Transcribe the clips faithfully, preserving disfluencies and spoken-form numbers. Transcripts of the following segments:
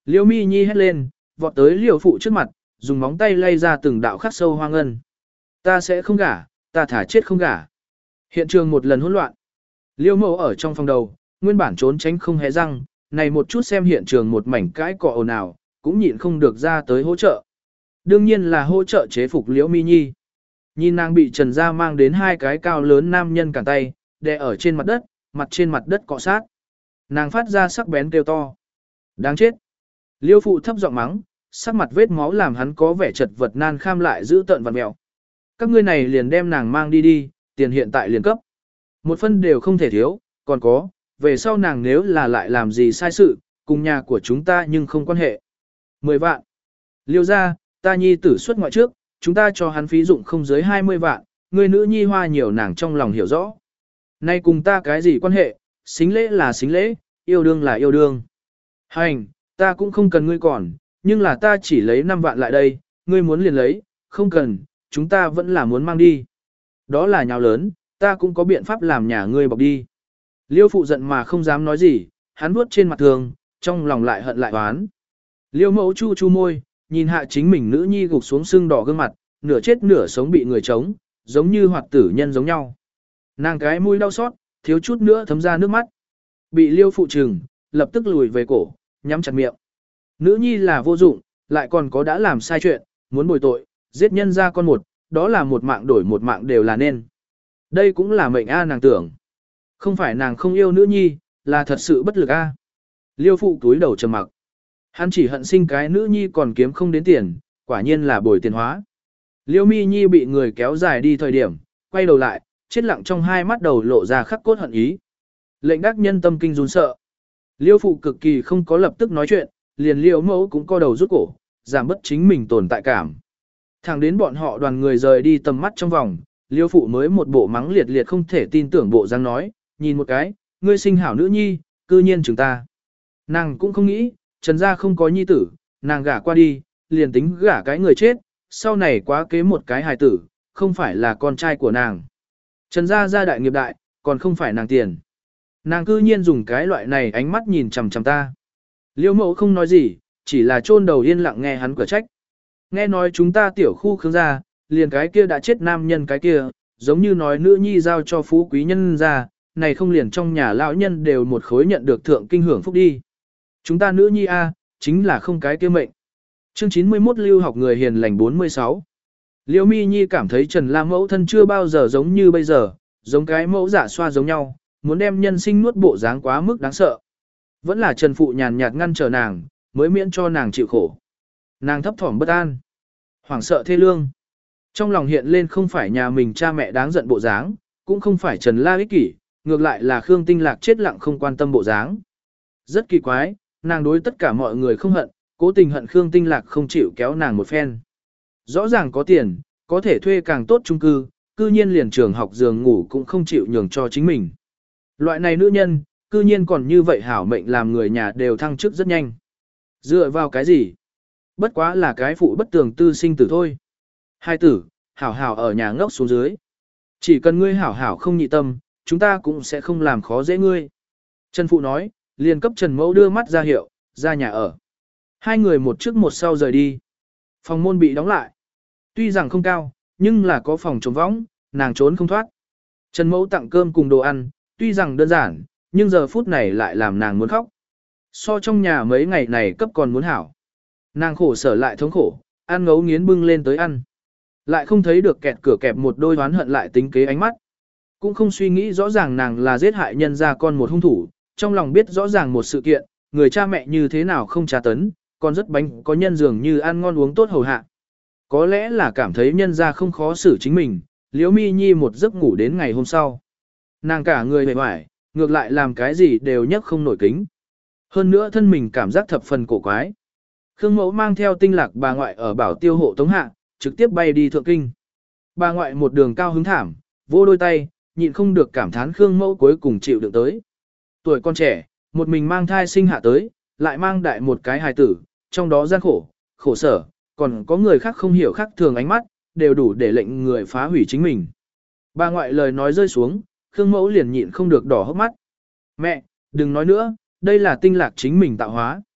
Liễu Mi Nhi hét lên, vọt tới liễu phụ trước mặt, dùng móng tay lay ra từng đạo khắc sâu hoang ngân. Ta sẽ không gả, ta thả chết không gả. Hiện trường một lần hỗn loạn. Liễu mẫu ở trong phòng đầu, nguyên bản trốn tránh không hé răng, này một chút xem hiện trường một mảnh cãi cọ ồn ào, cũng nhịn không được ra tới hỗ trợ. Đương nhiên là hỗ trợ chế phục Liễu Mi Nhi. Nhìn nàng bị Trần Gia mang đến hai cái cao lớn nam nhân cản tay, đè ở trên mặt đất, mặt trên mặt đất cọ sát. Nàng phát ra sắc bén kêu to. Đáng chết. Liêu phụ thấp giọng mắng, sắc mặt vết máu làm hắn có vẻ chật vật nan kham lại giữ tợn vặn mẹo. Các ngươi này liền đem nàng mang đi đi, tiền hiện tại liền cấp. Một phân đều không thể thiếu, còn có, về sau nàng nếu là lại làm gì sai sự, cùng nhà của chúng ta nhưng không quan hệ. Mười vạn. Liêu ra, ta nhi tử xuất ngoại trước, chúng ta cho hắn phí dụng không dưới hai mươi vạn, người nữ nhi hoa nhiều nàng trong lòng hiểu rõ. Nay cùng ta cái gì quan hệ, xính lễ là xính lễ, yêu đương là yêu đương. Hành, ta cũng không cần ngươi còn, nhưng là ta chỉ lấy năm vạn lại đây, ngươi muốn liền lấy, không cần, chúng ta vẫn là muốn mang đi. Đó là nhào lớn, ta cũng có biện pháp làm nhà ngươi bọc đi. Liêu phụ giận mà không dám nói gì, hắn vuốt trên mặt thường, trong lòng lại hận lại oán. Liêu mẫu chu chu môi, nhìn hạ chính mình nữ nhi gục xuống sưng đỏ gương mặt, nửa chết nửa sống bị người chống, giống như hoạt tử nhân giống nhau. Nàng cái mũi đau xót, thiếu chút nữa thấm ra nước mắt. Bị liêu phụ trừng, lập tức lùi về cổ, nhắm chặt miệng. Nữ nhi là vô dụng, lại còn có đã làm sai chuyện, muốn bồi tội, giết nhân ra con một, đó là một mạng đổi một mạng đều là nên. Đây cũng là mệnh A nàng tưởng. Không phải nàng không yêu nữ nhi, là thật sự bất lực A. Liêu phụ túi đầu trầm mặc. Hắn chỉ hận sinh cái nữ nhi còn kiếm không đến tiền, quả nhiên là bồi tiền hóa. Liêu Mi Nhi bị người kéo dài đi thời điểm, quay đầu lại, chết lặng trong hai mắt đầu lộ ra khắc cốt hận ý. Lệnh đắc nhân tâm kinh run sợ. Liêu phụ cực kỳ không có lập tức nói chuyện, liền liêu mẫu cũng co đầu rút cổ, giảm bất chính mình tồn tại cảm. Thẳng đến bọn họ đoàn người rời đi tầm mắt trong vòng, liêu phụ mới một bộ mắng liệt liệt không thể tin tưởng bộ dáng nói, nhìn một cái, ngươi sinh hảo nữ nhi, cư nhiên chúng ta. Nàng cũng không nghĩ, Trần gia không có nhi tử, nàng gả qua đi, liền tính gả cái người chết, sau này quá kế một cái hài tử, không phải là con trai của nàng. Trần gia gia đại nghiệp đại, còn không phải nàng tiền. Nàng cư nhiên dùng cái loại này ánh mắt nhìn chằm chằm ta. Liêu mẫu không nói gì, chỉ là chôn đầu yên lặng nghe hắn cửa trách. Nghe nói chúng ta tiểu khu Khương gia, liền cái kia đã chết nam nhân cái kia, giống như nói nữ nhi giao cho phú quý nhân ra, này không liền trong nhà lão nhân đều một khối nhận được thượng kinh hưởng phúc đi. Chúng ta nữ nhi A, chính là không cái kia mệnh. Chương chín mươi mốt lưu học người hiền lành bốn mươi sáu. Liêu Mi Nhi cảm thấy Trần La mẫu thân chưa bao giờ giống như bây giờ, giống cái mẫu giả xoa giống nhau, muốn đem nhân sinh nuốt bộ dáng quá mức đáng sợ. Vẫn là Trần Phụ nhàn nhạt ngăn trở nàng, mới miễn cho nàng chịu khổ. Nàng thấp thỏm bất an, hoảng sợ thê lương. Trong lòng hiện lên không phải nhà mình cha mẹ đáng giận bộ dáng, cũng không phải Trần La ích kỷ, ngược lại là Khương Tinh Lạc chết lặng không quan tâm bộ dáng. Rất kỳ quái, nàng đối tất cả mọi người không hận, cố tình hận Khương Tinh Lạc không chịu kéo nàng một phen. Rõ ràng có tiền, có thể thuê càng tốt chung cư, cư nhiên liền trường học giường ngủ cũng không chịu nhường cho chính mình. Loại này nữ nhân, cư nhiên còn như vậy hảo mệnh làm người nhà đều thăng chức rất nhanh. Dựa vào cái gì? Bất quá là cái phụ bất tường tư sinh tử thôi. Hai tử, hảo hảo ở nhà ngốc xuống dưới. Chỉ cần ngươi hảo hảo không nhị tâm, chúng ta cũng sẽ không làm khó dễ ngươi. Trần Phụ nói, liền cấp Trần Mẫu đưa mắt ra hiệu, ra nhà ở. Hai người một trước một sau rời đi. Phòng môn bị đóng lại. Tuy rằng không cao, nhưng là có phòng trống võng, nàng trốn không thoát. Trần Mẫu tặng cơm cùng đồ ăn, tuy rằng đơn giản, nhưng giờ phút này lại làm nàng muốn khóc. So trong nhà mấy ngày này cấp còn muốn hảo. Nàng khổ sở lại thống khổ, ăn ngấu nghiến bưng lên tới ăn. Lại không thấy được kẹt cửa kẹp một đôi oán hận lại tính kế ánh mắt. Cũng không suy nghĩ rõ ràng nàng là giết hại nhân gia con một hung thủ, trong lòng biết rõ ràng một sự kiện, người cha mẹ như thế nào không tra tấn, còn rất bánh có nhân dường như ăn ngon uống tốt hầu hạ. Có lẽ là cảm thấy nhân gia không khó xử chính mình, Liễu Mi Nhi một giấc ngủ đến ngày hôm sau. Nàng cả người mệt mỏi, ngược lại làm cái gì đều nhấc không nổi kính. Hơn nữa thân mình cảm giác thập phần cổ quái. Khương Mẫu mang theo Tinh Lạc bà ngoại ở bảo tiêu hộ tống hạ, trực tiếp bay đi thượng kinh. Bà ngoại một đường cao hứng thảm, vô đôi tay, nhịn không được cảm thán Khương Mẫu cuối cùng chịu đựng tới. Tuổi con trẻ, một mình mang thai sinh hạ tới, lại mang đại một cái hài tử, trong đó gian khổ, khổ sở, còn có người khác không hiểu khác thường ánh mắt, đều đủ để lệnh người phá hủy chính mình. Bà ngoại lời nói rơi xuống, Khương Mẫu liền nhịn không được đỏ hốc mắt. Mẹ, đừng nói nữa, đây là Tinh Lạc chính mình tạo hóa.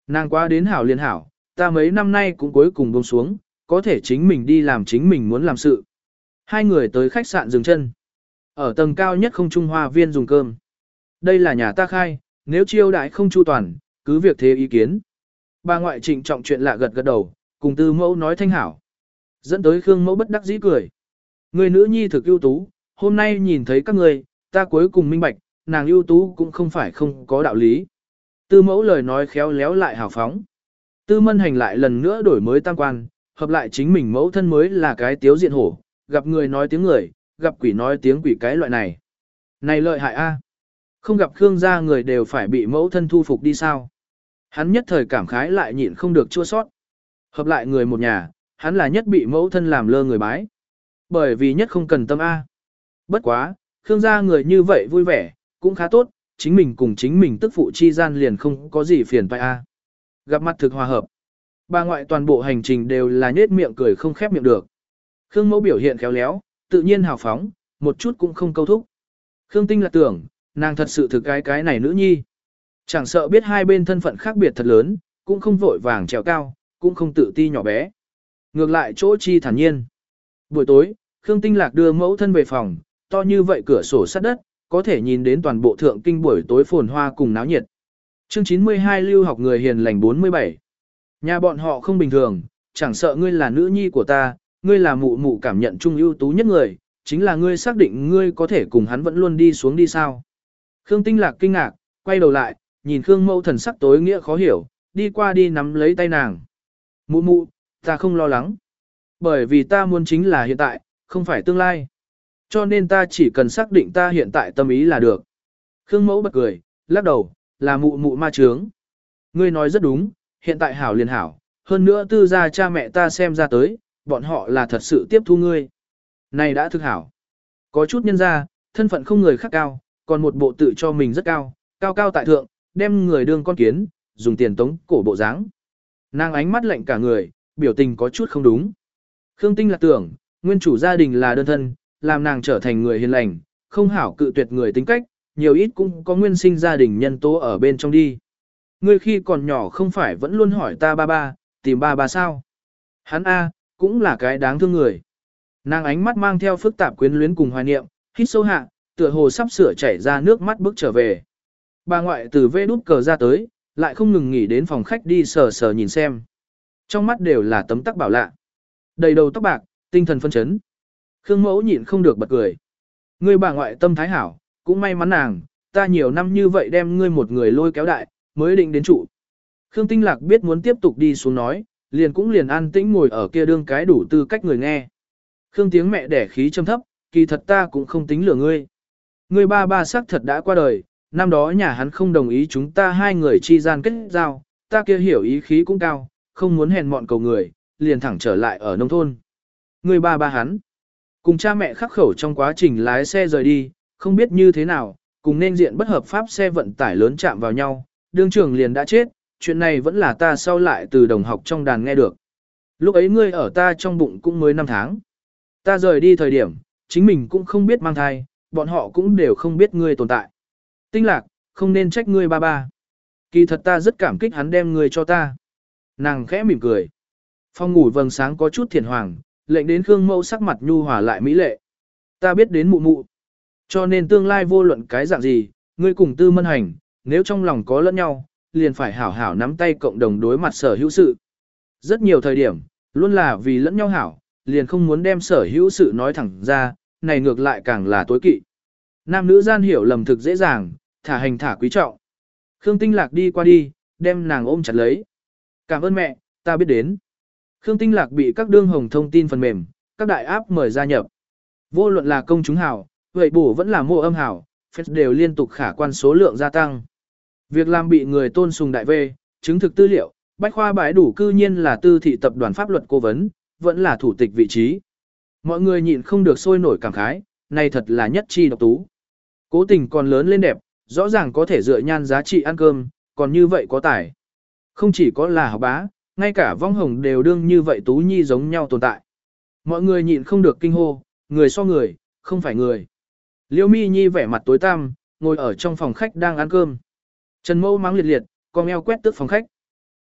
Nàng quá đến hảo liền hảo, ta mấy năm nay cũng cuối cùng buông xuống, có thể chính mình đi làm chính mình muốn làm sự. Hai người tới khách sạn dừng chân. Ở tầng cao nhất không trung hoa viên dùng cơm. Đây là nhà ta khai, nếu chiêu đại không chu toàn, cứ việc thế ý kiến. Bà ngoại trịnh trọng chuyện lạ gật gật đầu, cùng tư mẫu nói thanh hảo. Dẫn tới Khương mẫu bất đắc dĩ cười. Người nữ nhi thực ưu tú, hôm nay nhìn thấy các người, ta cuối cùng minh bạch, nàng ưu tú cũng không phải không có đạo lý. Tư mẫu lời nói khéo léo lại hào phóng. Tư mân hành lại lần nữa đổi mới tam quan, hợp lại chính mình mẫu thân mới là cái tiếu diện hổ, gặp người nói tiếng người, gặp quỷ nói tiếng quỷ cái loại này. Này lợi hại a, không gặp Khương gia người đều phải bị mẫu thân thu phục đi sao. Hắn nhất thời cảm khái lại nhịn không được chua sót. Hợp lại người một nhà, hắn là nhất bị mẫu thân làm lơ người bái. Bởi vì nhất không cần tâm A. Bất quá, Khương gia người như vậy vui vẻ, cũng khá tốt, chính mình cùng chính mình tức phụ chi gian liền không có gì phiền phải A. Gặp mặt thực hòa hợp. Bà ngoại toàn bộ hành trình đều là nhết miệng cười không khép miệng được. Khương mẫu biểu hiện khéo léo, tự nhiên hào phóng, một chút cũng không câu thúc. Khương Tinh là tưởng, nàng thật sự thực cái cái này nữ nhi. Chẳng sợ biết hai bên thân phận khác biệt thật lớn, cũng không vội vàng trèo cao, cũng không tự ti nhỏ bé. Ngược lại chỗ chi thản nhiên. Buổi tối, Khương Tinh Lạc đưa mẫu thân về phòng, to như vậy cửa sổ sát đất, có thể nhìn đến toàn bộ thượng kinh buổi tối phồn hoa cùng náo nhiệt. Chương chín mươi hai lưu học người hiền lành bốn mươi bảy. Nhà bọn họ không bình thường, chẳng sợ ngươi là nữ nhi của ta, ngươi là mụ mụ cảm nhận trung ưu tú nhất người, chính là ngươi xác định ngươi có thể cùng hắn vẫn luôn đi xuống đi sao. Khương Tinh Lạc kinh ngạc, quay đầu lại, nhìn Khương mẫu thần sắc tối nghĩa khó hiểu, đi qua đi nắm lấy tay nàng. Mụ mụ, ta không lo lắng. Bởi vì ta muốn chính là hiện tại, không phải tương lai. Cho nên ta chỉ cần xác định ta hiện tại tâm ý là được. Khương mẫu bật cười, lắc đầu, là mụ mụ ma trướng. Ngươi nói rất đúng, hiện tại hảo liền hảo, hơn nữa tư gia cha mẹ ta xem ra tới, bọn họ là thật sự tiếp thu ngươi. Này đã thực hảo. Có chút nhân ra, thân phận không người khác cao, còn một bộ tự cho mình rất cao, cao cao tại thượng, đem người đương con kiến, dùng tiền tống cổ bộ dáng. Nàng ánh mắt lạnh cả người, biểu tình có chút không đúng. Khương Tinh là tưởng, nguyên chủ gia đình là đơn thân, làm nàng trở thành người hiền lành, không hảo cự tuyệt người tính cách, nhiều ít cũng có nguyên sinh gia đình nhân tố ở bên trong đi. Ngươi khi còn nhỏ không phải vẫn luôn hỏi ta ba ba, tìm ba ba sao? Hắn A, cũng là cái đáng thương người. Nàng ánh mắt mang theo phức tạp quyến luyến cùng hoài niệm, hít sâu hạ, tựa hồ sắp sửa chảy ra nước mắt bước trở về. Bà ngoại từ vê đút cờ ra tới, lại không ngừng nghỉ đến phòng khách đi sờ sờ nhìn xem. Trong mắt đều là tấm tắc bảo lạ. Đầy đầu tóc bạc, tinh thần phân chấn. Khương mẫu nhịn không được bật cười. Ngươi bà ngoại tâm thái hảo, cũng may mắn nàng, ta nhiều năm như vậy đem ngươi một người lôi kéo đại, mới định đến trụ. Khương Tinh Lạc biết muốn tiếp tục đi xuống nói, liền cũng liền an tĩnh ngồi ở kia đương cái đủ tư cách người nghe. Khương tiếng mẹ đẻ khí trầm thấp, kỳ thật ta cũng không tính lừa ngươi. Ngươi ba ba xác thật đã qua đời, năm đó nhà hắn không đồng ý chúng ta hai người chi gian kết giao, ta kia hiểu ý khí cũng cao, không muốn hèn mọn cầu người, liền thẳng trở lại ở nông thôn. Ngươi ba ba hắn, cùng cha mẹ khắc khẩu trong quá trình lái xe rời đi, không biết như thế nào, cùng nên diện bất hợp pháp xe vận tải lớn chạm vào nhau, đương trưởng liền đã chết, chuyện này vẫn là ta sau lại từ đồng học trong đàn nghe được. Lúc ấy ngươi ở ta trong bụng cũng mới năm tháng. Ta rời đi thời điểm, chính mình cũng không biết mang thai, bọn họ cũng đều không biết ngươi tồn tại. Tinh Lạc, không nên trách ngươi ba ba. Kỳ thật ta rất cảm kích hắn đem ngươi cho ta. Nàng khẽ mỉm cười. Phòng ngủ vầng sáng có chút thiền hoàng, lệnh đến Khương Mẫu sắc mặt nhu hòa lại mỹ lệ. Ta biết đến mụ mụ. Cho nên tương lai vô luận cái dạng gì, ngươi cùng tư mân hành, nếu trong lòng có lẫn nhau, liền phải hảo hảo nắm tay cộng đồng đối mặt sở hữu sự. Rất nhiều thời điểm, luôn là vì lẫn nhau hảo, liền không muốn đem sở hữu sự nói thẳng ra, này ngược lại càng là tối kỵ. Nam nữ gian hiểu lầm thực dễ dàng, thả hành thả quý trọng. Khương Tinh Lạc đi qua đi, đem nàng ôm chặt lấy. Cảm ơn mẹ, ta biết đến. Khương Tinh Lạc bị các đương hồng thông tin phần mềm, các đại áp mời gia nhập. Vô luận là công chúng hảo, vậy bổ vẫn là mô âm hảo, phép đều liên tục khả quan số lượng gia tăng. Việc làm bị người tôn sùng đại về, chứng thực tư liệu, bách khoa bãi đủ cư nhiên là tư thị tập đoàn pháp luật cố vấn, vẫn là thủ tịch vị trí. Mọi người nhịn không được sôi nổi cảm khái, này thật là nhất chi độc tú. Cố tình còn lớn lên đẹp, rõ ràng có thể dựa nhan giá trị ăn cơm, còn như vậy có tài. Không chỉ có là học bá, ngay cả vong hồng đều đương như vậy tú nhi giống nhau tồn tại. Mọi người nhịn không được kinh hô, người so người, không phải người. Liêu Mi Nhi vẻ mặt tối tăm, ngồi ở trong phòng khách đang ăn cơm. Trần Mâu mắng liệt liệt, con eo quét tức phòng khách.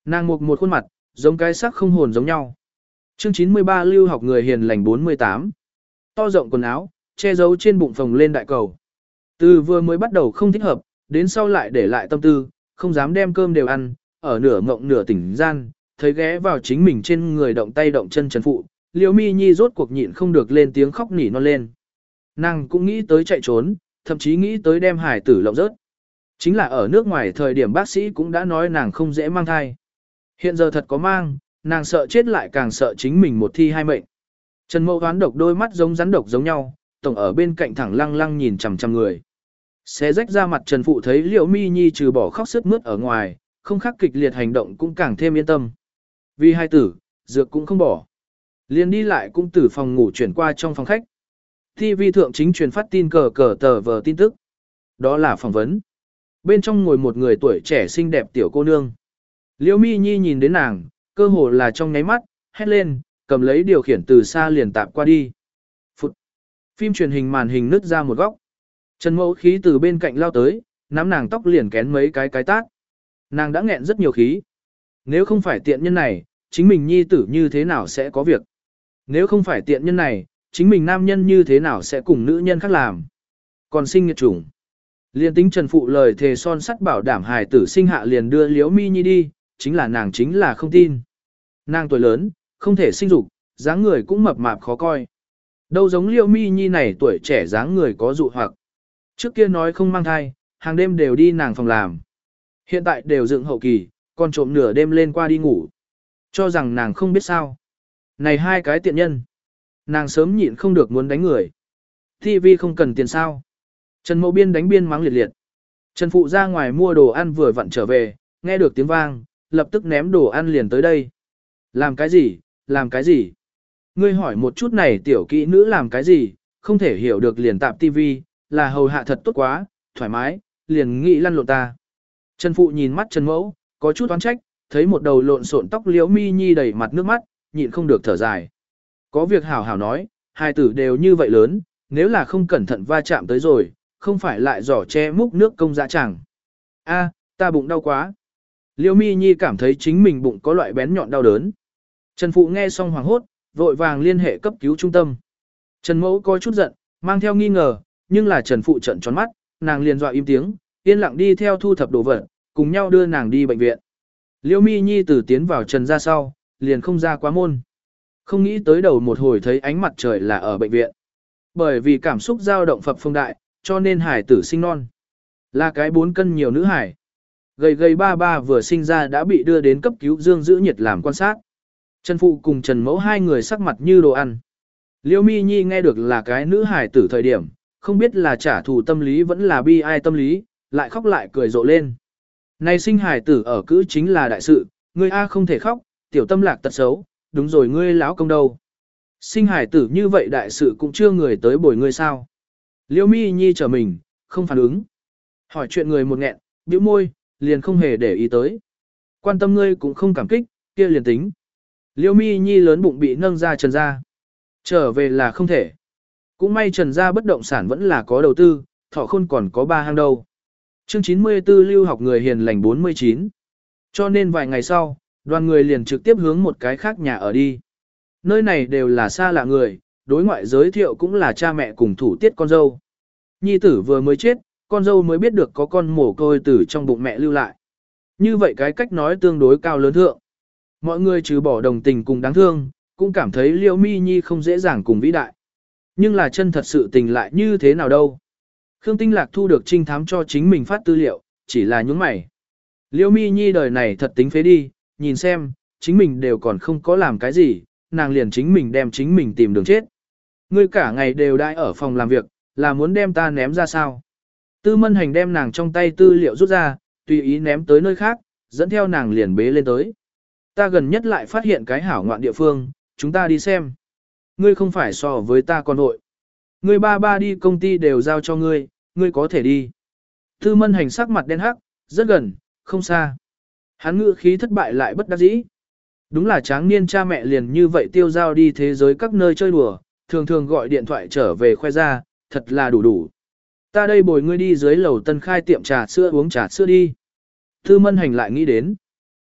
Nàng một một khuôn mặt, giống cái sắc không hồn giống nhau. Chương chín mươi ba lưu học người hiền lành bốn mươi tám. To rộng quần áo, che giấu trên bụng phồng lên đại cầu. Từ vừa mới bắt đầu không thích hợp, đến sau lại để lại tâm tư, không dám đem cơm đều ăn, ở nửa ngộng nửa tỉnh gian, thấy ghé vào chính mình trên người động tay động chân Trần Phụ, Liễu Mi Nhi rốt cuộc nhịn không được lên tiếng khóc nỉ non lên. Nàng cũng nghĩ tới chạy trốn, thậm chí nghĩ tới đem hải tử lộng rớt. Chính là ở nước ngoài thời điểm bác sĩ cũng đã nói nàng không dễ mang thai. Hiện giờ thật có mang, nàng sợ chết lại càng sợ chính mình một thi hai mệnh. Trần Mậu hoán độc đôi mắt giống rắn độc giống nhau, tổng ở bên cạnh thẳng lăng lăng nhìn chằm chằm người. Xé rách ra mặt Trần Phụ thấy Liễu Mi Nhi trừ bỏ khóc sướt mướt ở ngoài, không khắc kịch liệt hành động cũng càng thêm yên tâm. Vì hai tử, dược cũng không bỏ. Liên đi lại cũng từ phòng ngủ chuyển qua trong phòng khách. Ti vi thượng chính truyền phát tin cờ cờ tờ vờ tin tức. Đó là phỏng vấn. Bên trong ngồi một người tuổi trẻ xinh đẹp tiểu cô nương. Liễu Mi Nhi nhìn đến nàng, cơ hồ là trong nháy mắt, hét lên, cầm lấy điều khiển từ xa liền tạp qua đi. Phụt. Phim truyền hình màn hình nứt ra một góc. Trần Mẫu khí từ bên cạnh lao tới, nắm nàng tóc liền kén mấy cái cái tát. Nàng đã nghẹn rất nhiều khí. Nếu không phải tiện nhân này, chính mình nhi tử như thế nào sẽ có việc? Nếu không phải tiện nhân này, chính mình nam nhân như thế nào sẽ cùng nữ nhân khác làm? Còn sinh nghiệt chủng. Liên tính Trần Phụ lời thề son sắt bảo đảm hài tử sinh hạ liền đưa Liễu Mi Nhi đi, chính là nàng chính là không tin. Nàng tuổi lớn, không thể sinh dục, dáng người cũng mập mạp khó coi. Đâu giống Liễu Mi Nhi này tuổi trẻ dáng người có dụ hoặc. Trước kia nói không mang thai, hàng đêm đều đi nàng phòng làm. Hiện tại đều dựng hậu kỳ, còn trộm nửa đêm lên qua đi ngủ. Cho rằng nàng không biết sao. Này hai cái tiện nhân. Nàng sớm nhịn không được muốn đánh người. ti vi không cần tiền sao. Trần Mậu Biên đánh biên mắng liệt liệt. Trần Phụ ra ngoài mua đồ ăn vừa vặn trở về, nghe được tiếng vang, lập tức ném đồ ăn liền tới đây. Làm cái gì, làm cái gì? Ngươi hỏi một chút này tiểu kỹ nữ làm cái gì, không thể hiểu được liền tạp tivi, là hầu hạ thật tốt quá, thoải mái, liền nghĩ lăn lộn ta. Trần Phụ nhìn mắt Trần Mẫu, có chút oán trách, thấy một đầu lộn xộn tóc Liễu Mi Nhi đầy mặt nước mắt, nhịn không được thở dài. Có việc hảo hảo nói, hai tử đều như vậy lớn, nếu là không cẩn thận va chạm tới rồi, không phải lại giỏ che múc nước công dã chẳng. A, ta bụng đau quá. Liễu Mi Nhi cảm thấy chính mình bụng có loại bén nhọn đau đớn. Trần Phụ nghe xong hoảng hốt, vội vàng liên hệ cấp cứu trung tâm. Trần Mẫu có chút giận, mang theo nghi ngờ, nhưng là Trần Phụ trợn tròn mắt, nàng liền dọa im tiếng, yên lặng đi theo thu thập đồ vật, cùng nhau đưa nàng đi bệnh viện. Liễu Mi Nhi từ tiến vào Trần ra sau, liền không ra quá môn. Không nghĩ tới đầu một hồi thấy ánh mặt trời là ở bệnh viện. Bởi vì cảm xúc dao động phập phồng đại, cho nên hải tử sinh non. Là cái bốn cân nhiều nữ hải. Gầy gầy ba ba vừa sinh ra đã bị đưa đến cấp cứu dương giữ nhiệt làm quan sát. Trần Phụ cùng Trần Mẫu hai người sắc mặt như đồ ăn. Liễu Mi Nhi nghe được là cái nữ hải tử thời điểm, không biết là trả thù tâm lý vẫn là bi ai tâm lý, lại khóc lại cười rộ lên. Này sinh hải tử ở cữ chính là đại sự, ngươi A không thể khóc, tiểu tâm lạc tật xấu, đúng rồi ngươi láo công đâu. Sinh hải tử như vậy đại sự cũng chưa người tới bồi ngươi sao. Liễu Mi Nhi trở mình, không phản ứng. Hỏi chuyện người một nghẹn, bĩu môi, liền không hề để ý tới. Quan tâm ngươi cũng không cảm kích, kia liền tính. Liễu Mi Nhi lớn bụng bị nâng ra Trần gia. Trở về là không thể. Cũng may Trần gia bất động sản vẫn là có đầu tư, Thọ Khôn còn có ba hang đâu. Chương chín mươi tư lưu học người hiền lành bốn mươi chín. Cho nên vài ngày sau, đoàn người liền trực tiếp hướng một cái khác nhà ở đi. Nơi này đều là xa lạ người, đối ngoại giới thiệu cũng là cha mẹ cùng thủ tiết con dâu. Nhi tử vừa mới chết, con dâu mới biết được có con mồ côi tử trong bụng mẹ lưu lại. Như vậy cái cách nói tương đối cao lớn thượng. Mọi người trừ bỏ đồng tình cùng đáng thương, cũng cảm thấy Liễu Mi Nhi không dễ dàng cùng vĩ đại. Nhưng là chân thật sự tình lại như thế nào đâu. Khương Tinh Lạc thu được trinh thám cho chính mình phát tư liệu, chỉ là những mày. Liễu Mi Nhi đời này thật tính phế đi, nhìn xem, chính mình đều còn không có làm cái gì, nàng liền chính mình đem chính mình tìm đường chết. Ngươi cả ngày đều đãi ở phòng làm việc, là muốn đem ta ném ra sao? Tư Mân Hành đem nàng trong tay tư liệu rút ra, tùy ý ném tới nơi khác, dẫn theo nàng liền bế lên tới. Ta gần nhất lại phát hiện cái hảo ngoạn địa phương, chúng ta đi xem. Ngươi không phải so với ta con nội. Ngươi ba ba đi công ty đều giao cho ngươi, ngươi có thể đi. Tư Mân Hành sắc mặt đen hắc, rất gần, không xa. Hắn ngữ khí thất bại lại bất đắc dĩ. Đúng là tráng niên cha mẹ liền như vậy tiêu giao đi thế giới các nơi chơi đùa, thường thường gọi điện thoại trở về khoe ra, thật là đủ đủ. Ta đây bồi ngươi đi dưới lầu tân khai tiệm trà sữa uống trà sữa đi. Tư Mân Hành lại nghĩ đến.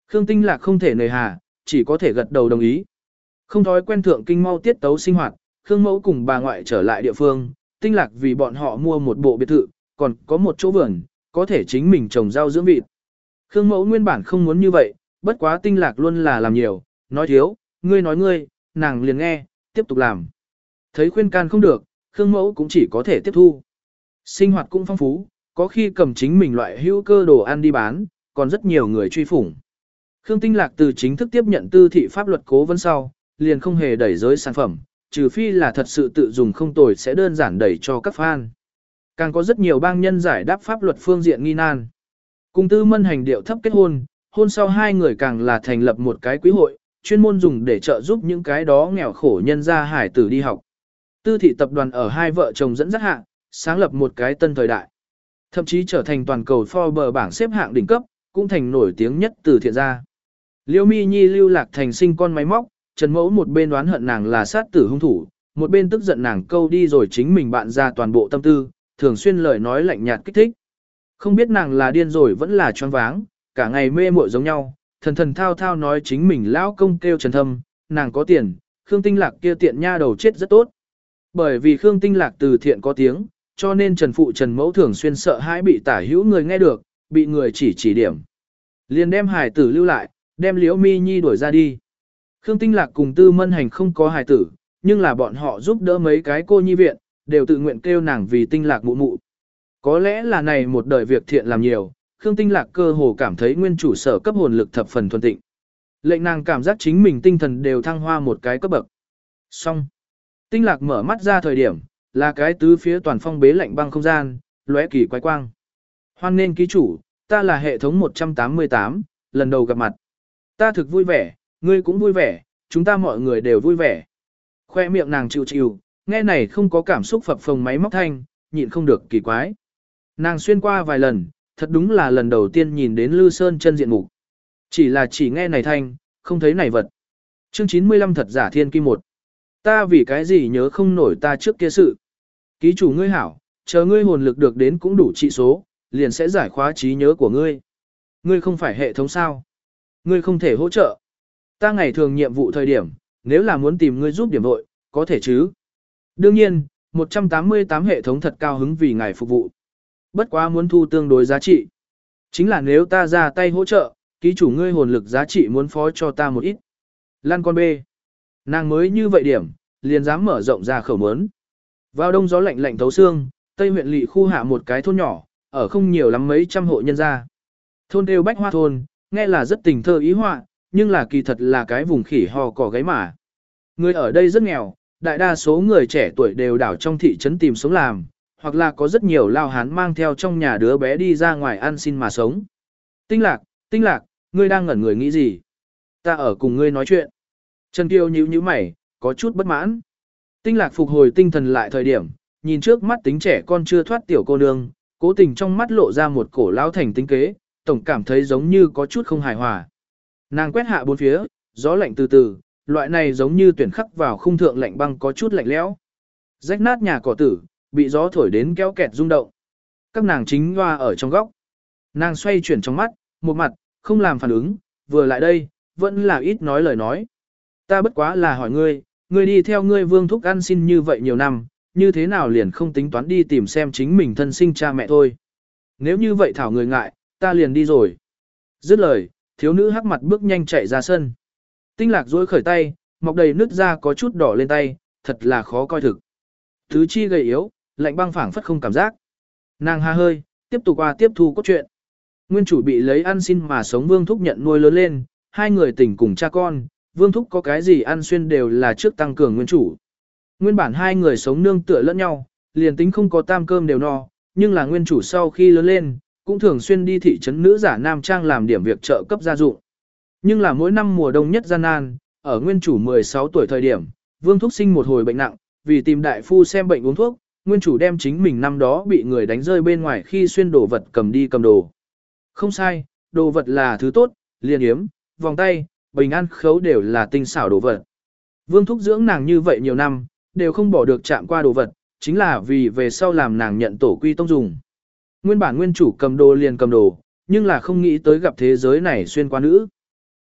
Khương Tinh Lạc không thể nề hà, chỉ có thể gật đầu đồng ý. Không thói quen thượng kinh mau tiết tấu sinh hoạt, Khương Mẫu cùng bà ngoại trở lại địa phương, Tinh Lạc vì bọn họ mua một bộ biệt thự, còn có một chỗ vườn, có thể chính mình trồng rau dưỡng vịt. Khương Mẫu nguyên bản không muốn như vậy, bất quá Tinh Lạc luôn là làm nhiều, nói thiếu, ngươi nói ngươi, nàng liền nghe, tiếp tục làm. Thấy khuyên can không được, Khương Mẫu cũng chỉ có thể tiếp thu. Sinh hoạt cũng phong phú, có khi cầm chính mình loại hữu cơ đồ ăn đi bán, còn rất nhiều người truy phủng. Khương Tinh Lạc từ chính thức tiếp nhận tư thị pháp luật cố vấn sau, liền không hề đẩy giới sản phẩm, trừ phi là thật sự tự dùng không tồi sẽ đơn giản đẩy cho các fan. Càng có rất nhiều bang nhân giải đáp pháp luật phương diện nghi nan. Cùng Tư Mân hành điệu thấp kết hôn, hôn sau hai người càng là thành lập một cái quý hội, chuyên môn dùng để trợ giúp những cái đó nghèo khổ nhân gia hải tử đi học. Tư thị tập đoàn ở hai vợ chồng dẫn dắt hạ, sáng lập một cái tân thời đại. Thậm chí trở thành toàn cầu Forbes bảng xếp hạng đỉnh cấp, cũng thành nổi tiếng nhất từ thiện gia. Liêu Mi Nhi lưu lạc thành sinh con máy móc, Trần Mẫu một bên đoán hận nàng là sát tử hung thủ, một bên tức giận nàng câu đi rồi chính mình bạn ra toàn bộ tâm tư, thường xuyên lời nói lạnh nhạt kích thích. Không biết nàng là điên rồi vẫn là choáng váng, cả ngày mê muội giống nhau, thần thần thao thao nói chính mình lão công kêu Trần Thâm, nàng có tiền, Khương Tinh Lạc kia tiện nha đầu chết rất tốt. Bởi vì Khương Tinh Lạc từ thiện có tiếng, cho nên Trần Phụ Trần Mẫu thường xuyên sợ hãi bị tả hữu người nghe được, bị người chỉ chỉ điểm. Liền đem hài tử lưu lại, đem Liễu Mi Nhi đuổi ra đi. Khương Tinh Lạc cùng Tư Mân Hành không có hài tử, nhưng là bọn họ giúp đỡ mấy cái cô nhi viện, đều tự nguyện kêu nàng vì Tinh Lạc mụ mụ. Có lẽ là này một đời việc thiện làm nhiều, Khương Tinh Lạc cơ hồ cảm thấy nguyên chủ sở cấp hồn lực thập phần thuần tịnh. Lệnh nàng cảm giác chính mình tinh thần đều thăng hoa một cái cấp bậc. Xong. Tinh Lạc mở mắt ra thời điểm, là cái tứ phía toàn phong bế lạnh băng không gian, lóe kỳ quái quang. Hoan nên ký chủ, ta là hệ thống một trăm tám mươi tám, lần đầu gặp mặt. Ta thực vui vẻ, ngươi cũng vui vẻ, chúng ta mọi người đều vui vẻ. Khoe miệng nàng chịu chịu, nghe này không có cảm xúc phập phồng máy móc thanh, nhịn không được kỳ quái. Nàng xuyên qua vài lần, thật đúng là lần đầu tiên nhìn đến Lư Sơn chân diện mục. Chỉ là chỉ nghe này thanh, không thấy này vật. Chương chín mươi lăm thật giả thiên kim một. Ta vì cái gì nhớ không nổi ta trước kia sự. Ký chủ ngươi hảo, chờ ngươi hồn lực được đến cũng đủ trị số, liền sẽ giải khóa trí nhớ của ngươi. Ngươi không phải hệ thống sao? Ngươi không thể hỗ trợ. Ta ngày thường nhiệm vụ thời điểm, nếu là muốn tìm ngươi giúp điểm vội, có thể chứ. Đương nhiên, một trăm tám mươi tám hệ thống thật cao hứng vì ngài phục vụ. Bất quá muốn thu tương đối giá trị. Chính là nếu ta ra tay hỗ trợ, ký chủ ngươi hồn lực giá trị muốn phó cho ta một ít. Lan con B. Nàng mới như vậy điểm, liền dám mở rộng ra khẩu mớn. Vào đông gió lạnh lạnh thấu xương, Tây huyện lỵ khu hạ một cái thôn nhỏ, ở không nhiều lắm mấy trăm hộ nhân gia. Thôn đều Bách Hoa thôn, nghe là rất tình thơ ý họa, nhưng là kỳ thật là cái vùng khỉ ho cỏ gáy mà. Người ở đây rất nghèo, đại đa số người trẻ tuổi đều đảo trong thị trấn tìm sống làm, hoặc là có rất nhiều lao hán mang theo trong nhà đứa bé đi ra ngoài ăn xin mà sống. Tinh Lạc, Tinh Lạc, ngươi đang ngẩn người nghĩ gì? Ta ở cùng ngươi nói chuyện. Trần Kiều nhíu nhíu mày, có chút bất mãn. Tinh Lạc phục hồi tinh thần lại thời điểm, nhìn trước mắt tính trẻ con chưa thoát tiểu cô nương, cố tình trong mắt lộ ra một cổ lao thành tính kế, tổng cảm thấy giống như có chút không hài hòa. Nàng quét hạ bốn phía, gió lạnh từ từ, loại này giống như tuyển khắc vào khung thượng lạnh băng có chút lạnh lẽo. Rách nát nhà cỏ tử, bị gió thổi đến kéo kẹt rung động. Các nàng chính hoa ở trong góc. Nàng xoay chuyển trong mắt, một mặt, không làm phản ứng, vừa lại đây, vẫn là ít nói lời nói. Ta bất quá là hỏi ngươi, ngươi đi theo ngươi vương thúc ăn xin như vậy nhiều năm, như thế nào liền không tính toán đi tìm xem chính mình thân sinh cha mẹ thôi. Nếu như vậy thảo người ngại, ta liền đi rồi. Dứt lời, thiếu nữ hắc mặt bước nhanh chạy ra sân. Tinh Lạc dối khởi tay, mọc đầy nứt ra có chút đỏ lên tay, thật là khó coi thực. Thứ chi gầy yếu, lạnh băng phảng phất không cảm giác. Nàng ha hơi, tiếp tục qua tiếp thu cốt truyện. Nguyên chủ bị lấy ăn xin mà sống Vương Thúc nhận nuôi lớn lên, hai người tình cùng cha con, Vương Thúc có cái gì ăn xuyên đều là trước tăng cường nguyên chủ. Nguyên bản hai người sống nương tựa lẫn nhau, liền tính không có tam cơm đều no, nhưng là nguyên chủ sau khi lớn lên, cũng thường xuyên đi thị trấn nữ giả nam trang làm điểm việc trợ cấp gia dụng. Nhưng là mỗi năm mùa đông nhất gian nan, ở nguyên chủ mười sáu tuổi thời điểm, Vương Thúc sinh một hồi bệnh nặng, vì tìm đại phu xem bệnh uống thuốc, nguyên chủ đem chính mình năm đó bị người đánh rơi bên ngoài khi xuyên đồ vật cầm đi cầm đồ. Không sai, đồ vật là thứ tốt, liền yếm, vòng tay, bình an khấu đều là tinh xảo đồ vật. Vương Thúc dưỡng nàng như vậy nhiều năm, đều không bỏ được chạm qua đồ vật, chính là vì về sau làm nàng nhận tổ quy tông dùng. Nguyên bản nguyên chủ cầm đồ liền cầm đồ, nhưng là không nghĩ tới gặp thế giới này xuyên qua nữ.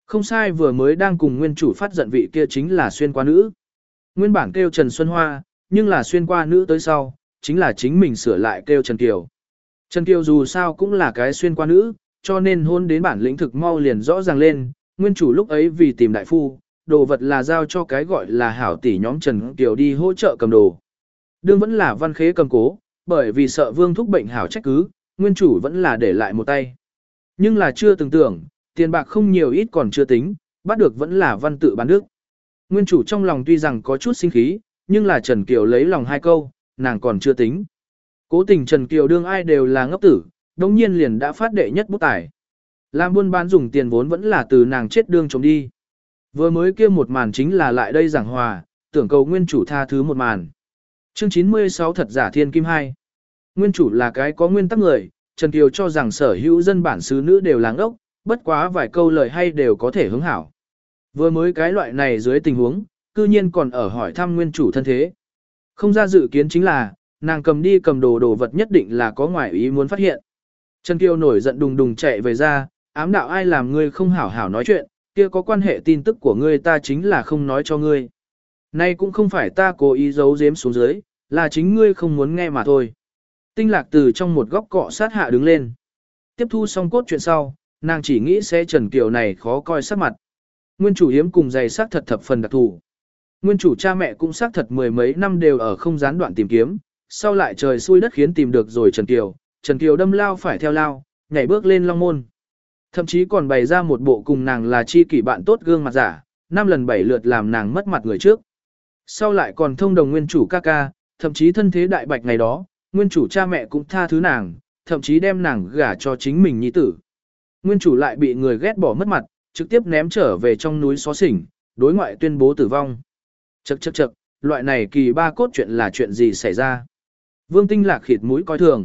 Không sai, vừa mới đang cùng nguyên chủ phát giận vị kia chính là xuyên qua nữ. Nguyên bản kêu Trần Xuân Hoa, nhưng là xuyên qua nữ tới sau, chính là chính mình sửa lại kêu Trần Kiều. Trần Kiều dù sao cũng là cái xuyên qua nữ, cho nên hôn đến bản lĩnh thực mau liền rõ ràng lên, nguyên chủ lúc ấy vì tìm đại phu, đồ vật là giao cho cái gọi là hảo tỷ nhóm Trần Kiều đi hỗ trợ cầm đồ. Đương vẫn là văn khế cầm cố, bởi vì sợ Vương Thúc bệnh hảo trách cứ, nguyên chủ vẫn là để lại một tay. Nhưng là chưa từng tưởng, tiền bạc không nhiều ít còn chưa tính, bắt được vẫn là văn tự bán nước. Nguyên chủ trong lòng tuy rằng có chút sinh khí, nhưng là Trần Kiều lấy lòng hai câu, nàng còn chưa tính. Cố tình Trần Kiều đương ai đều là ngốc tử, đồng nhiên liền đã phát đệ nhất bút tài. Làm buôn bán dùng tiền vốn vẫn là từ nàng chết đương trống đi. Vừa mới kia một màn chính là lại đây giảng hòa, tưởng cầu nguyên chủ tha thứ một màn. Chương chín mươi sáu thật giả thiên kim hai. Nguyên chủ là cái có nguyên tắc người, Trần Kiều cho rằng sở hữu dân bản xứ nữ đều láng ốc, bất quá vài câu lời hay đều có thể hướng hảo. Vừa mới cái loại này dưới tình huống, cư nhiên còn ở hỏi thăm nguyên chủ thân thế. Không ra dự kiến chính là, nàng cầm đi cầm đồ đồ vật nhất định là có ngoại ý muốn phát hiện. Trần Kiều nổi giận đùng đùng chạy về ra, ám đạo ai làm ngươi không hảo hảo nói chuyện, kia có quan hệ tin tức của ngươi ta chính là không nói cho ngươi. Nay cũng không phải ta cố ý giấu giếm xuống dưới, là chính ngươi không muốn nghe mà thôi. Tinh Lạc từ trong một góc cọ sát hạ đứng lên. Tiếp thu xong cốt chuyện sau, nàng chỉ nghĩ sẽ Trần Kiều này khó coi sắc mặt. Nguyên chủ hiếm cùng giày sắc thật thập phần đặc thù. Nguyên chủ cha mẹ cũng xác thật mười mấy năm đều ở không gián đoạn tìm kiếm, sau lại trời xui đất khiến tìm được rồi Trần Kiều, Trần Kiều đâm lao phải theo lao, nhảy bước lên long môn. Thậm chí còn bày ra một bộ cùng nàng là chi kỷ bạn tốt gương mặt giả, năm lần bảy lượt làm nàng mất mặt người trước. Sau lại còn thông đồng nguyên chủ ca ca, thậm chí thân thế đại bạch ngày đó, nguyên chủ cha mẹ cũng tha thứ nàng, thậm chí đem nàng gả cho chính mình nhi tử. Nguyên chủ lại bị người ghét bỏ mất mặt, trực tiếp ném trở về trong núi xó xỉnh, đối ngoại tuyên bố tử vong. Chậc chậc chậc, loại này kỳ ba cốt chuyện là chuyện gì xảy ra? Vương Tinh Lạc khịt mũi coi thường.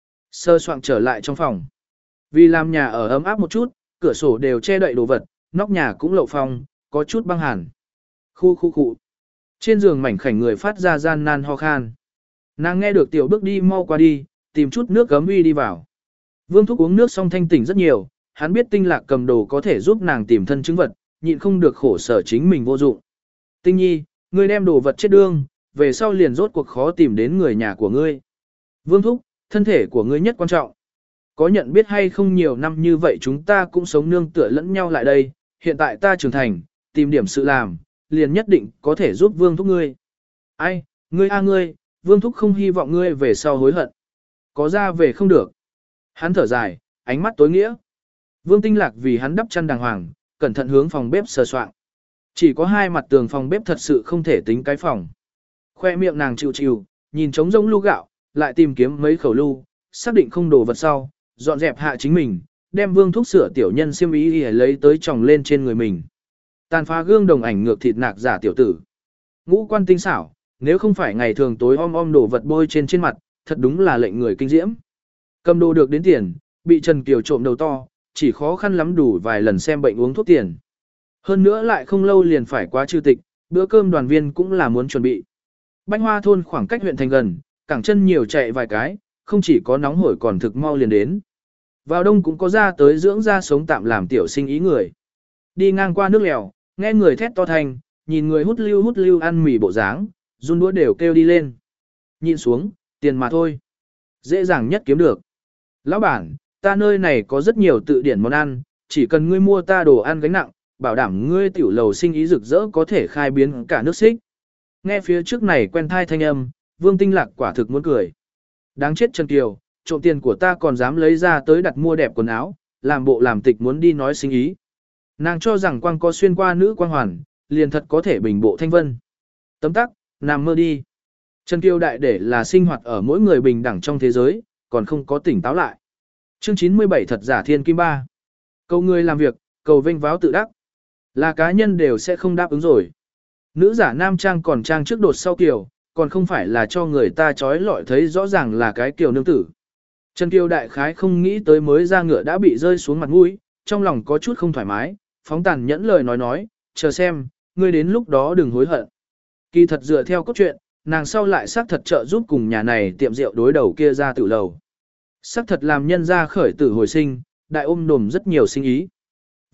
Sơ soạn trở lại trong phòng. Vì làm nhà ở ấm áp một chút, cửa sổ đều che đậy đồ vật, nóc nhà cũng lậu phong, có chút băng hàn. Khu khu khu. Trên giường mảnh khảnh người phát ra gian nan ho khan. Nàng nghe được tiểu bước đi mau qua đi, tìm chút nước gấm uy đi vào. Vương Thúc uống nước xong thanh tỉnh rất nhiều, hắn biết Tinh Lạc cầm đồ có thể giúp nàng tìm thân chứng vật, nhịn không được khổ sở chính mình vô dụng. Tinh Nhi, ngươi đem đồ vật chết đương, về sau liền rốt cuộc khó tìm đến người nhà của ngươi. Vương Thúc, thân thể của ngươi nhất quan trọng. Có nhận biết hay không nhiều năm như vậy chúng ta cũng sống nương tựa lẫn nhau lại đây, hiện tại ta trưởng thành, tìm điểm sự làm, liền nhất định có thể giúp Vương Thúc ngươi. Ai, ngươi a ngươi, Vương Thúc không hy vọng ngươi về sau hối hận. Có ra về không được. Hắn thở dài, ánh mắt tối nghĩa. Vương Tinh Lạc vì hắn đắp chăn đàng hoàng, cẩn thận hướng phòng bếp sờ soạng. Chỉ có hai mặt tường phòng bếp thật sự không thể tính cái phòng. Khoe miệng nàng chịu chịu, nhìn trống rỗng lu gạo, lại tìm kiếm mấy khẩu lu, xác định không đồ vật sau, dọn dẹp hạ chính mình, đem Vương Thúc sửa tiểu nhân xiêm y y lấy tới tròng lên trên người mình. Tàn phá gương đồng ảnh ngược thịt nạc giả tiểu tử. Ngũ quan tinh xảo, nếu không phải ngày thường tối om om đổ vật bôi trên trên mặt, thật đúng là lệnh người kinh diễm. Cầm đồ được đến tiền, bị Trần Kiều trộm đầu to, chỉ khó khăn lắm đủ vài lần xem bệnh uống thuốc tiền. Hơn nữa lại không lâu liền phải quá trừ tịch, bữa cơm đoàn viên cũng là muốn chuẩn bị. Bánh Hoa thôn khoảng cách huyện thành gần, cẳng chân nhiều chạy vài cái, không chỉ có nóng hổi còn thực mau liền đến. Vào đông cũng có ra tới dưỡng ra sống tạm làm tiểu sinh ý người. Đi ngang qua nước lèo, nghe người thét to thành, nhìn người hút lưu hút lưu ăn mì bộ dáng, run đũa đều kêu đi lên. Nhìn xuống, tiền mà thôi. Dễ dàng nhất kiếm được. Lão bản, ta nơi này có rất nhiều tự điển món ăn, chỉ cần ngươi mua ta đồ ăn gánh nặng, bảo đảm ngươi tiểu lầu sinh ý rực rỡ có thể khai biến cả nước xích. Nghe phía trước này quen thai thanh âm, Vương Tinh Lạc quả thực muốn cười. Đáng chết Trần Kiều, trộm tiền của ta còn dám lấy ra tới đặt mua đẹp quần áo, làm bộ làm tịch muốn đi nói sinh ý. Nàng cho rằng quang có xuyên qua nữ quang hoàn, liền thật có thể bình bộ thanh vân. Tấm tắc, nằm mơ đi. Trần Kiều đại để là sinh hoạt ở mỗi người bình đẳng trong thế giới, còn không có tỉnh táo lại. Chương chín mươi bảy thật giả thiên kim ba. Cầu người làm việc, cầu vênh váo tự đắc. Là cá nhân đều sẽ không đáp ứng rồi. Nữ giả nam trang còn trang trước đột sau kiều, còn không phải là cho người ta trói lọi thấy rõ ràng là cái kiều nương tử. Trần Kiều đại khái không nghĩ tới mới ra ngựa đã bị rơi xuống mặt mũi, trong lòng có chút không thoải mái, phóng tàn nhẫn lời nói nói, chờ xem, ngươi đến lúc đó đừng hối hận. Kỳ thật dựa theo cốt truyện, nàng sau lại xác thật trợ giúp cùng nhà này tiệm rượu đối đầu kia ra tự lầu. Xác thật làm nhân ra khởi tử hồi sinh, đại ôm đồm rất nhiều sinh ý.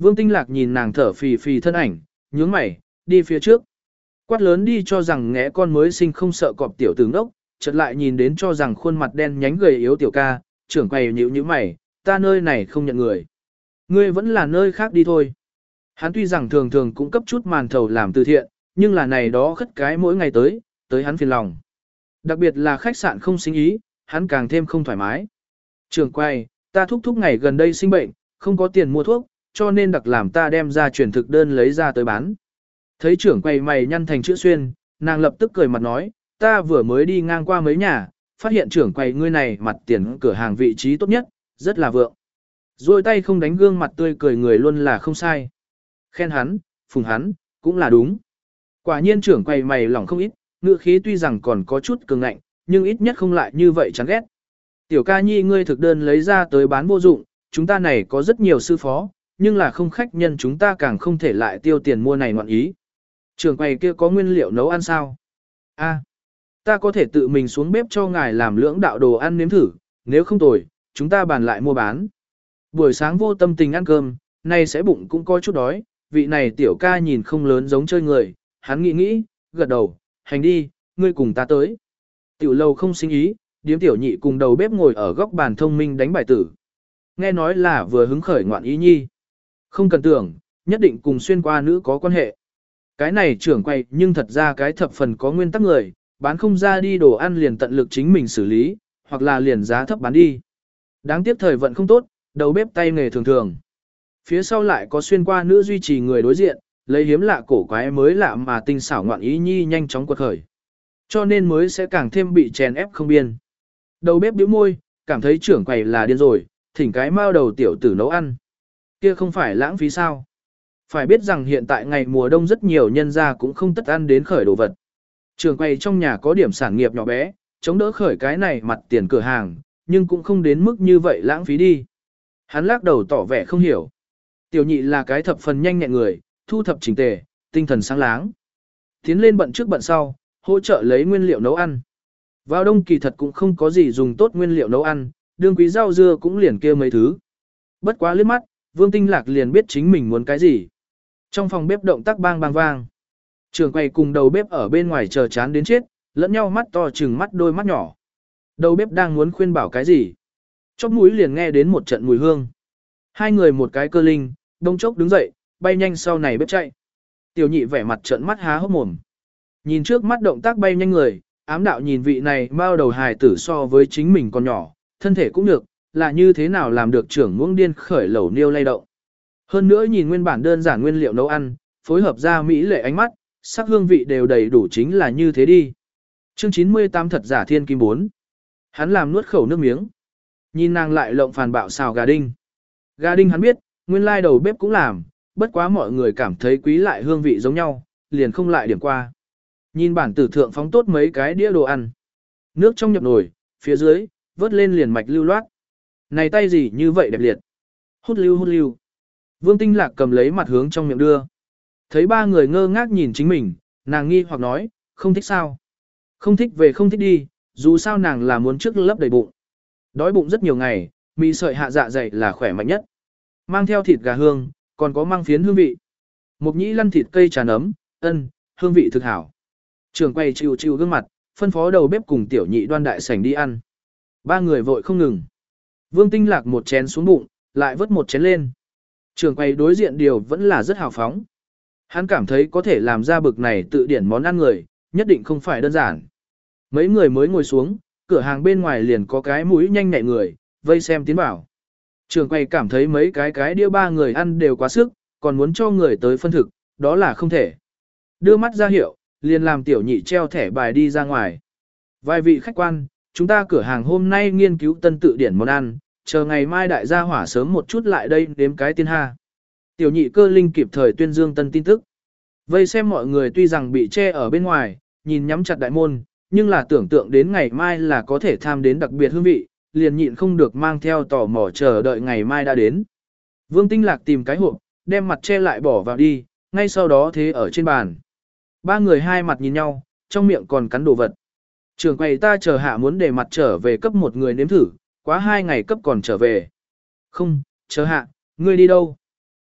Vương Tinh Lạc nhìn nàng thở phì phì thân ảnh, nhướng mày, đi phía trước. Quát lớn đi cho rằng ngẽ con mới sinh không sợ cọp tiểu tử ngốc, chợt lại nhìn đến cho rằng khuôn mặt đen nhánh gầy yếu tiểu ca, trưởng quầy nhíu nhíu mày, ta nơi này không nhận người. Ngươi vẫn là nơi khác đi thôi. Hắn tuy rằng thường thường cũng cấp chút màn thầu làm từ thiện, nhưng là này đó khất cái mỗi ngày tới, tới hắn phiền lòng. Đặc biệt là khách sạn không sinh ý, hắn càng thêm không thoải mái. Trưởng quầy, ta thúc thúc ngày gần đây sinh bệnh, không có tiền mua thuốc, cho nên đặc làm ta đem ra chuyển thực đơn lấy ra tới bán. Thấy trưởng quầy mày nhăn thành chữ xuyên, nàng lập tức cười mặt nói, ta vừa mới đi ngang qua mấy nhà, phát hiện trưởng quầy ngươi này mặt tiền cửa hàng vị trí tốt nhất, rất là vượng. Rồi tay không đánh gương mặt tươi cười người luôn là không sai. Khen hắn, phùng hắn, cũng là đúng. Quả nhiên trưởng quầy mày lỏng không ít, ngữ khí tuy rằng còn có chút cường ngạnh, nhưng ít nhất không lại như vậy chán ghét. Tiểu ca nhi ngươi thực đơn lấy ra tới bán vô dụng, chúng ta này có rất nhiều sư phó, nhưng là không khách nhân chúng ta càng không thể lại tiêu tiền mua này ngoạn ý. Trưởng quầy kia có nguyên liệu nấu ăn sao? A, ta có thể tự mình xuống bếp cho ngài làm lưỡng đạo đồ ăn nếm thử, nếu không tồi, chúng ta bàn lại mua bán. Buổi sáng vô tâm tình ăn cơm, nay sẽ bụng cũng có chút đói, vị này tiểu ca nhìn không lớn giống chơi người, hắn nghĩ nghĩ, gật đầu, hành đi, ngươi cùng ta tới. Tiểu lâu không sinh ý, điếm tiểu nhị cùng đầu bếp ngồi ở góc bàn thông minh đánh bài tử. Nghe nói là vừa hứng khởi ngoạn ý nhi. Không cần tưởng, nhất định cùng xuyên qua nữ có quan hệ. Cái này trưởng quay nhưng thật ra cái thập phần có nguyên tắc người, bán không ra đi đồ ăn liền tận lực chính mình xử lý, hoặc là liền giá thấp bán đi. Đáng tiếc thời vận không tốt, đầu bếp tay nghề thường thường. Phía sau lại có xuyên qua nữ duy trì người đối diện, lấy hiếm lạ cổ quái mới lạ mà tinh xảo ngoạn ý nhi nhanh chóng quật khởi. Cho nên mới sẽ càng thêm bị chèn ép không biên. Đầu bếp bĩu môi, cảm thấy trưởng quầy là điên rồi, thỉnh cái mao đầu tiểu tử nấu ăn. Kia không phải lãng phí sao? Phải biết rằng hiện tại ngày mùa đông rất nhiều nhân gia cũng không tất ăn đến khởi đồ vật. Trưởng quầy trong nhà có điểm sản nghiệp nhỏ bé, chống đỡ khởi cái này mặt tiền cửa hàng, nhưng cũng không đến mức như vậy lãng phí đi. Hắn lắc đầu tỏ vẻ không hiểu. Tiểu nhị là cái thập phần nhanh nhẹn người, thu thập chỉnh tề, tinh thần sáng láng. Tiến lên bận trước bận sau, hỗ trợ lấy nguyên liệu nấu ăn. Vào đông kỳ thật cũng không có gì dùng tốt nguyên liệu nấu ăn, đương quý rau dưa cũng liền kia mấy thứ. Bất quá liếc mắt, Vương Tinh Lạc liền biết chính mình muốn cái gì. Trong phòng bếp động tác bang bang vang. Trường quầy cùng đầu bếp ở bên ngoài chờ chán đến chết, lẫn nhau mắt to chừng mắt đôi mắt nhỏ. Đầu bếp đang muốn khuyên bảo cái gì. Chóp mũi liền nghe đến một trận mùi hương. Hai người một cái cơ linh, đông chốc đứng dậy, bay nhanh sau này bếp chạy. Tiểu nhị vẻ mặt trợn mắt há hốc mồm. Nhìn trước mắt động tác bay nhanh người, ám đạo nhìn vị này bao đầu hài tử so với chính mình còn nhỏ, thân thể cũng được, là như thế nào làm được trưởng muỗng điên khởi lẩu niêu lay động. Hơn nữa nhìn nguyên bản đơn giản nguyên liệu nấu ăn, phối hợp ra mỹ lệ ánh mắt, sắc hương vị đều đầy đủ chính là như thế đi. Chương chín mươi tám thật giả thiên kim bốn. Hắn làm nuốt khẩu nước miếng. Nhìn nàng lại lộng phàn bạo xào gà đinh. Gà đinh hắn biết, nguyên lai đầu bếp cũng làm, bất quá mọi người cảm thấy quý lại hương vị giống nhau, liền không lại điểm qua. Nhìn bản tử thượng phóng tốt mấy cái đĩa đồ ăn. Nước trong nhập nồi, phía dưới, vớt lên liền mạch lưu loát. Này tay gì như vậy đẹp liệt. Hút lưu hút lưu. Vương Tinh Lạc cầm lấy mặt hướng trong miệng đưa. Thấy ba người ngơ ngác nhìn chính mình, nàng nghi hoặc nói, không thích sao. Không thích về không thích đi, dù sao nàng là muốn trước lấp đầy bụng. Đói bụng rất nhiều ngày, mì sợi hạ dạ dày là khỏe mạnh nhất. Mang theo thịt gà hương, còn có mang phiến hương vị. Mộc nhĩ lăn thịt cây trà nấm, ân, hương vị thực hảo. Trường quay chịu chịu gương mặt, phân phó đầu bếp cùng tiểu nhị đoan đại sảnh đi ăn. Ba người vội không ngừng. Vương Tinh Lạc một chén xuống bụng, lại vớt một chén lên. Trường quay đối diện điều vẫn là rất hào phóng. Hắn cảm thấy có thể làm ra bực này tự điển món ăn người, nhất định không phải đơn giản. Mấy người mới ngồi xuống, cửa hàng bên ngoài liền có cái mũi nhanh nhạy người, vây xem tiến bảo. Trường quay cảm thấy mấy cái cái đĩa ba người ăn đều quá sức, còn muốn cho người tới phân thực, đó là không thể. Đưa mắt ra hiệu, liền làm tiểu nhị treo thẻ bài đi ra ngoài. Vài vị khách quan, chúng ta cửa hàng hôm nay nghiên cứu tân tự điển món ăn, chờ ngày mai đại gia hỏa sớm một chút lại đây đếm cái tiên ha. Tiểu nhị cơ linh kịp thời tuyên dương tân tin tức. Vây xem mọi người tuy rằng bị che ở bên ngoài, nhìn nhắm chặt đại môn, nhưng là tưởng tượng đến ngày mai là có thể tham đến đặc biệt hương vị, liền nhịn không được mang theo tò mò chờ đợi ngày mai đã đến. Vương Tinh Lạc tìm cái hộp, đem mặt che lại bỏ vào đi, ngay sau đó thế ở trên bàn. Ba người hai mặt nhìn nhau, trong miệng còn cắn đồ vật. Trường quầy ta chờ hạ muốn để mặt trở về cấp một người nếm thử, quá hai ngày cấp còn trở về. Không, chờ hạ, ngươi đi đâu?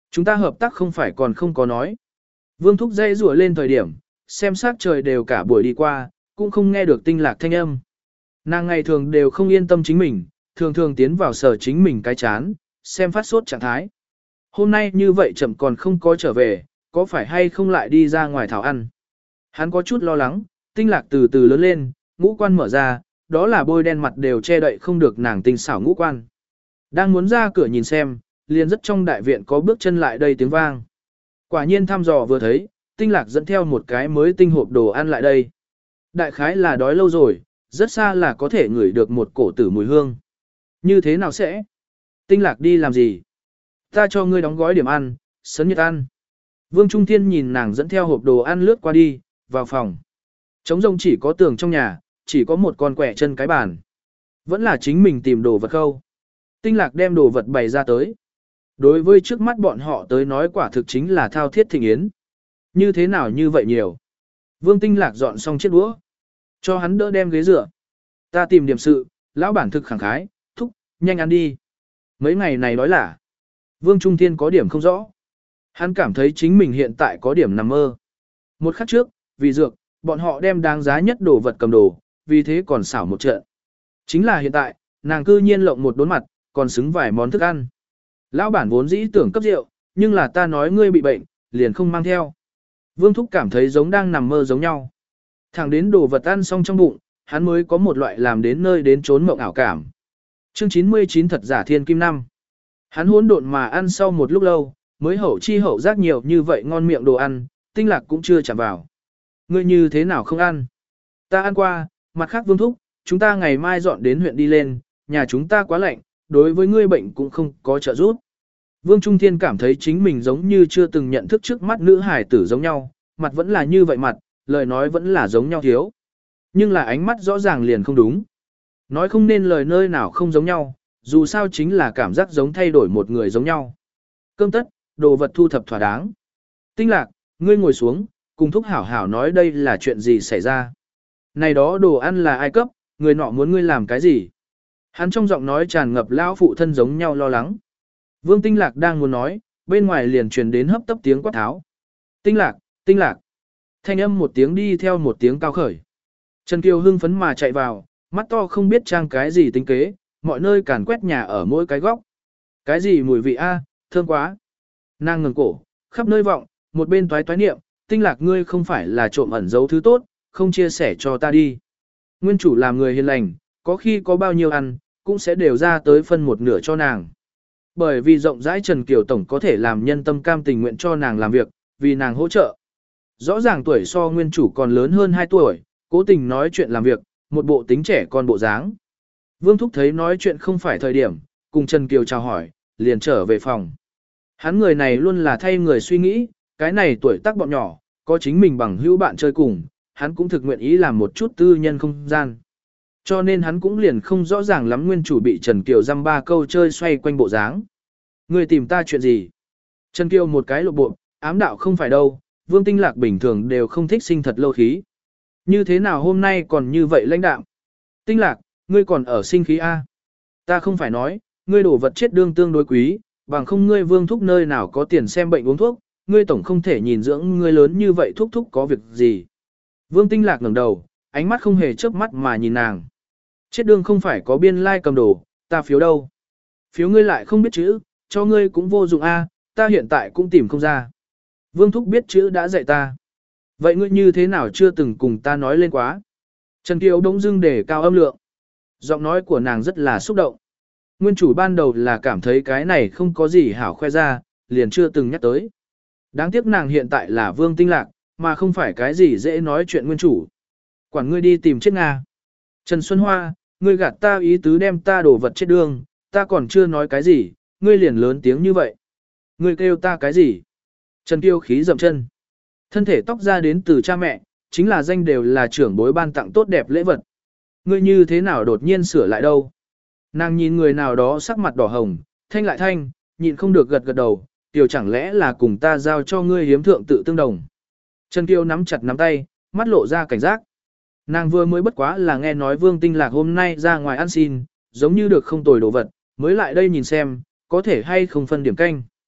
Chúng ta hợp tác không phải còn không có nói. Vương Thúc dây rủa lên thời điểm, xem sát trời đều cả buổi đi qua, cũng không nghe được tinh lạc thanh âm. Nàng ngày thường đều không yên tâm chính mình, thường thường tiến vào sở chính mình cái chán, xem phát sốt trạng thái. Hôm nay như vậy chậm còn không có trở về, có phải hay không lại đi ra ngoài thảo ăn. Hắn có chút lo lắng, tinh lạc từ từ lớn lên, ngũ quan mở ra, đó là bôi đen mặt đều che đậy không được nàng tinh xảo ngũ quan. Đang muốn ra cửa nhìn xem, liền rất trong đại viện có bước chân lại đây tiếng vang. Quả nhiên thăm dò vừa thấy, tinh lạc dẫn theo một cái mới tinh hộp đồ ăn lại đây. Đại khái là đói lâu rồi, rất xa là có thể ngửi được một cổ tử mùi hương. Như thế nào sẽ? Tinh lạc đi làm gì? Ta cho ngươi đóng gói điểm ăn, sấn nhiệt ăn. Vương Trung Thiên nhìn nàng dẫn theo hộp đồ ăn lướt qua đi, vào phòng. Trống rông chỉ có tường trong nhà, chỉ có một con quẻ chân cái bàn. Vẫn là chính mình tìm đồ vật khâu. Tinh lạc đem đồ vật bày ra tới. Đối với trước mắt bọn họ tới nói quả thực chính là thao thiết thịnh yến. Như thế nào như vậy nhiều. Vương Tinh lạc dọn xong chiếc đũa. Cho hắn đỡ đem ghế dựa. Ta tìm điểm sự, lão bản thực khẳng khái, thúc, nhanh ăn đi. Mấy ngày này đói là. Vương Trung Thiên có điểm không rõ. Hắn cảm thấy chính mình hiện tại có điểm nằm mơ. Một khắc trước, vì dược, bọn họ đem đáng giá nhất đồ vật cầm đồ, vì thế còn xảo một trận. Chính là hiện tại, nàng cư nhiên lộng một đốn mặt, còn xứng vài món thức ăn. Lão bản vốn dĩ tưởng cấp rượu, nhưng là ta nói ngươi bị bệnh, liền không mang theo. Vương Thúc cảm thấy giống đang nằm mơ giống nhau. Thẳng đến đồ vật ăn xong trong bụng, hắn mới có một loại làm đến nơi đến trốn mộng ảo cảm. Chương chín mươi chín thật giả thiên kim năm. Hắn hỗn độn mà ăn sau một lúc lâu, mới hậu chi hậu giác nhiều như vậy ngon miệng đồ ăn, tinh lạc cũng chưa chạm vào. Ngươi như thế nào không ăn? Ta ăn qua, mặt khác Vương Thúc, chúng ta ngày mai dọn đến huyện đi lên, nhà chúng ta quá lạnh, đối với ngươi bệnh cũng không có trợ giúp. Vương Trung Thiên cảm thấy chính mình giống như chưa từng nhận thức trước mắt nữ hải tử giống nhau, mặt vẫn là như vậy mặt, lời nói vẫn là giống nhau thiếu. Nhưng là ánh mắt rõ ràng liền không đúng. Nói không nên lời nơi nào không giống nhau, dù sao chính là cảm giác giống thay đổi một người giống nhau. Cơm tất, đồ vật thu thập thỏa đáng. Tinh lạc, ngươi ngồi xuống, cùng thúc hảo hảo nói đây là chuyện gì xảy ra. Này đó đồ ăn là ai cấp, người nọ muốn ngươi làm cái gì. Hắn trong giọng nói tràn ngập lão phụ thân giống nhau lo lắng. Vương Tinh Lạc đang muốn nói, bên ngoài liền truyền đến hấp tấp tiếng quát tháo. Tinh Lạc, Tinh Lạc. Thanh âm một tiếng đi theo một tiếng cao khởi. Trần Kiều hưng phấn mà chạy vào, mắt to không biết trang cái gì tính kế, mọi nơi càn quét nhà ở mỗi cái góc. Cái gì mùi vị a, thơm quá. Nàng ngẩng cổ, khắp nơi vọng, một bên toái toái niệm, Tinh Lạc ngươi không phải là trộm ẩn giấu thứ tốt, không chia sẻ cho ta đi. Nguyên chủ làm người hiền lành, có khi có bao nhiêu ăn, cũng sẽ đều ra tới phân một nửa cho nàng. Bởi vì rộng rãi Trần Kiều Tổng có thể làm nhân tâm cam tình nguyện cho nàng làm việc, vì nàng hỗ trợ. Rõ ràng tuổi so nguyên chủ còn lớn hơn hai tuổi, cố tình nói chuyện làm việc, một bộ tính trẻ con bộ dáng. Vương Thúc thấy nói chuyện không phải thời điểm, cùng Trần Kiều chào hỏi, liền trở về phòng. Hắn người này luôn là thay người suy nghĩ, cái này tuổi tác bọn nhỏ, có chính mình bằng hữu bạn chơi cùng, hắn cũng thực nguyện ý làm một chút tư nhân không gian. Cho nên hắn cũng liền không rõ ràng lắm nguyên chủ bị Trần Kiều dăm ba câu chơi xoay quanh bộ dáng. Người tìm ta chuyện gì? Trần Kiều một cái lộ bộ, ám đạo không phải đâu, Vương Tinh Lạc bình thường đều không thích sinh thật lâu khí. Như thế nào hôm nay còn như vậy lãnh đạm? Tinh Lạc, ngươi còn ở sinh khí A. Ta không phải nói, ngươi đổ vật chết đương tương đối quý, bằng không ngươi Vương Thúc nơi nào có tiền xem bệnh uống thuốc, ngươi tổng không thể nhìn dưỡng ngươi lớn như vậy thúc thúc có việc gì. Vương Tinh Lạc ngẩng đầu, ánh mắt không hề chớp mắt mà nhìn nàng. Chết đương không phải có biên lai like cầm đồ, ta phiếu đâu. Phiếu ngươi lại không biết chữ, cho ngươi cũng vô dụng a, ta hiện tại cũng tìm không ra. Vương Thúc biết chữ đã dạy ta. Vậy ngươi như thế nào chưa từng cùng ta nói lên quá? Trần Kiều đông dưng để cao âm lượng. Giọng nói của nàng rất là xúc động. Nguyên chủ ban đầu là cảm thấy cái này không có gì hảo khoe ra, liền chưa từng nhắc tới. Đáng tiếc nàng hiện tại là Vương Tinh Lạc, mà không phải cái gì dễ nói chuyện nguyên chủ. Quản ngươi đi tìm chết Nga. Trần Xuân Hoa, ngươi gạt ta ý tứ đem ta đổ vật chết đường, ta còn chưa nói cái gì, ngươi liền lớn tiếng như vậy. Ngươi kêu ta cái gì? Trần Kiêu khí dậm chân. Thân thể tóc ra đến từ cha mẹ, chính là danh đều là trưởng bối ban tặng tốt đẹp lễ vật. Ngươi như thế nào đột nhiên sửa lại đâu? Nàng nhìn người nào đó sắc mặt đỏ hồng, thanh lại thanh, nhịn không được gật gật đầu, tiểu chẳng lẽ là cùng ta giao cho ngươi hiếm thượng tự tương đồng. Trần Kiêu nắm chặt nắm tay, mắt lộ ra cảnh giác. Nàng vừa mới bất quá là nghe nói Vương Tinh Lạc hôm nay ra ngoài ăn xin, giống như được không tồi đồ vật, mới lại đây nhìn xem, có thể hay không phân điểm canh.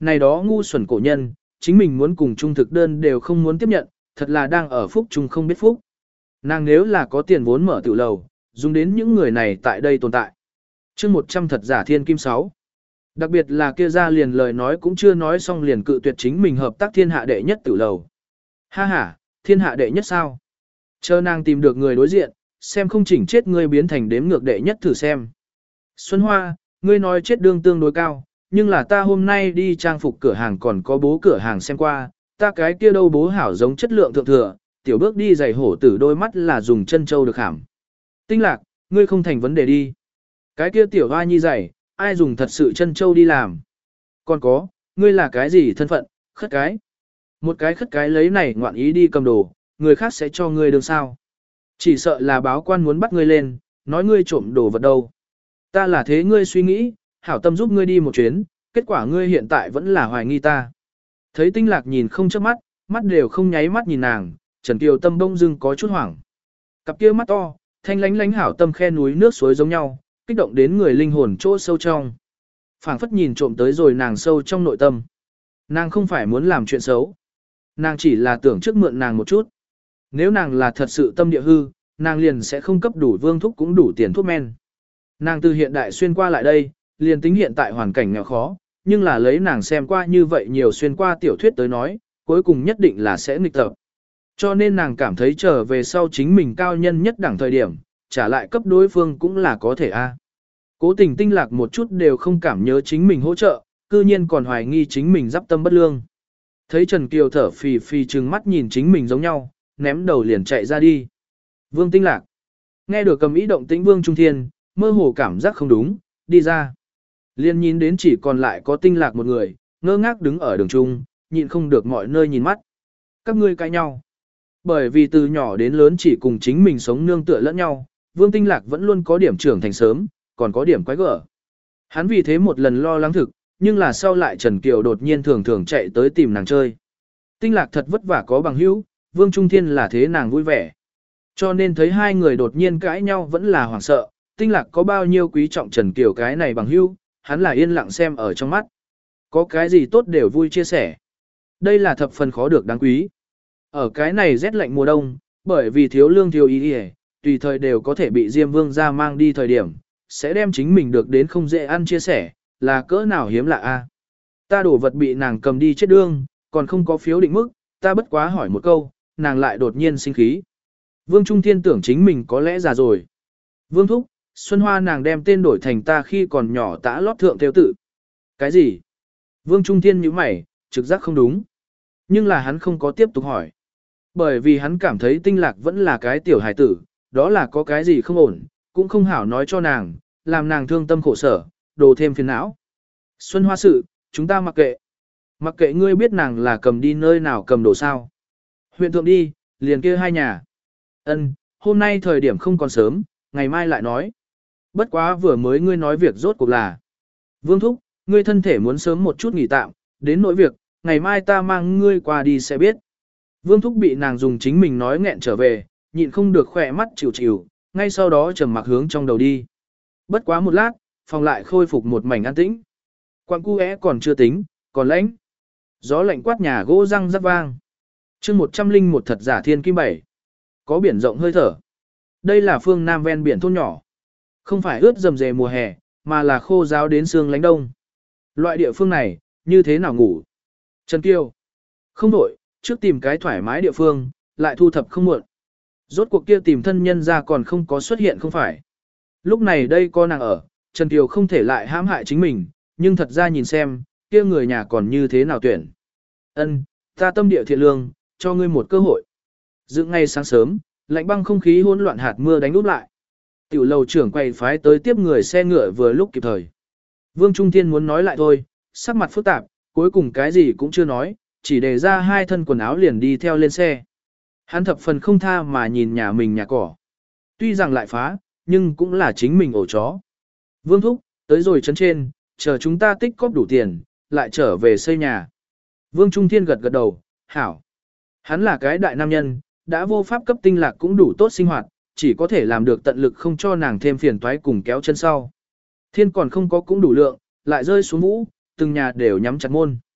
này đó ngu xuẩn cổ nhân, chính mình muốn cùng trung thực đơn đều không muốn tiếp nhận, thật là đang ở phúc chung không biết phúc. Nàng nếu là có tiền vốn mở tiểu lầu, dùng đến những người này tại đây tồn tại. chương một trăm thật giả thiên kim sáu. Đặc biệt là kia ra liền lời nói cũng chưa nói xong liền cự tuyệt chính mình hợp tác thiên hạ đệ nhất tiểu lầu. Ha ha, thiên hạ đệ nhất sao? Chờ nàng tìm được người đối diện, xem không chỉnh chết ngươi biến thành đếm ngược đệ nhất thử xem. Xuân Hoa, ngươi nói chết đương tương đối cao, nhưng là ta hôm nay đi trang phục cửa hàng còn có bố cửa hàng xem qua, ta cái kia đâu bố hảo giống chất lượng thượng thừa, tiểu bước đi giày hổ tử đôi mắt là dùng chân châu được hàm. Tinh lạc, ngươi không thành vấn đề đi. Cái kia tiểu hoa nhi giày, ai dùng thật sự chân châu đi làm. Còn có, ngươi là cái gì thân phận, khất cái. Một cái khất cái lấy này ngoạn ý đi cầm đồ, người khác sẽ cho ngươi đường sao. Chỉ sợ là báo quan muốn bắt ngươi lên, nói ngươi trộm đồ vật đâu. Ta là thế ngươi suy nghĩ, hảo tâm giúp ngươi đi một chuyến, kết quả ngươi hiện tại vẫn là hoài nghi ta. Thấy tinh lạc nhìn không chớp mắt, mắt đều không nháy mắt nhìn nàng, Trần Kiều tâm bông dưng có chút hoảng. Cặp kia mắt to, thanh lánh lánh hảo tâm khe núi nước suối giống nhau, kích động đến người linh hồn chỗ sâu trong. Phảng phất nhìn trộm tới rồi nàng sâu trong nội tâm. Nàng không phải muốn làm chuyện xấu. Nàng chỉ là tưởng trước mượn nàng một chút. Nếu nàng là thật sự tâm địa hư, nàng liền sẽ không cấp đủ vương thuốc cũng đủ tiền thuốc men. Nàng từ hiện đại xuyên qua lại đây, liền tính hiện tại hoàn cảnh nghèo khó, nhưng là lấy nàng xem qua như vậy nhiều xuyên qua tiểu thuyết tới nói, cuối cùng nhất định là sẽ nghịch tập. Cho nên nàng cảm thấy trở về sau chính mình cao nhân nhất đẳng thời điểm, trả lại cấp đối phương cũng là có thể a. Cố tình tinh lạc một chút đều không cảm nhớ chính mình hỗ trợ, cư nhiên còn hoài nghi chính mình giáp tâm bất lương. Thấy Trần Kiều thở phì phì trừng mắt nhìn chính mình giống nhau, ném đầu liền chạy ra đi. Vương Tinh Lạc. Nghe được cầm ý động tĩnh Vương Trung Thiên, mơ hồ cảm giác không đúng, đi ra. Liên nhìn đến chỉ còn lại có Tinh Lạc một người, ngơ ngác đứng ở đường trung, nhịn không được mọi nơi nhìn mắt. Các ngươi cãi nhau. Bởi vì từ nhỏ đến lớn chỉ cùng chính mình sống nương tựa lẫn nhau, Vương Tinh Lạc vẫn luôn có điểm trưởng thành sớm, còn có điểm quái gở. Hắn vì thế một lần lo lắng thực, nhưng là sau lại Trần Kiều đột nhiên thường thường chạy tới tìm nàng chơi. Tinh Lạc thật vất vả có bằng hữu, Vương Trung Thiên là thế nàng vui vẻ. Cho nên thấy hai người đột nhiên cãi nhau vẫn là hoảng sợ, Tinh Lạc có bao nhiêu quý trọng Trần Kiều cái này bằng hữu, hắn là yên lặng xem ở trong mắt. Có cái gì tốt đều vui chia sẻ. Đây là thập phần khó được đáng quý. Ở cái này rét lạnh mùa đông, bởi vì thiếu lương thiếu ý ý, tùy thời đều có thể bị Diêm Vương ra mang đi thời điểm, sẽ đem chính mình được đến không dễ ăn chia sẻ, là cỡ nào hiếm lạ a. Ta đổ vật bị nàng cầm đi chết đương, còn không có phiếu định mức, ta bất quá hỏi một câu, nàng lại đột nhiên sinh khí. Vương Trung Thiên tưởng chính mình có lẽ già rồi. Vương Thúc, Xuân Hoa nàng đem tên đổi thành ta khi còn nhỏ tã lót thượng theo tự. Cái gì? Vương Trung Thiên nhíu mày, trực giác không đúng. Nhưng là hắn không có tiếp tục hỏi. Bởi vì hắn cảm thấy Tinh Lạc vẫn là cái tiểu hài tử, đó là có cái gì không ổn, cũng không hảo nói cho nàng, làm nàng thương tâm khổ sở, đồ thêm phiền não. Xuân Hoa sự, chúng ta mặc kệ. Mặc kệ ngươi biết nàng là cầm đi nơi nào cầm đồ sao. Huyện thượng đi, liền kia hai nhà. Ân, hôm nay thời điểm không còn sớm, ngày mai lại nói. Bất quá vừa mới ngươi nói việc rốt cuộc là. Vương Thúc, ngươi thân thể muốn sớm một chút nghỉ tạm, đến nỗi việc, ngày mai ta mang ngươi qua đi sẽ biết. Vương Thúc bị nàng dùng chính mình nói nghẹn trở về, nhịn không được khỏe mắt chịu chịu, ngay sau đó trầm mặc hướng trong đầu đi. Bất quá một lát, phòng lại khôi phục một mảnh an tĩnh. Quặng cu é còn chưa tính, còn lãnh. Gió lạnh quát nhà gỗ răng rắc vang. chương một trăm linh một thật giả thiên kim bảy. Có biển rộng hơi thở. Đây là phương nam ven biển thôn nhỏ. Không phải ướt dầm dề mùa hè, mà là khô ráo đến sương lánh đông. Loại địa phương này, như thế nào ngủ? Trần Kiều. Không đổi, trước tìm cái thoải mái địa phương, lại thu thập không muộn. Rốt cuộc kia tìm thân nhân ra còn không có xuất hiện không phải. Lúc này đây có nàng ở, Trần Kiều không thể lại hãm hại chính mình, nhưng thật ra nhìn xem, kia người nhà còn như thế nào tuyển. Ân, ta tâm địa thiện lương, cho ngươi một cơ hội. Dựng ngay sáng sớm, lạnh băng không khí hỗn loạn hạt mưa đánh úp lại. Tiểu lầu trưởng quay phái tới tiếp người xe ngựa vừa lúc kịp thời. Vương Trung Thiên muốn nói lại thôi, sắc mặt phức tạp, cuối cùng cái gì cũng chưa nói, chỉ để ra hai thân quần áo liền đi theo lên xe. Hắn thập phần không tha mà nhìn nhà mình nhà cỏ. Tuy rằng lại phá, nhưng cũng là chính mình ổ chó. Vương Thúc, tới rồi trấn trên, chờ chúng ta tích cóp đủ tiền, lại trở về xây nhà. Vương Trung Thiên gật gật đầu, hảo. Hắn là cái đại nam nhân, đã vô pháp cấp Tinh Lạc cũng đủ tốt sinh hoạt, chỉ có thể làm được tận lực không cho nàng thêm phiền toái cùng kéo chân sau. Thiên còn không có cũng đủ lượng, lại rơi xuống vũ, từng nhà đều nhắm chặt môn.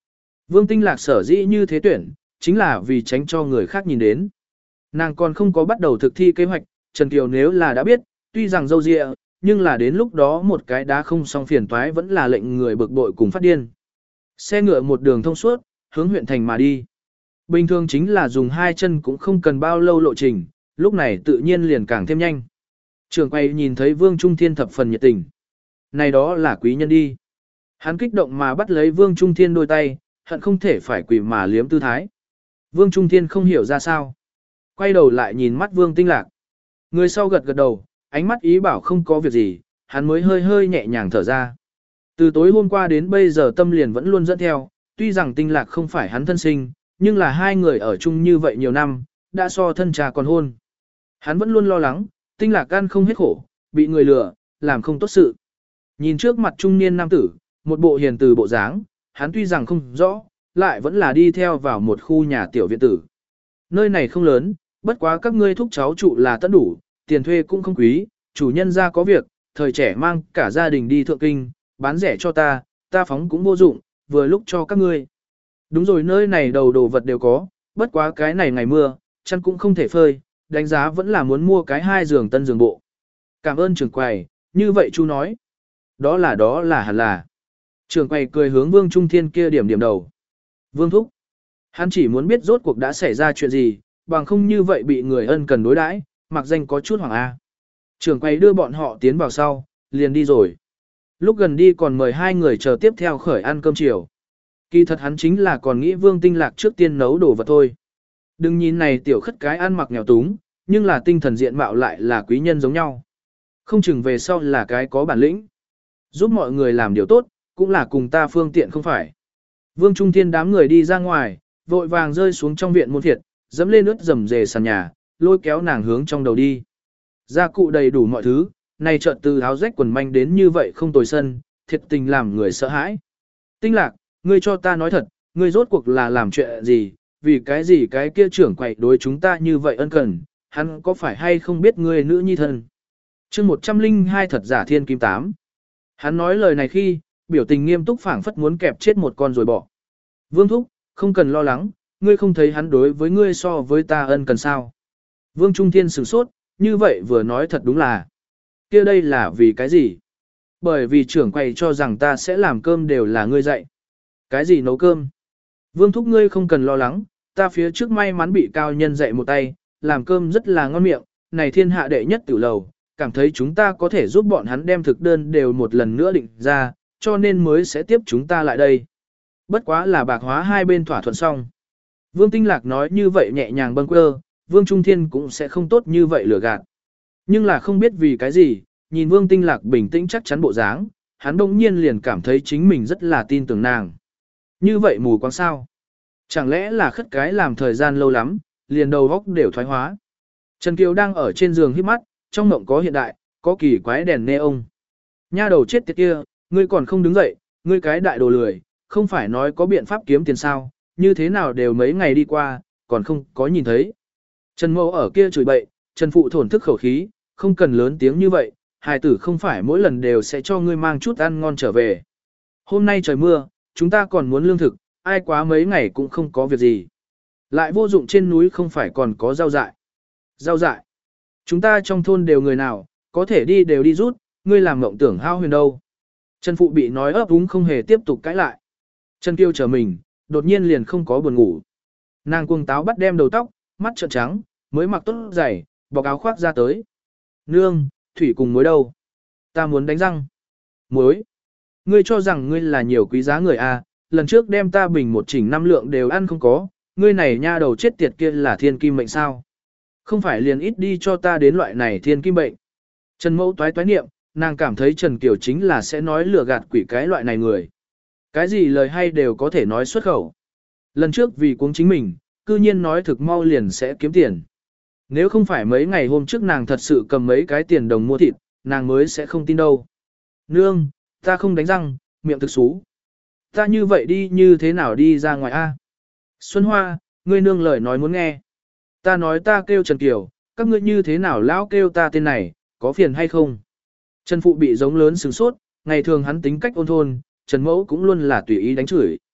Vương Tinh Lạc sở dĩ như thế tuyển, chính là vì tránh cho người khác nhìn đến. Nàng còn không có bắt đầu thực thi kế hoạch, Trần Kiều nếu là đã biết, tuy rằng dâu dịa, nhưng là đến lúc đó một cái đá không xong phiền toái vẫn là lệnh người bực bội cùng phát điên. Xe ngựa một đường thông suốt, hướng huyện thành mà đi. Bình thường chính là dùng hai chân cũng không cần bao lâu lộ trình, lúc này tự nhiên liền càng thêm nhanh. Trường quay nhìn thấy Vương Trung Thiên thập phần nhiệt tình. Này đó là quý nhân đi. Hắn kích động mà bắt lấy Vương Trung Thiên đôi tay, hận không thể phải quỳ mà liếm tư thái. Vương Trung Thiên không hiểu ra sao. Quay đầu lại nhìn mắt Vương Tinh Lạc. Người sau gật gật đầu, ánh mắt ý bảo không có việc gì, hắn mới hơi hơi nhẹ nhàng thở ra. Từ tối hôm qua đến bây giờ tâm liền vẫn luôn dẫn theo, tuy rằng Tinh Lạc không phải hắn thân sinh, nhưng là hai người ở chung như vậy nhiều năm, đã so thân cha còn hôn. Hắn vẫn luôn lo lắng, Tinh Lạc ăn không hết khổ, bị người lừa, làm không tốt sự. Nhìn trước mặt trung niên nam tử, một bộ hiền từ bộ dáng, hắn tuy rằng không rõ, lại vẫn là đi theo vào một khu nhà tiểu viện tử. Nơi này không lớn, bất quá các ngươi thúc cháu trụ là tất đủ, tiền thuê cũng không quý, chủ nhân ra có việc, thời trẻ mang cả gia đình đi thượng kinh, bán rẻ cho ta, ta phóng cũng vô dụng, vừa lúc cho các ngươi. Đúng rồi, nơi này đầu đồ vật đều có, bất quá cái này ngày mưa, chăn cũng không thể phơi, đánh giá vẫn là muốn mua cái hai giường tân giường bộ. Cảm ơn trưởng quầy, như vậy chú nói. Đó là đó là hẳn là. Trưởng quầy cười hướng Vương Trung Thiên kia điểm điểm đầu. Vương thúc. Hắn chỉ muốn biết rốt cuộc đã xảy ra chuyện gì, bằng không như vậy bị người ân cần đối đãi, mặc danh có chút hoảng a. Trưởng quầy đưa bọn họ tiến vào sau, liền đi rồi. Lúc gần đi còn mời hai người chờ tiếp theo khởi ăn cơm chiều. Kỳ thật hắn chính là còn nghĩ Vương Tinh Lạc trước tiên nấu đồ vật thôi. Đừng nhìn này tiểu khất cái ăn mặc nghèo túng, nhưng là tinh thần diện mạo lại là quý nhân giống nhau. Không chừng về sau là cái có bản lĩnh. Giúp mọi người làm điều tốt, cũng là cùng ta phương tiện không phải. Vương Trung Thiên đám người đi ra ngoài, vội vàng rơi xuống trong viện môn thiệt, dẫm lên ướt rầm rề sàn nhà, lôi kéo nàng hướng trong đầu đi. Gia cụ đầy đủ mọi thứ, này chợt từ áo rách quần manh đến như vậy không tồi sân, thiệt tình làm người sợ hãi. Tinh Lạc, ngươi cho ta nói thật, ngươi rốt cuộc là làm chuyện gì, vì cái gì cái kia trưởng quậy đối chúng ta như vậy ân cần, hắn có phải hay không biết ngươi nữ nhi thân. chương một trăm linh hai thật giả thiên kim tám. Hắn nói lời này khi, biểu tình nghiêm túc phảng phất muốn kẹp chết một con rồi bỏ. Vương thúc, không cần lo lắng, ngươi không thấy hắn đối với ngươi so với ta ân cần sao. Vương Trung Thiên sửng sốt, như vậy vừa nói thật đúng là. Kia đây là vì cái gì? Bởi vì trưởng quầy cho rằng ta sẽ làm cơm đều là ngươi dạy. Cái gì nấu cơm? Vương thúc ngươi không cần lo lắng, ta phía trước may mắn bị cao nhân dạy một tay, làm cơm rất là ngon miệng, này thiên hạ đệ nhất tiểu lầu, cảm thấy chúng ta có thể giúp bọn hắn đem thực đơn đều một lần nữa định ra, cho nên mới sẽ tiếp chúng ta lại đây. Bất quá là bạc hóa hai bên thỏa thuận xong. Vương Tinh Lạc nói như vậy nhẹ nhàng bâng quơ, Vương Trung Thiên cũng sẽ không tốt như vậy lừa gạt. Nhưng là không biết vì cái gì, nhìn Vương Tinh Lạc bình tĩnh chắc chắn bộ dáng, hắn đông nhiên liền cảm thấy chính mình rất là tin tưởng nàng. Như vậy mù quáng sao? Chẳng lẽ là khất cái làm thời gian lâu lắm, liền đầu góc đều thoái hóa. Trần Kiều đang ở trên giường hít mắt, trong mộng có hiện đại, có kỳ quái đèn neon. Nha đầu chết tiệt kia, ngươi còn không đứng dậy, ngươi cái đại đồ lười, không phải nói có biện pháp kiếm tiền sao, như thế nào đều mấy ngày đi qua, còn không có nhìn thấy. Trần Mẫu ở kia chửi bậy, Trần Phụ thổn thức khẩu khí, không cần lớn tiếng như vậy, hài tử không phải mỗi lần đều sẽ cho ngươi mang chút ăn ngon trở về. Hôm nay trời mưa, chúng ta còn muốn lương thực, ai quá mấy ngày cũng không có việc gì. Lại vô dụng trên núi không phải còn có rau dại. Rau dại. Chúng ta trong thôn đều người nào, có thể đi đều đi rút, ngươi làm mộng tưởng hao huyền đâu. Trần Phụ bị nói ấp úng không hề tiếp tục cãi lại. Trần Kiêu chờ mình, đột nhiên liền không có buồn ngủ. Nàng cuồng táo bắt đem đầu tóc, mắt trợn trắng, mới mặc tốt giày, bọc áo khoác ra tới. Nương, thủy cùng muối đâu? Ta muốn đánh răng. Muối? Ngươi cho rằng ngươi là nhiều quý giá người à, lần trước đem ta bình một chỉnh năm lượng đều ăn không có, ngươi này nha đầu chết tiệt kia là thiên kim mệnh sao? Không phải liền ít đi cho ta đến loại này thiên kim bệnh. Trần Mẫu toái toái niệm, nàng cảm thấy Trần Kiều chính là sẽ nói lừa gạt quỷ cái loại này người. Cái gì lời hay đều có thể nói xuất khẩu. Lần trước vì cuống chính mình, cư nhiên nói thực mau liền sẽ kiếm tiền. Nếu không phải mấy ngày hôm trước nàng thật sự cầm mấy cái tiền đồng mua thịt, nàng mới sẽ không tin đâu. Nương, ta không đánh răng, miệng thực xú. Ta như vậy đi như thế nào đi ra ngoài a? Xuân Hoa, ngươi nương lời nói muốn nghe. Ta nói ta kêu Trần Kiều, các ngươi như thế nào lão kêu ta tên này, có phiền hay không? Trần Phụ bị giống lớn sừng sốt, ngày thường hắn tính cách ôn thôn, Trần Mẫu cũng luôn là tùy ý đánh chửi.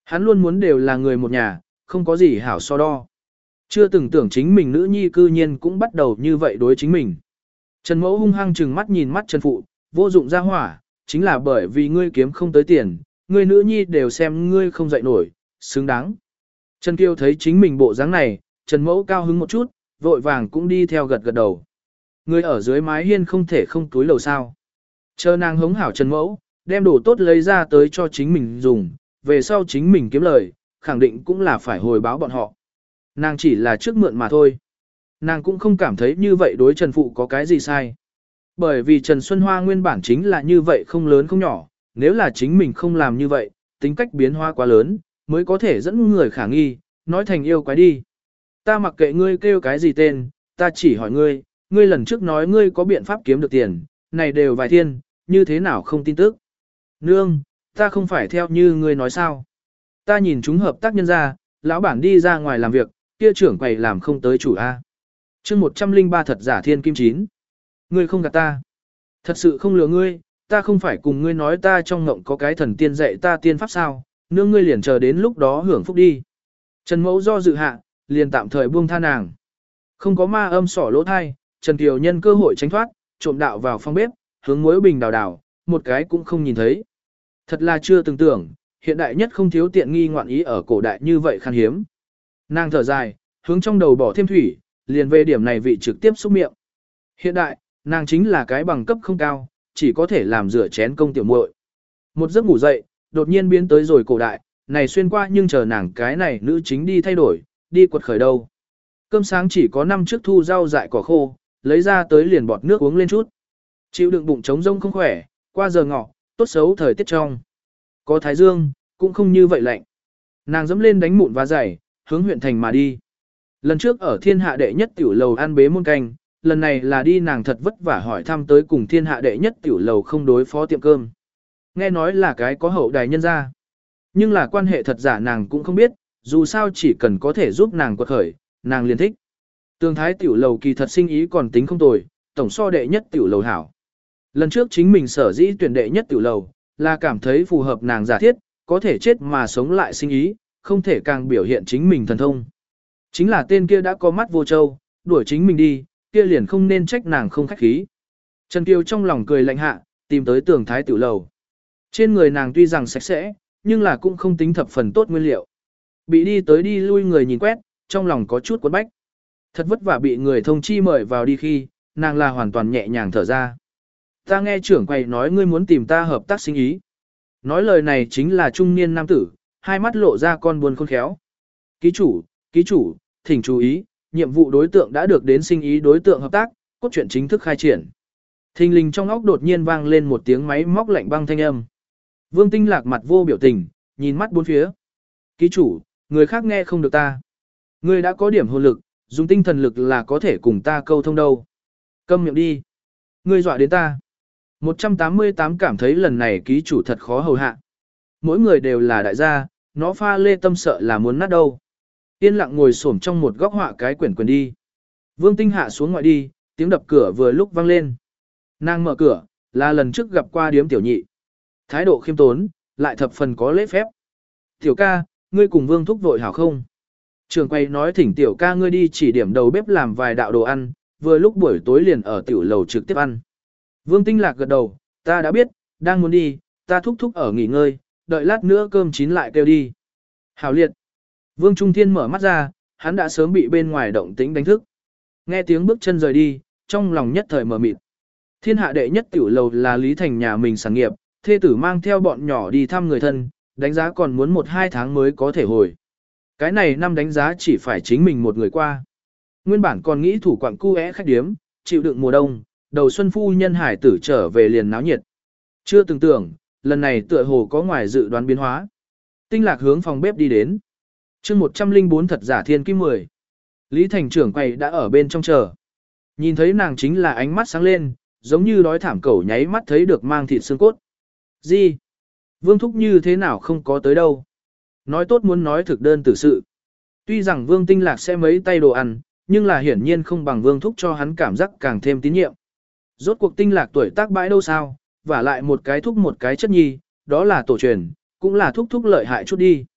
Hắn luôn muốn đều là người một nhà, không có gì hảo so đo. Chưa từng tưởng chính mình nữ nhi cư nhiên cũng bắt đầu như vậy đối chính mình. Trần Mẫu hung hăng trừng mắt nhìn mắt Trần Phụ, vô dụng ra hỏa, chính là bởi vì ngươi kiếm không tới tiền, ngươi nữ nhi đều xem ngươi không dậy nổi, xứng đáng. Trần Kiều thấy chính mình bộ dáng này, Trần Mẫu cao hứng một chút, vội vàng cũng đi theo gật gật đầu. Ngươi ở dưới mái hiên không thể không túi lầu sao. Chờ nàng hống hảo Trần Mẫu, đem đồ tốt lấy ra tới cho chính mình dùng, về sau chính mình kiếm lời, khẳng định cũng là phải hồi báo bọn họ. Nàng chỉ là trước mượn mà thôi. Nàng cũng không cảm thấy như vậy đối Trần Phụ có cái gì sai. Bởi vì Trần Xuân Hoa nguyên bản chính là như vậy không lớn không nhỏ, nếu là chính mình không làm như vậy, tính cách biến hóa quá lớn, mới có thể dẫn người khả nghi, nói thành yêu quái đi. Ta mặc kệ ngươi kêu cái gì tên, ta chỉ hỏi ngươi, ngươi lần trước nói ngươi có biện pháp kiếm được tiền, này đều vài thiên, như thế nào không tin tức. Nương, ta không phải theo như ngươi nói sao. Ta nhìn chúng hợp tác nhân ra, lão bản đi ra ngoài làm việc, kia trưởng quầy làm không tới chủ A. chương một trăm linh ba thật giả thiên kim chín. Ngươi không gạt ta. Thật sự không lừa ngươi, ta không phải cùng ngươi nói ta trong ngộng có cái thần tiên dạy ta tiên pháp sao, nương ngươi liền chờ đến lúc đó hưởng phúc đi. Trần Mẫu do dự hạ, liền tạm thời buông tha nàng. Không có ma âm sỏ lỗ thai, Trần Kiều nhân cơ hội tránh thoát, trộm đạo vào phòng bếp, hướng muối bình đào đào, một cái cũng không nhìn thấy. Thật là chưa từng tưởng, hiện đại nhất không thiếu tiện nghi ngoạn ý ở cổ đại như vậy khan hiếm. Nàng thở dài, hướng trong đầu bỏ thêm thủy, liền về điểm này vị trực tiếp xúc miệng. Hiện đại, nàng chính là cái bằng cấp không cao, chỉ có thể làm rửa chén công tiểu muội. Một giấc ngủ dậy, đột nhiên biến tới rồi cổ đại, này xuyên qua nhưng chờ nàng cái này nữ chính đi thay đổi, đi quật khởi đâu. Cơm sáng chỉ có năm trước thu rau dại cỏ khô, lấy ra tới liền bọt nước uống lên chút. Chịu đựng bụng trống rông không khỏe, qua giờ ngọ, tốt xấu thời tiết trong. Có thái dương, cũng không như vậy lạnh. Nàng dẫm lên đánh mụn và giày, hướng huyện thành mà đi. Lần trước ở thiên hạ đệ nhất tiểu lầu ăn bế muôn canh, lần này là đi nàng thật vất vả hỏi thăm tới cùng thiên hạ đệ nhất tiểu lầu không đối phó tiệm cơm. Nghe nói là cái có hậu đài nhân ra. Nhưng là quan hệ thật giả nàng cũng không biết, dù sao chỉ cần có thể giúp nàng quật khởi, nàng liền thích. Tương thái tiểu lầu kỳ thật sinh ý còn tính không tồi, tổng so đệ nhất tiểu lầu hảo. Lần trước chính mình sở dĩ tuyển đệ nhất tiểu lầu, là cảm thấy phù hợp nàng giả thiết, có thể chết mà sống lại sinh ý, không thể càng biểu hiện chính mình thần thông. Chính là tên kia đã có mắt vô châu, đuổi chính mình đi, kia liền không nên trách nàng không khách khí. Trần Kiều trong lòng cười lạnh hạ, tìm tới tường thái tiểu lầu. Trên người nàng tuy rằng sạch sẽ, nhưng là cũng không tính thập phần tốt nguyên liệu. Bị đi tới đi lui người nhìn quét, trong lòng có chút cuốn bách. Thật vất vả bị người thông chi mời vào đi khi, nàng là hoàn toàn nhẹ nhàng thở ra. Ta nghe trưởng quầy nói ngươi muốn tìm ta hợp tác sinh ý. Nói lời này chính là trung niên nam tử, hai mắt lộ ra con buồn khôn khéo. Ký chủ, ký chủ, thỉnh chú ý, nhiệm vụ đối tượng đã được đến sinh ý đối tượng hợp tác, cốt truyện chính thức khai triển. Thình lình trong óc đột nhiên vang lên một tiếng máy móc lạnh băng thanh âm. Vương Tinh Lạc mặt vô biểu tình, nhìn mắt bốn phía. Ký chủ, người khác nghe không được ta. Ngươi đã có điểm hồn lực, dùng tinh thần lực là có thể cùng ta câu thông đâu. Câm miệng đi. Ngươi dọa đến ta. một trăm tám mươi tám cảm thấy lần này ký chủ thật khó hầu hạ. Mỗi người đều là đại gia, nó pha lê tâm sợ là muốn nát đâu. Yên lặng ngồi xổm trong một góc họa cái quyển quyển đi. Vương Tinh hạ xuống ngoài đi, tiếng đập cửa vừa lúc vang lên. Nàng mở cửa, là lần trước gặp qua điếm tiểu nhị. Thái độ khiêm tốn, lại thập phần có lễ phép. Tiểu ca, ngươi cùng Vương thúc vội hảo không? Trường quay nói thỉnh tiểu ca ngươi đi chỉ điểm đầu bếp làm vài đạo đồ ăn, vừa lúc buổi tối liền ở tiểu lầu trực tiếp ăn. Vương Tinh Lạc gật đầu, ta đã biết, đang muốn đi, ta thúc thúc ở nghỉ ngơi, đợi lát nữa cơm chín lại kêu đi. Hảo liệt. Vương Trung Thiên mở mắt ra, hắn đã sớm bị bên ngoài động tĩnh đánh thức. Nghe tiếng bước chân rời đi, trong lòng nhất thời mở mịt. Thiên hạ đệ nhất tiểu lầu là Lý Thành nhà mình sản nghiệp, thê tử mang theo bọn nhỏ đi thăm người thân, đánh giá còn muốn một hai tháng mới có thể hồi. Cái này năm đánh giá chỉ phải chính mình một người qua. Nguyên bản còn nghĩ thủ quặng cu é khách điếm, chịu đựng mùa đông, đầu xuân phu nhân hải tử trở về liền náo nhiệt. Chưa từng tưởng, lần này tựa hồ có ngoài dự đoán biến hóa. Tinh Lạc hướng phòng bếp đi đến. chương một trăm linh bốn thật giả thiên kim mười. Lý Thành trưởng quầy đã ở bên trong chờ. Nhìn thấy nàng chính là ánh mắt sáng lên, giống như đói thảm cẩu nháy mắt thấy được mang thịt xương cốt. Gì? Vương thúc như thế nào không có tới đâu? Nói tốt muốn nói thực đơn tử sự. Tuy rằng Vương Tinh Lạc sẽ mấy tay đồ ăn, nhưng là hiển nhiên không bằng Vương thúc cho hắn cảm giác càng thêm tín nhiệm. Rốt cuộc Tinh Lạc tuổi tác bãi đâu sao, và lại một cái thúc một cái chất nhi, đó là tổ truyền, cũng là thúc thúc lợi hại chút đi.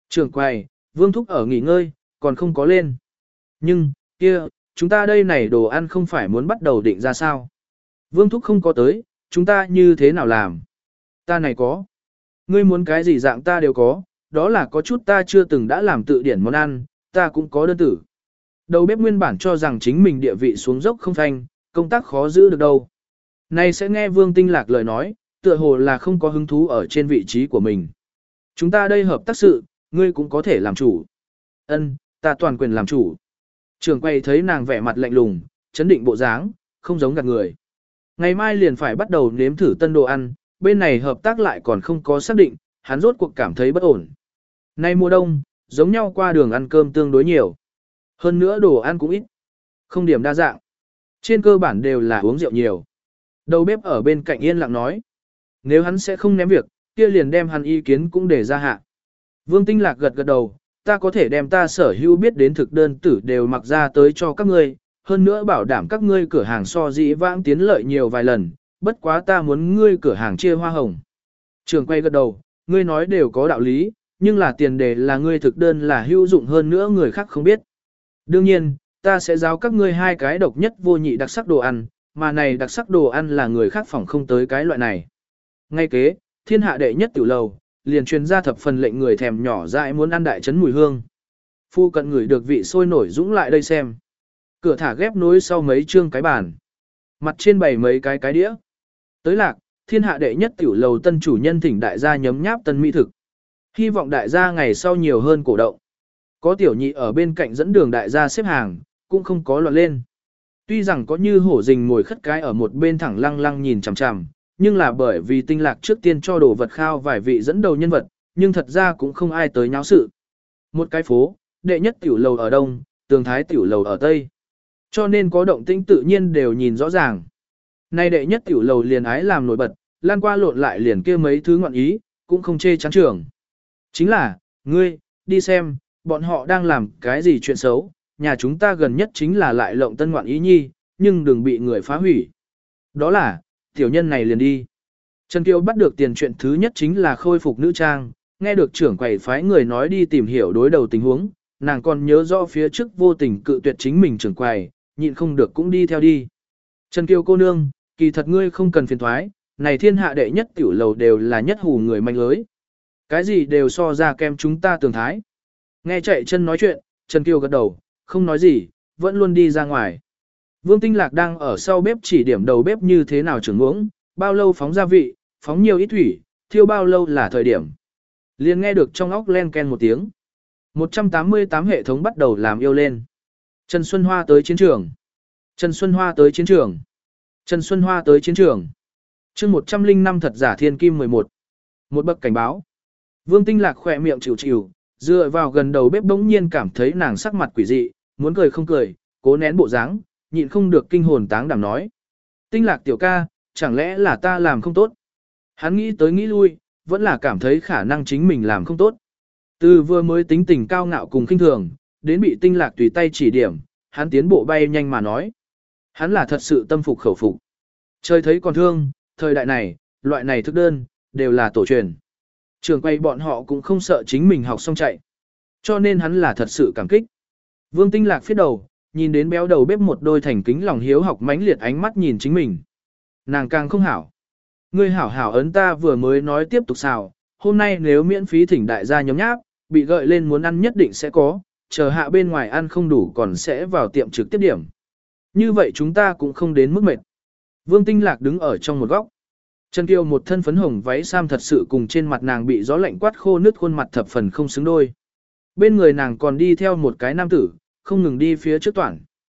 Trưởng quầy, Vương Thúc ở nghỉ ngơi, còn không có lên. Nhưng, kia, chúng ta đây này đồ ăn không phải muốn bắt đầu định ra sao. Vương Thúc không có tới, chúng ta như thế nào làm? Ta này có. Ngươi muốn cái gì dạng ta đều có, đó là có chút ta chưa từng đã làm tự điển món ăn, ta cũng có đơn tử. Đầu bếp nguyên bản cho rằng chính mình địa vị xuống dốc không phanh, công tác khó giữ được đâu. Nay sẽ nghe Vương Tinh Lạc lời nói, tựa hồ là không có hứng thú ở trên vị trí của mình. Chúng ta đây hợp tác sự, ngươi cũng có thể làm chủ. Ân, ta toàn quyền làm chủ. Trường quay thấy nàng vẻ mặt lạnh lùng, chấn định bộ dáng, không giống gạt người. Ngày mai liền phải bắt đầu nếm thử tân đồ ăn, bên này hợp tác lại còn không có xác định, hắn rốt cuộc cảm thấy bất ổn. Nay mùa đông, giống nhau qua đường ăn cơm tương đối nhiều. Hơn nữa đồ ăn cũng ít. Không điểm đa dạng. Trên cơ bản đều là uống rượu nhiều. Đầu bếp ở bên cạnh yên lặng nói. Nếu hắn sẽ không ném việc, kia liền đem hắn ý kiến cũng để ra hạ. Vương Tinh Lạc gật gật đầu, ta có thể đem ta sở hữu biết đến thực đơn tử đều mặc ra tới cho các ngươi, hơn nữa bảo đảm các ngươi cửa hàng so dĩ vãng tiến lợi nhiều vài lần, bất quá ta muốn ngươi cửa hàng chia hoa hồng. Trường quay gật đầu, ngươi nói đều có đạo lý, nhưng là tiền đề là ngươi thực đơn là hữu dụng hơn nữa người khác không biết. Đương nhiên, ta sẽ giáo các ngươi hai cái độc nhất vô nhị đặc sắc đồ ăn, mà này đặc sắc đồ ăn là người khác phỏng không tới cái loại này. Ngay kế, thiên hạ đệ nhất tiểu lầu, liền truyền ra thập phần lệnh người thèm nhỏ dại muốn ăn đại trấn mùi hương. Phu cận người được vị sôi nổi dũng lại đây xem. Cửa thả ghép nối sau mấy chương cái bàn. Mặt trên bày mấy cái cái đĩa. Tới lạc, thiên hạ đệ nhất tiểu lầu tân chủ nhân thỉnh đại gia nhấm nháp tân mỹ thực. Hy vọng đại gia ngày sau nhiều hơn cổ động. Có tiểu nhị ở bên cạnh dẫn đường đại gia xếp hàng, cũng không có loạn lên. Tuy rằng có như hổ rình ngồi khất cái ở một bên thẳng lăng lăng nhìn chằm chằm, nhưng là bởi vì Tinh Lạc trước tiên cho đồ vật khao vài vị dẫn đầu nhân vật, nhưng thật ra cũng không ai tới nháo sự. Một cái phố, đệ nhất tiểu lầu ở đông, tường thái tiểu lầu ở tây. Cho nên có động tĩnh tự nhiên đều nhìn rõ ràng. Nay đệ nhất tiểu lầu liền ái làm nổi bật, lan qua lộn lại liền kia mấy thứ ngọn ý, cũng không chê chán trường. Chính là, ngươi, đi xem, bọn họ đang làm cái gì chuyện xấu, nhà chúng ta gần nhất chính là lại lộng tân ngoạn ý nhi, nhưng đừng bị người phá hủy. Đó là, tiểu nhân này liền đi. Trần Kiều bắt được tiền chuyện thứ nhất chính là khôi phục nữ trang, nghe được trưởng quầy phái người nói đi tìm hiểu đối đầu tình huống, nàng còn nhớ rõ phía trước vô tình cự tuyệt chính mình trưởng quầy, nhịn không được cũng đi theo đi. Trần Kiều cô nương, kỳ thật ngươi không cần phiền thoái, này thiên hạ đệ nhất tiểu lầu đều là nhất hù người manh lưới. Cái gì đều so ra kem chúng ta tường thái. Nghe chạy chân nói chuyện, Trần Kiều gật đầu, không nói gì, vẫn luôn đi ra ngoài. Vương Tinh Lạc đang ở sau bếp chỉ điểm đầu bếp như thế nào trưởng uống, bao lâu phóng gia vị, phóng nhiều ít thủy, thiêu bao lâu là thời điểm. Liền nghe được trong óc len ken một tiếng. một trăm tám mươi tám hệ thống bắt đầu làm yêu lên. Trần Xuân Hoa tới chiến trường. Trần Xuân Hoa tới chiến trường. Trần Xuân Hoa tới chiến trường. chương một trăm linh năm thật giả thiên kim mười một. Một bậc cảnh báo. Vương Tinh Lạc khỏe miệng chịu chịu, dựa vào gần đầu bếp bỗng nhiên cảm thấy nàng sắc mặt quỷ dị, muốn cười không cười, cố nén bộ dáng, nhịn không được kinh hồn táng đảm nói. Tinh Lạc tiểu ca, chẳng lẽ là ta làm không tốt? Hắn nghĩ tới nghĩ lui, vẫn là cảm thấy khả năng chính mình làm không tốt. Từ vừa mới tính tình cao ngạo cùng khinh thường, đến bị Tinh Lạc tùy tay chỉ điểm, hắn tiến bộ bay nhanh mà nói. Hắn là thật sự tâm phục khẩu phục. Trời thấy còn thương, thời đại này, loại này thức đơn, đều là tổ truyền. Trường quay bọn họ cũng không sợ chính mình học xong chạy. Cho nên hắn là thật sự cảm kích. Vương Tinh Lạc phía đầu, nhìn đến béo đầu bếp một đôi thành kính lòng hiếu học mãnh liệt ánh mắt nhìn chính mình. Nàng càng không hảo. Ngươi hảo hảo ấn ta vừa mới nói tiếp tục xào, hôm nay nếu miễn phí thỉnh đại gia nhóm nháp, bị gợi lên muốn ăn nhất định sẽ có, chờ hạ bên ngoài ăn không đủ còn sẽ vào tiệm trực tiếp điểm. Như vậy chúng ta cũng không đến mức mệt. Vương Tinh Lạc đứng ở trong một góc. Trần Kiều một thân phấn hồng váy sam thật sự cùng trên mặt nàng bị gió lạnh quát khô nứt khuôn mặt thập phần không xứng đôi. Bên người nàng còn đi theo một cái nam tử, không ngừng đi phía trước toàn.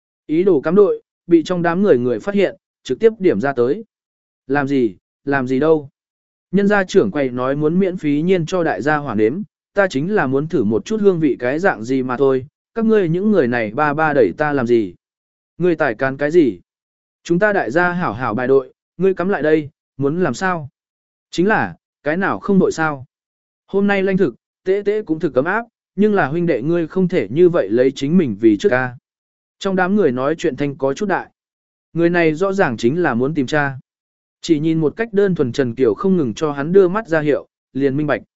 Ý đồ cắm đội, bị trong đám người người phát hiện, trực tiếp điểm ra tới. Làm gì, làm gì đâu. Nhân gia trưởng quầy nói muốn miễn phí nhiên cho đại gia hỏa nếm, ta chính là muốn thử một chút hương vị cái dạng gì mà thôi, các ngươi những người này ba ba đẩy ta làm gì. Ngươi tải can cái gì? Chúng ta đại gia hảo hảo bài đội, ngươi cắm lại đây, muốn làm sao? Chính là, cái nào không đội sao? Hôm nay lanh thực, tế tế cũng thực cấm áp, nhưng là huynh đệ ngươi không thể như vậy lấy chính mình vì trước ca. Trong đám người nói chuyện thanh có chút đại. Người này rõ ràng chính là muốn tìm tra. Chỉ nhìn một cách đơn thuần Trần Kiều không ngừng cho hắn đưa mắt ra hiệu, liền minh bạch.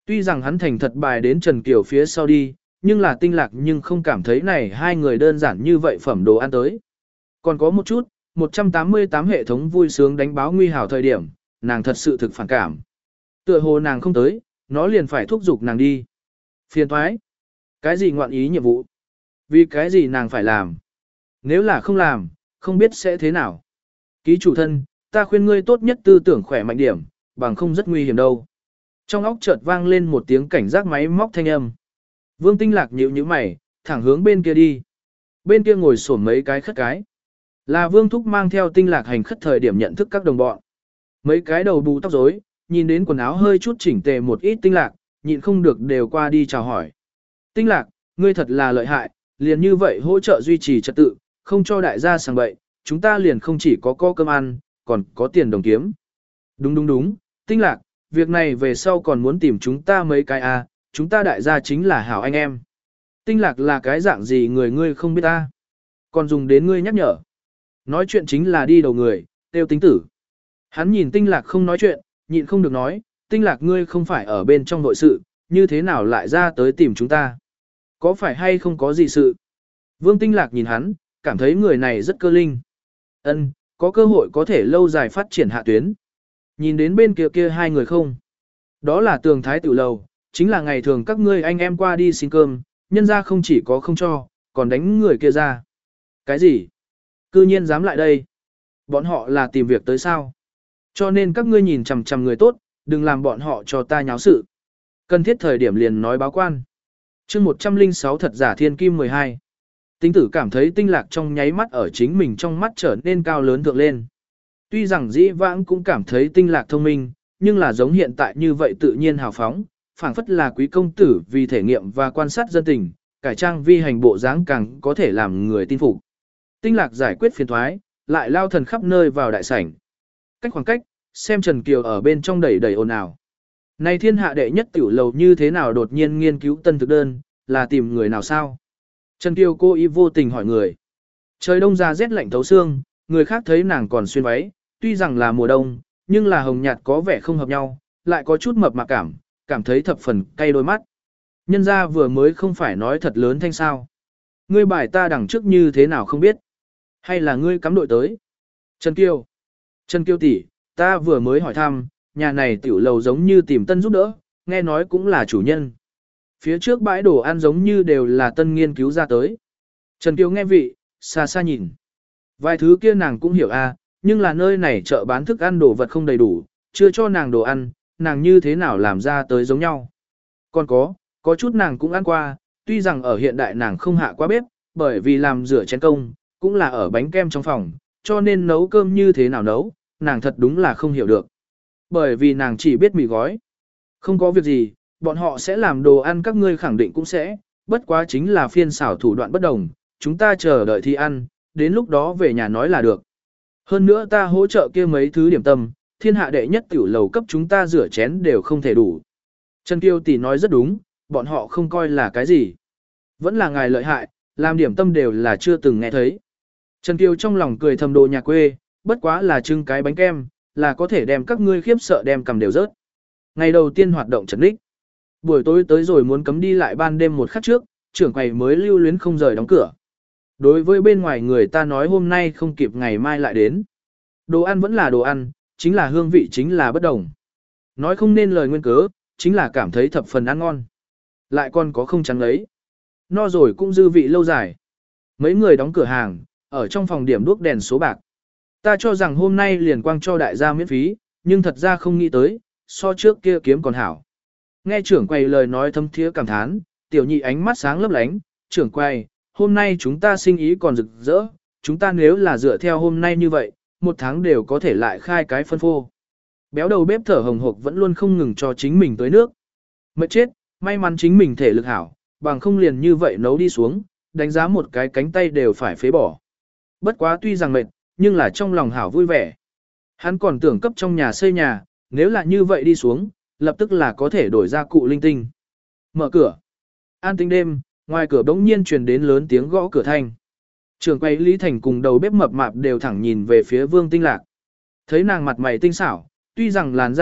Tuy rằng hắn thành thật bài đến Trần Kiều phía sau đi, nhưng là Tinh Lạc nhưng không cảm thấy này hai người đơn giản như vậy phẩm đồ ăn tới. Còn có một chút, một trăm tám mươi tám hệ thống vui sướng đánh báo nguy hảo thời điểm, nàng thật sự thực phản cảm. Tựa hồ nàng không tới, nó liền phải thúc giục nàng đi. Phiền thoái. Cái gì ngoạn ý nhiệm vụ? Vì cái gì nàng phải làm? Nếu là không làm, không biết sẽ thế nào. Ký chủ thân, ta khuyên ngươi tốt nhất tư tưởng khỏe mạnh điểm, bằng không rất nguy hiểm đâu. Trong óc chợt vang lên một tiếng cảnh giác máy móc thanh âm. Vương Tinh Lạc nhíu nhíu mày, thẳng hướng bên kia đi. Bên kia ngồi xổm mấy cái khất cái. Là Vương Thúc mang theo Tinh Lạc hành khất thời điểm nhận thức các đồng bọn. Mấy cái đầu bù tóc rối, nhìn đến quần áo hơi chút chỉnh tề một ít Tinh Lạc, nhịn không được đều qua đi chào hỏi. Tinh Lạc, ngươi thật là lợi hại, liền như vậy hỗ trợ duy trì trật tự, không cho đại gia sàng bậy, chúng ta liền không chỉ có co cơm ăn, còn có tiền đồng kiếm. Đúng đúng đúng, Tinh Lạc, việc này về sau còn muốn tìm chúng ta mấy cái à, chúng ta đại gia chính là hảo anh em. Tinh Lạc là cái dạng gì người ngươi không biết ta, còn dùng đến ngươi nhắc nhở. Nói chuyện chính là đi đầu người, tiêu tính tử. Hắn nhìn Tinh Lạc không nói chuyện, nhịn không được nói, Tinh Lạc ngươi không phải ở bên trong nội sự, như thế nào lại ra tới tìm chúng ta. Có phải hay không có gì sự? Vương Tinh Lạc nhìn hắn, cảm thấy người này rất cơ linh. Ân, có cơ hội có thể lâu dài phát triển hạ tuyến. Nhìn đến bên kia kia hai người không? Đó là Tường Thái Tử Lầu, chính là ngày thường các ngươi anh em qua đi xin cơm, nhân ra không chỉ có không cho, còn đánh người kia ra. Cái gì? Cư nhiên dám lại đây? Bọn họ là tìm việc tới sao? Cho nên các ngươi nhìn chằm chằm người tốt, đừng làm bọn họ cho ta nháo sự. Cần thiết thời điểm liền nói báo quan. chương một trăm lẻ sáu thật giả thiên kim mười hai. Tinh tử cảm thấy Tinh Lạc trong nháy mắt ở chính mình trong mắt trở nên cao lớn thượng lên. Tuy rằng dĩ vãng cũng cảm thấy Tinh Lạc thông minh, nhưng là giống hiện tại như vậy tự nhiên hào phóng, phảng phất là quý công tử vì thể nghiệm và quan sát dân tình, cải trang vi hành bộ dáng càng có thể làm người tin phục. Tinh Lạc giải quyết phiền thoái, lại lao thần khắp nơi vào đại sảnh. Cách khoảng cách, xem Trần Kiều ở bên trong đẩy đẩy ồn ào. Này thiên hạ đệ nhất tiểu lầu như thế nào đột nhiên nghiên cứu tân thực đơn, là tìm người nào sao? Trần Kiều cô ý vô tình hỏi người. Trời đông ra rét lạnh thấu xương, người khác thấy nàng còn xuyên váy, tuy rằng là mùa đông, nhưng là hồng nhạt có vẻ không hợp nhau, lại có chút mập mạp cảm, cảm thấy thập phần cay đôi mắt. Nhân ra vừa mới không phải nói thật lớn thanh sao. Ngươi bài ta đằng trước như thế nào không biết. Hay là ngươi cắm đội tới? Trần Kiều. Trần Kiều tỷ, ta vừa mới hỏi thăm, nhà này tiểu lầu giống như tìm tân giúp đỡ, nghe nói cũng là chủ nhân. Phía trước bãi đồ ăn giống như đều là tân nghiên cứu ra tới. Trần Kiều nghe vị, xa xa nhìn. Vài thứ kia nàng cũng hiểu a, nhưng là nơi này chợ bán thức ăn đồ vật không đầy đủ, chưa cho nàng đồ ăn, nàng như thế nào làm ra tới giống nhau. Còn có, có chút nàng cũng ăn qua, tuy rằng ở hiện đại nàng không hạ qua bếp, bởi vì làm rửa chén công, cũng là ở bánh kem trong phòng, cho nên nấu cơm như thế nào nấu, nàng thật đúng là không hiểu được. Bởi vì nàng chỉ biết mì gói. Không có việc gì, bọn họ sẽ làm đồ ăn các ngươi khẳng định cũng sẽ, bất quá chính là phiên xảo thủ đoạn bất đồng, chúng ta chờ đợi thi ăn, đến lúc đó về nhà nói là được. Hơn nữa ta hỗ trợ kia mấy thứ điểm tâm, thiên hạ đệ nhất tiểu lầu cấp chúng ta rửa chén đều không thể đủ. Trần Kiều tỷ nói rất đúng, bọn họ không coi là cái gì. Vẫn là ngài lợi hại, làm điểm tâm đều là chưa từng nghe thấy. Trần Kiều trong lòng cười thầm đồ nhà quê, bất quá là trưng cái bánh kem, là có thể đem các ngươi khiếp sợ đem cầm đều rớt. Ngày đầu tiên hoạt động trần đích. Buổi tối tới rồi muốn cấm đi lại ban đêm một khắc trước, trưởng quầy mới lưu luyến không rời đóng cửa. Đối với bên ngoài người ta nói hôm nay không kịp ngày mai lại đến. Đồ ăn vẫn là đồ ăn, chính là hương vị chính là bất đồng. Nói không nên lời nguyên cớ, chính là cảm thấy thập phần ăn ngon. Lại còn có không trắng ấy. No rồi cũng dư vị lâu dài. Mấy người đóng cửa hàng, ở trong phòng điểm đuốc đèn số bạc. Ta cho rằng hôm nay liền quang cho đại gia miễn phí, nhưng thật ra không nghĩ tới, so trước kia kiếm còn hảo. Nghe trưởng quầy lời nói thâm thiế cảm thán, tiểu nhị ánh mắt sáng lấp lánh, trưởng quầy, hôm nay chúng ta sinh ý còn rực rỡ, chúng ta nếu là dựa theo hôm nay như vậy, một tháng đều có thể lại khai cái phân phô. Béo đầu bếp thở hồng hộc vẫn luôn không ngừng cho chính mình tới nước. Mệt chết, may mắn chính mình thể lực hảo, bằng không liền như vậy nấu đi xuống, đánh giá một cái cánh tay đều phải phế bỏ. Bất quá tuy rằng mệt, nhưng là trong lòng hảo vui vẻ. Hắn còn tưởng cấp trong nhà xây nhà, nếu là như vậy đi xuống, lập tức là có thể đổi ra cụ linh tinh. Mở cửa. An tĩnh đêm, ngoài cửa bỗng nhiên truyền đến lớn tiếng gõ cửa thanh. Trưởng quầy Lý Thành cùng đầu bếp mập mạp đều thẳng nhìn về phía Vương Tinh Lạc. Thấy nàng mặt mày tinh xảo, tuy rằng làn da hắc,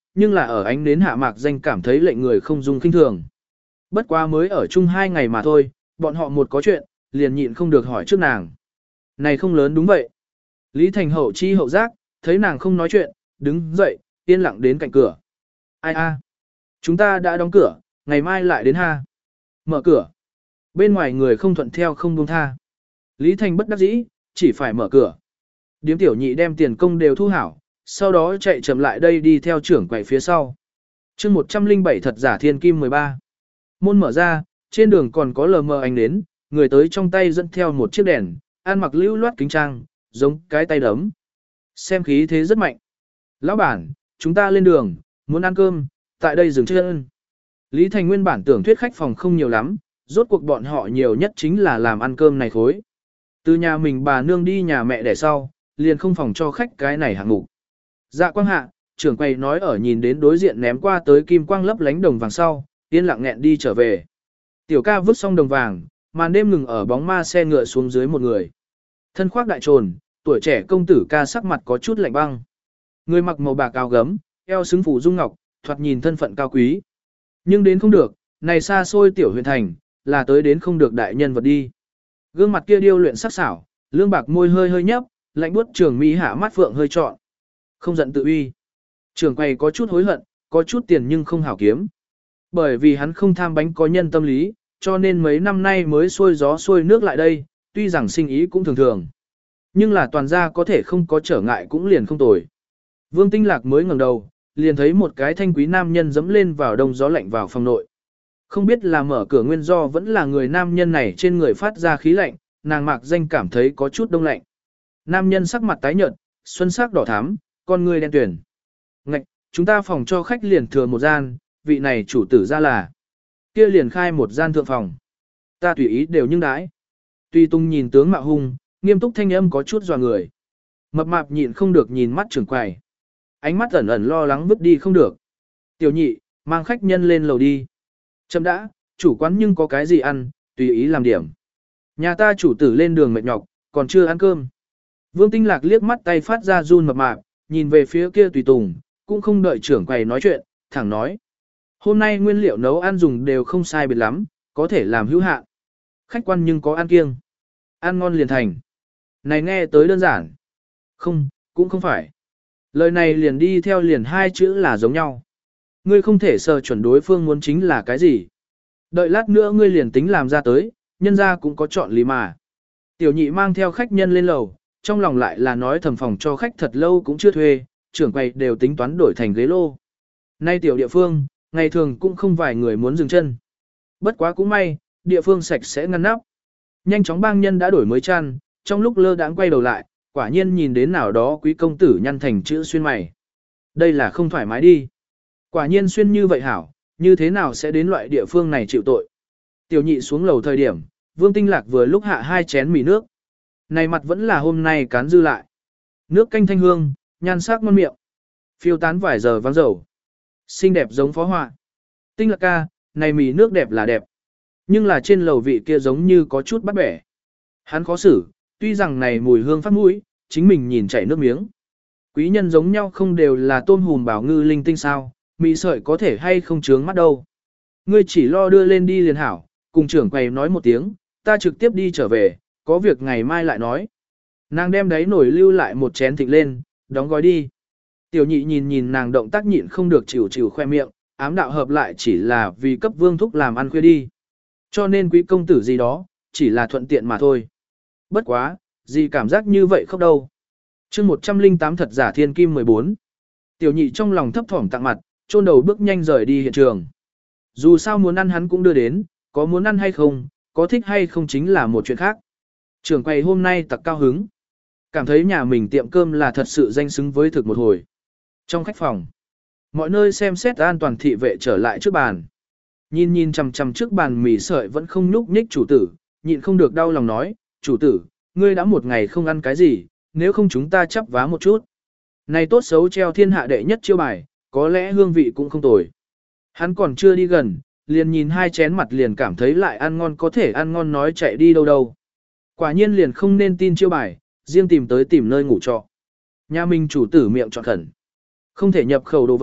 nhưng là ở ánh đến hạ mạc danh cảm thấy lệnh người không dung kinh thường. Bất quá mới ở chung hai ngày mà thôi, bọn họ một có chuyện, liền nhịn không được hỏi trước nàng. Này không lớn đúng vậy. Lý Thành hậu chi hậu giác, thấy nàng không nói chuyện, đứng dậy, yên lặng đến cạnh cửa. Ai a? Chúng ta đã đóng cửa, ngày mai lại đến ha. Mở cửa. Bên ngoài người không thuận theo không buông tha. Lý Thành bất đắc dĩ, chỉ phải mở cửa. Điếm tiểu nhị đem tiền công đều thu hảo, sau đó chạy chậm lại đây đi theo trưởng quầy phía sau. chương một trăm lẻ bảy thật giả thiên kim mười ba. Môn mở ra, trên đường còn có lờ mờ ánh đến, người tới trong tay dẫn theo một chiếc đèn, ăn mặc lưu loát kính trang, giống cái tay đấm. Xem khí thế rất mạnh. Lão bản, chúng ta lên đường, muốn ăn cơm, tại đây dừng chân. Lý Thành nguyên bản tưởng thuyết khách phòng không nhiều lắm, rốt cuộc bọn họ nhiều nhất chính là làm ăn cơm này khối. Từ nhà mình bà nương đi nhà mẹ đẻ sau, liền không phòng cho khách cái này hạng mục. Dạ quang hạ, trưởng quầy nói ở nhìn đến đối diện ném qua tới kim quang lấp lánh đồng vàng sau, yên lặng nghẹn đi trở về. Tiểu ca vứt xong đồng vàng, màn đêm ngừng ở bóng ma xe ngựa xuống dưới một người. Thân khoác đại trồn, tuổi trẻ công tử ca sắc mặt có chút lạnh băng. Người mặc màu bạc áo gấm, eo xứng phủ dung ngọc, thoạt nhìn thân phận cao quý. Nhưng đến không được, này xa xôi tiểu huyện thành, là tới đến không được đại nhân vật đi. Gương mặt kia điêu luyện sắc sảo, lương bạc môi hơi hơi nhấp, lạnh buốt trường mỹ hạ mắt phượng hơi trọn. Không giận tự uy. Trường quầy có chút hối hận, có chút tiền nhưng không hảo kiếm. Bởi vì hắn không tham bánh có nhân tâm lý, cho nên mấy năm nay mới xuôi gió xuôi nước lại đây, tuy rằng sinh ý cũng thường thường. Nhưng là toàn gia có thể không có trở ngại cũng liền không tồi. Vương Tinh Lạc mới ngẩng đầu, liền thấy một cái thanh quý nam nhân dẫm lên vào đông gió lạnh vào phòng nội. Không biết là mở cửa nguyên do vẫn là người nam nhân này trên người phát ra khí lạnh, nàng mạc danh cảm thấy có chút đông lạnh. Nam nhân sắc mặt tái nhợt, xuân sắc đỏ thắm, con người đen tuyển. Ngạch, chúng ta phòng cho khách liền thừa một gian, vị này chủ tử ra là. Kia liền khai một gian thượng phòng. Ta tùy ý đều nhưng đãi. Tuy tung nhìn tướng mạo hung, nghiêm túc thanh âm có chút dò người. Mập mạp nhịn không được nhìn mắt trưởng quầy. Ánh mắt ẩn ẩn lo lắng vứt đi không được. Tiểu nhị, mang khách nhân lên lầu đi. Chậm đã, chủ quán nhưng có cái gì ăn, tùy ý làm điểm. Nhà ta chủ tử lên đường mệt nhọc, còn chưa ăn cơm. Vương Tinh Lạc liếc mắt tay phát ra run mập mạp, nhìn về phía kia tùy tùng, cũng không đợi trưởng quầy nói chuyện, thẳng nói. Hôm nay nguyên liệu nấu ăn dùng đều không sai biệt lắm, có thể làm hữu hạn. Khách quan nhưng có ăn kiêng. Ăn ngon liền thành. Này nghe tới đơn giản. Không, cũng không phải. Lời này liền đi theo liền hai chữ là giống nhau. Ngươi không thể sờ chuẩn đối phương muốn chính là cái gì. Đợi lát nữa ngươi liền tính làm ra tới, nhân ra cũng có chọn lý mà. Tiểu nhị mang theo khách nhân lên lầu, trong lòng lại là nói thầm phòng cho khách thật lâu cũng chưa thuê, trưởng quầy đều tính toán đổi thành ghế lô. Nay tiểu địa phương, ngày thường cũng không vài người muốn dừng chân. Bất quá cũng may, địa phương sạch sẽ ngăn nắp. Nhanh chóng bang nhân đã đổi mới chăn, trong lúc lơ đãng quay đầu lại, quả nhiên nhìn đến nào đó quý công tử nhăn thành chữ xuyên mày. Đây là không thoải mái đi. Quả nhiên xuyên như vậy hảo, như thế nào sẽ đến loại địa phương này chịu tội. Tiểu nhị xuống lầu thời điểm, Vương Tinh Lạc vừa lúc hạ hai chén mì nước. Này mặt vẫn là hôm nay cán dư lại. Nước canh thanh hương, nhan sắc ngon miệng. Phiêu tán vài giờ vắng dầu. Xinh đẹp giống phó họa. Tinh Lạc ca, này mì nước đẹp là đẹp. Nhưng là trên lầu vị kia giống như có chút bắt bẻ. Hắn khó xử, tuy rằng này mùi hương phát mũi, chính mình nhìn chảy nước miếng. Quý nhân giống nhau không đều là tôm hùm bảo ngư linh tinh sao, mì sợi có thể hay không chướng mắt đâu. Ngươi chỉ lo đưa lên đi liền hảo, cùng trưởng quầy nói một tiếng, ta trực tiếp đi trở về, có việc ngày mai lại nói. Nàng đem đáy nổi lưu lại một chén thịt lên, đóng gói đi. Tiểu nhị nhìn nhìn nàng động tác nhịn không được chịu chịu khoe miệng, ám đạo hợp lại chỉ là vì cấp vương thúc làm ăn khuya đi. Cho nên quý công tử gì đó, chỉ là thuận tiện mà thôi. Bất quá, gì cảm giác như vậy không đâu. chương một trăm lẻ tám thật giả thiên kim mười bốn. Tiểu nhị trong lòng thấp thỏm tặng mặt, chôn đầu bước nhanh rời đi hiện trường. Dù sao muốn ăn hắn cũng đưa đến, có muốn ăn hay không, có thích hay không chính là một chuyện khác. Trưởng quầy hôm nay tặc cao hứng. Cảm thấy nhà mình tiệm cơm là thật sự danh xứng với thực một hồi. Trong khách phòng, mọi nơi xem xét an toàn thị vệ trở lại trước bàn. Nhìn nhìn chằm chằm trước bàn mì sợi vẫn không nhúc nhích chủ tử, nhịn không được đau lòng nói, chủ tử, ngươi đã một ngày không ăn cái gì, nếu không chúng ta chắp vá một chút. Này tốt xấu treo thiên hạ đệ nhất chiêu bài, có lẽ hương vị cũng không tồi. Hắn còn chưa đi gần, liền nhìn hai chén mặt liền cảm thấy lại ăn ngon có thể ăn ngon nói chạy đi đâu đâu. Quả nhiên liền không nên tin chiêu bài, riêng tìm tới tìm nơi ngủ trọ. Nhà mình chủ tử miệng chọn khẩn. Không thể nhập khẩu đồ vật,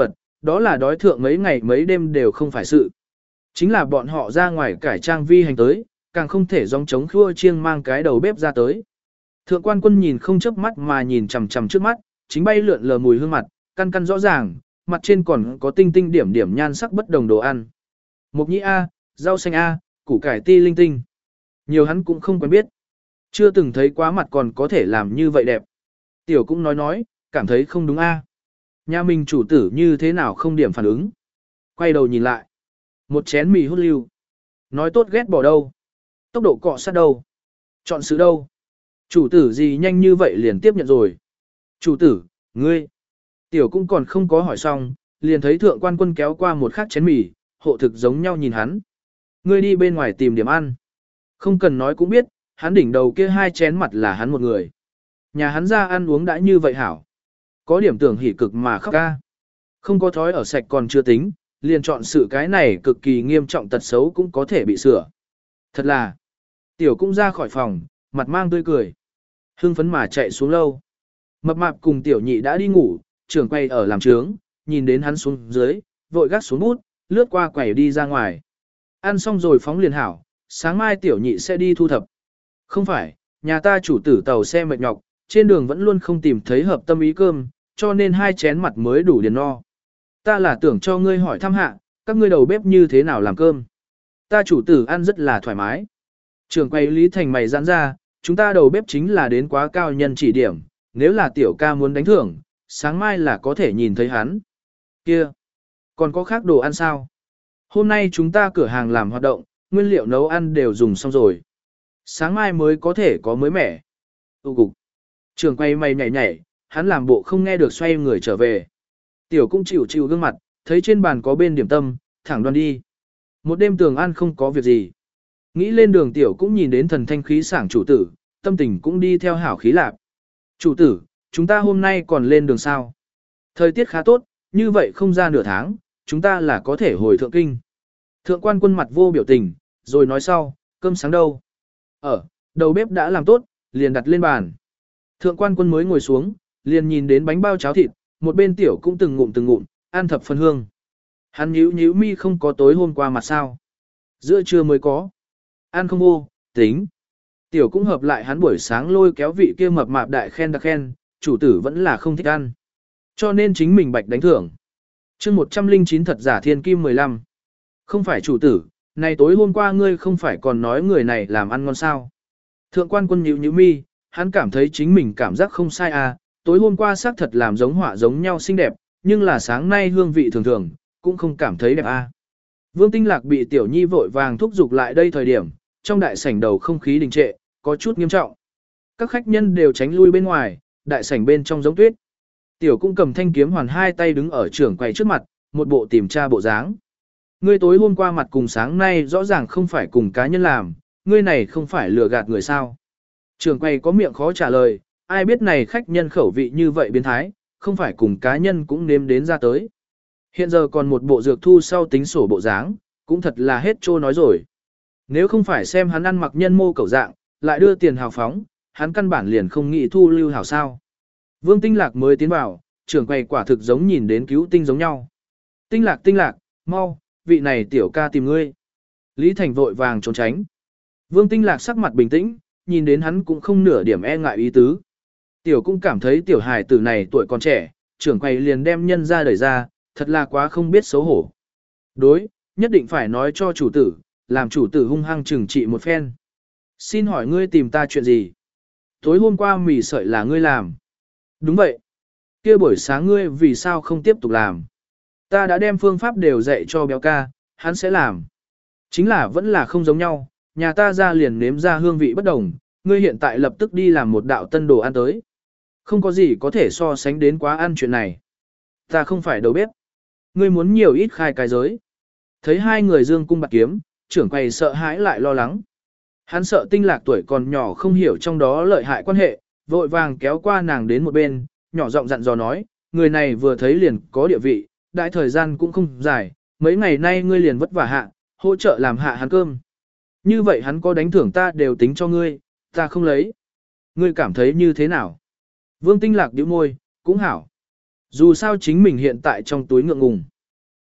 đó là đói thượng mấy ngày mấy đêm đều không phải sự. Chính là bọn họ ra ngoài cải trang vi hành tới, càng không thể gióng trống khua chiêng mang cái đầu bếp ra tới. Thượng quan quân nhìn không chớp mắt mà nhìn chằm chằm trước mắt, chính bay lượn lờ mùi hương mặt, căn căn rõ ràng, mặt trên còn có tinh tinh điểm điểm nhan sắc bất đồng đồ ăn. Mộc nhĩ A, rau xanh A, củ cải ti linh tinh. Nhiều hắn cũng không quen biết. Chưa từng thấy quá mặt còn có thể làm như vậy đẹp. Tiểu cũng nói nói, cảm thấy không đúng A. Nhà mình chủ tử như thế nào không điểm phản ứng. Quay đầu nhìn lại. Một chén mì hút lưu. Nói tốt ghét bỏ đâu. Tốc độ cọ sát đâu. Chọn sự đâu. Chủ tử gì nhanh như vậy liền tiếp nhận rồi. Chủ tử, ngươi. Tiểu cũng còn không có hỏi xong, liền thấy thượng quan quân kéo qua một khắc chén mì, hộ thực giống nhau nhìn hắn. Ngươi đi bên ngoài tìm điểm ăn. Không cần nói cũng biết, hắn đỉnh đầu kia hai chén mặt là hắn một người. Nhà hắn ra ăn uống đã như vậy hảo. Có điểm tưởng hỉ cực mà khóc ca. Không có thói ở sạch còn chưa tính, liền chọn sự cái này cực kỳ nghiêm trọng tật xấu cũng có thể bị sửa. Thật là, tiểu cũng ra khỏi phòng, mặt mang tươi cười. Hưng phấn mà chạy xuống lâu. Mập mạp cùng tiểu nhị đã đi ngủ, trưởng quay ở làm trướng, nhìn đến hắn xuống dưới, vội gác xuống bút, lướt qua quầy đi ra ngoài. Ăn xong rồi phóng liền hảo, sáng mai tiểu nhị sẽ đi thu thập. Không phải, nhà ta chủ tử tàu xe mệt nhọc, trên đường vẫn luôn không tìm thấy hợp tâm ý cơm, cho nên hai chén mặt mới đủ điền no. Ta là tưởng cho ngươi hỏi thăm hạ, các ngươi đầu bếp như thế nào làm cơm. Ta chủ tử ăn rất là thoải mái. Trường quay Lý Thành mày giãn ra, chúng ta đầu bếp chính là đến quá cao nhân chỉ điểm, nếu là tiểu ca muốn đánh thưởng, sáng mai là có thể nhìn thấy hắn. Kia, còn có khác đồ ăn sao? Hôm nay chúng ta cửa hàng làm hoạt động, nguyên liệu nấu ăn đều dùng xong rồi. Sáng mai mới có thể có mới mẻ. Tụ cục. Trường quay mày nhảy nhảy, hắn làm bộ không nghe được xoay người trở về. Tiểu cũng chịu chịu gương mặt, thấy trên bàn có bên điểm tâm, thẳng đoan đi. Một đêm tường ăn không có việc gì. Nghĩ lên đường tiểu cũng nhìn đến thần thanh khí sảng chủ tử, tâm tình cũng đi theo hảo khí lạc. Chủ tử, chúng ta hôm nay còn lên đường sao? Thời tiết khá tốt, như vậy không ra nửa tháng, chúng ta là có thể hồi thượng kinh. Thượng quan quân mặt vô biểu tình, rồi nói sau, cơm sáng đâu? Ở, đầu bếp đã làm tốt, liền đặt lên bàn. Thượng quan quân mới ngồi xuống, liền nhìn đến bánh bao cháo thịt, một bên tiểu cũng từng ngụm từng ngụm, ăn thập phân hương. Hắn nhíu nhíu mi không có tối hôm qua mặt sao. Giữa trưa mới có. Ăn không vô, tính. Tiểu cũng hợp lại hắn buổi sáng lôi kéo vị kia mập mạp đại khen đặc khen, chủ tử vẫn là không thích ăn. Cho nên chính mình bạch đánh thưởng. chương một trăm linh chín thật giả thiên kim mười lăm. Không phải chủ tử, này tối hôm qua ngươi không phải còn nói người này làm ăn ngon sao. Thượng quan quân nhíu nhíu mi, hắn cảm thấy chính mình cảm giác không sai à, tối hôm qua xác thật làm giống họa giống nhau xinh đẹp, nhưng là sáng nay hương vị thường thường, cũng không cảm thấy đẹp à. Vương Tinh Lạc bị Tiểu Nhi vội vàng thúc giục lại đây thời điểm, trong đại sảnh đầu không khí đình trệ, có chút nghiêm trọng. Các khách nhân đều tránh lui bên ngoài, đại sảnh bên trong giống tuyết. Tiểu cũng cầm thanh kiếm hoàn hai tay đứng ở trưởng quầy trước mặt, một bộ tìm tra bộ dáng. Ngươi tối hôm qua mặt cùng sáng nay rõ ràng không phải cùng cá nhân làm, ngươi này không phải lừa gạt người sao. Trưởng quầy có miệng khó trả lời, ai biết này khách nhân khẩu vị như vậy biến thái, không phải cùng cá nhân cũng nếm đến ra tới. Hiện giờ còn một bộ dược thu sau tính sổ bộ dáng, cũng thật là hết trô nói rồi. Nếu không phải xem hắn ăn mặc nhân mô cầu dạng, lại đưa tiền hào phóng, hắn căn bản liền không nghĩ thu lưu hảo sao. Vương Tinh Lạc mới tiến vào, trưởng quầy quả thực giống nhìn đến cứu tinh giống nhau. Tinh Lạc Tinh Lạc, mau, vị này tiểu ca tìm ngươi. Lý Thành vội vàng trốn tránh. Vương Tinh Lạc sắc mặt bình tĩnh, nhìn đến hắn cũng không nửa điểm e ngại ý tứ. Tiểu cũng cảm thấy tiểu hài tử này tuổi còn trẻ, trưởng quầy liền đem nhân ra đẩy ra, thật là quá không biết xấu hổ. Đối, nhất định phải nói cho chủ tử, làm chủ tử hung hăng trừng trị một phen. Xin hỏi ngươi tìm ta chuyện gì? Tối hôm qua mì sợi là ngươi làm. Đúng vậy. Kia buổi sáng ngươi vì sao không tiếp tục làm? Ta đã đem phương pháp đều dạy cho béo ca, hắn sẽ làm. Chính là vẫn là không giống nhau, nhà ta ra liền nếm ra hương vị bất đồng, ngươi hiện tại lập tức đi làm một đạo tân đồ ăn tới. Không có gì có thể so sánh đến quá ăn chuyện này. Ta không phải đầu bếp. Ngươi muốn nhiều ít khai cái giới. Thấy hai người dương cung bạc kiếm, trưởng quầy sợ hãi lại lo lắng. Hắn sợ Tinh Lạc tuổi còn nhỏ không hiểu trong đó lợi hại quan hệ, vội vàng kéo qua nàng đến một bên, nhỏ giọng dặn dò nói, người này vừa thấy liền có địa vị, đại thời gian cũng không dài, mấy ngày nay ngươi liền vất vả hạ, hỗ trợ làm hạ hắn cơm. Như vậy hắn có đánh thưởng ta đều tính cho ngươi, ta không lấy. Ngươi cảm thấy như thế nào? Vương Tinh Lạc nhíu môi, cũng hảo. Dù sao chính mình hiện tại trong túi ngượng ngùng.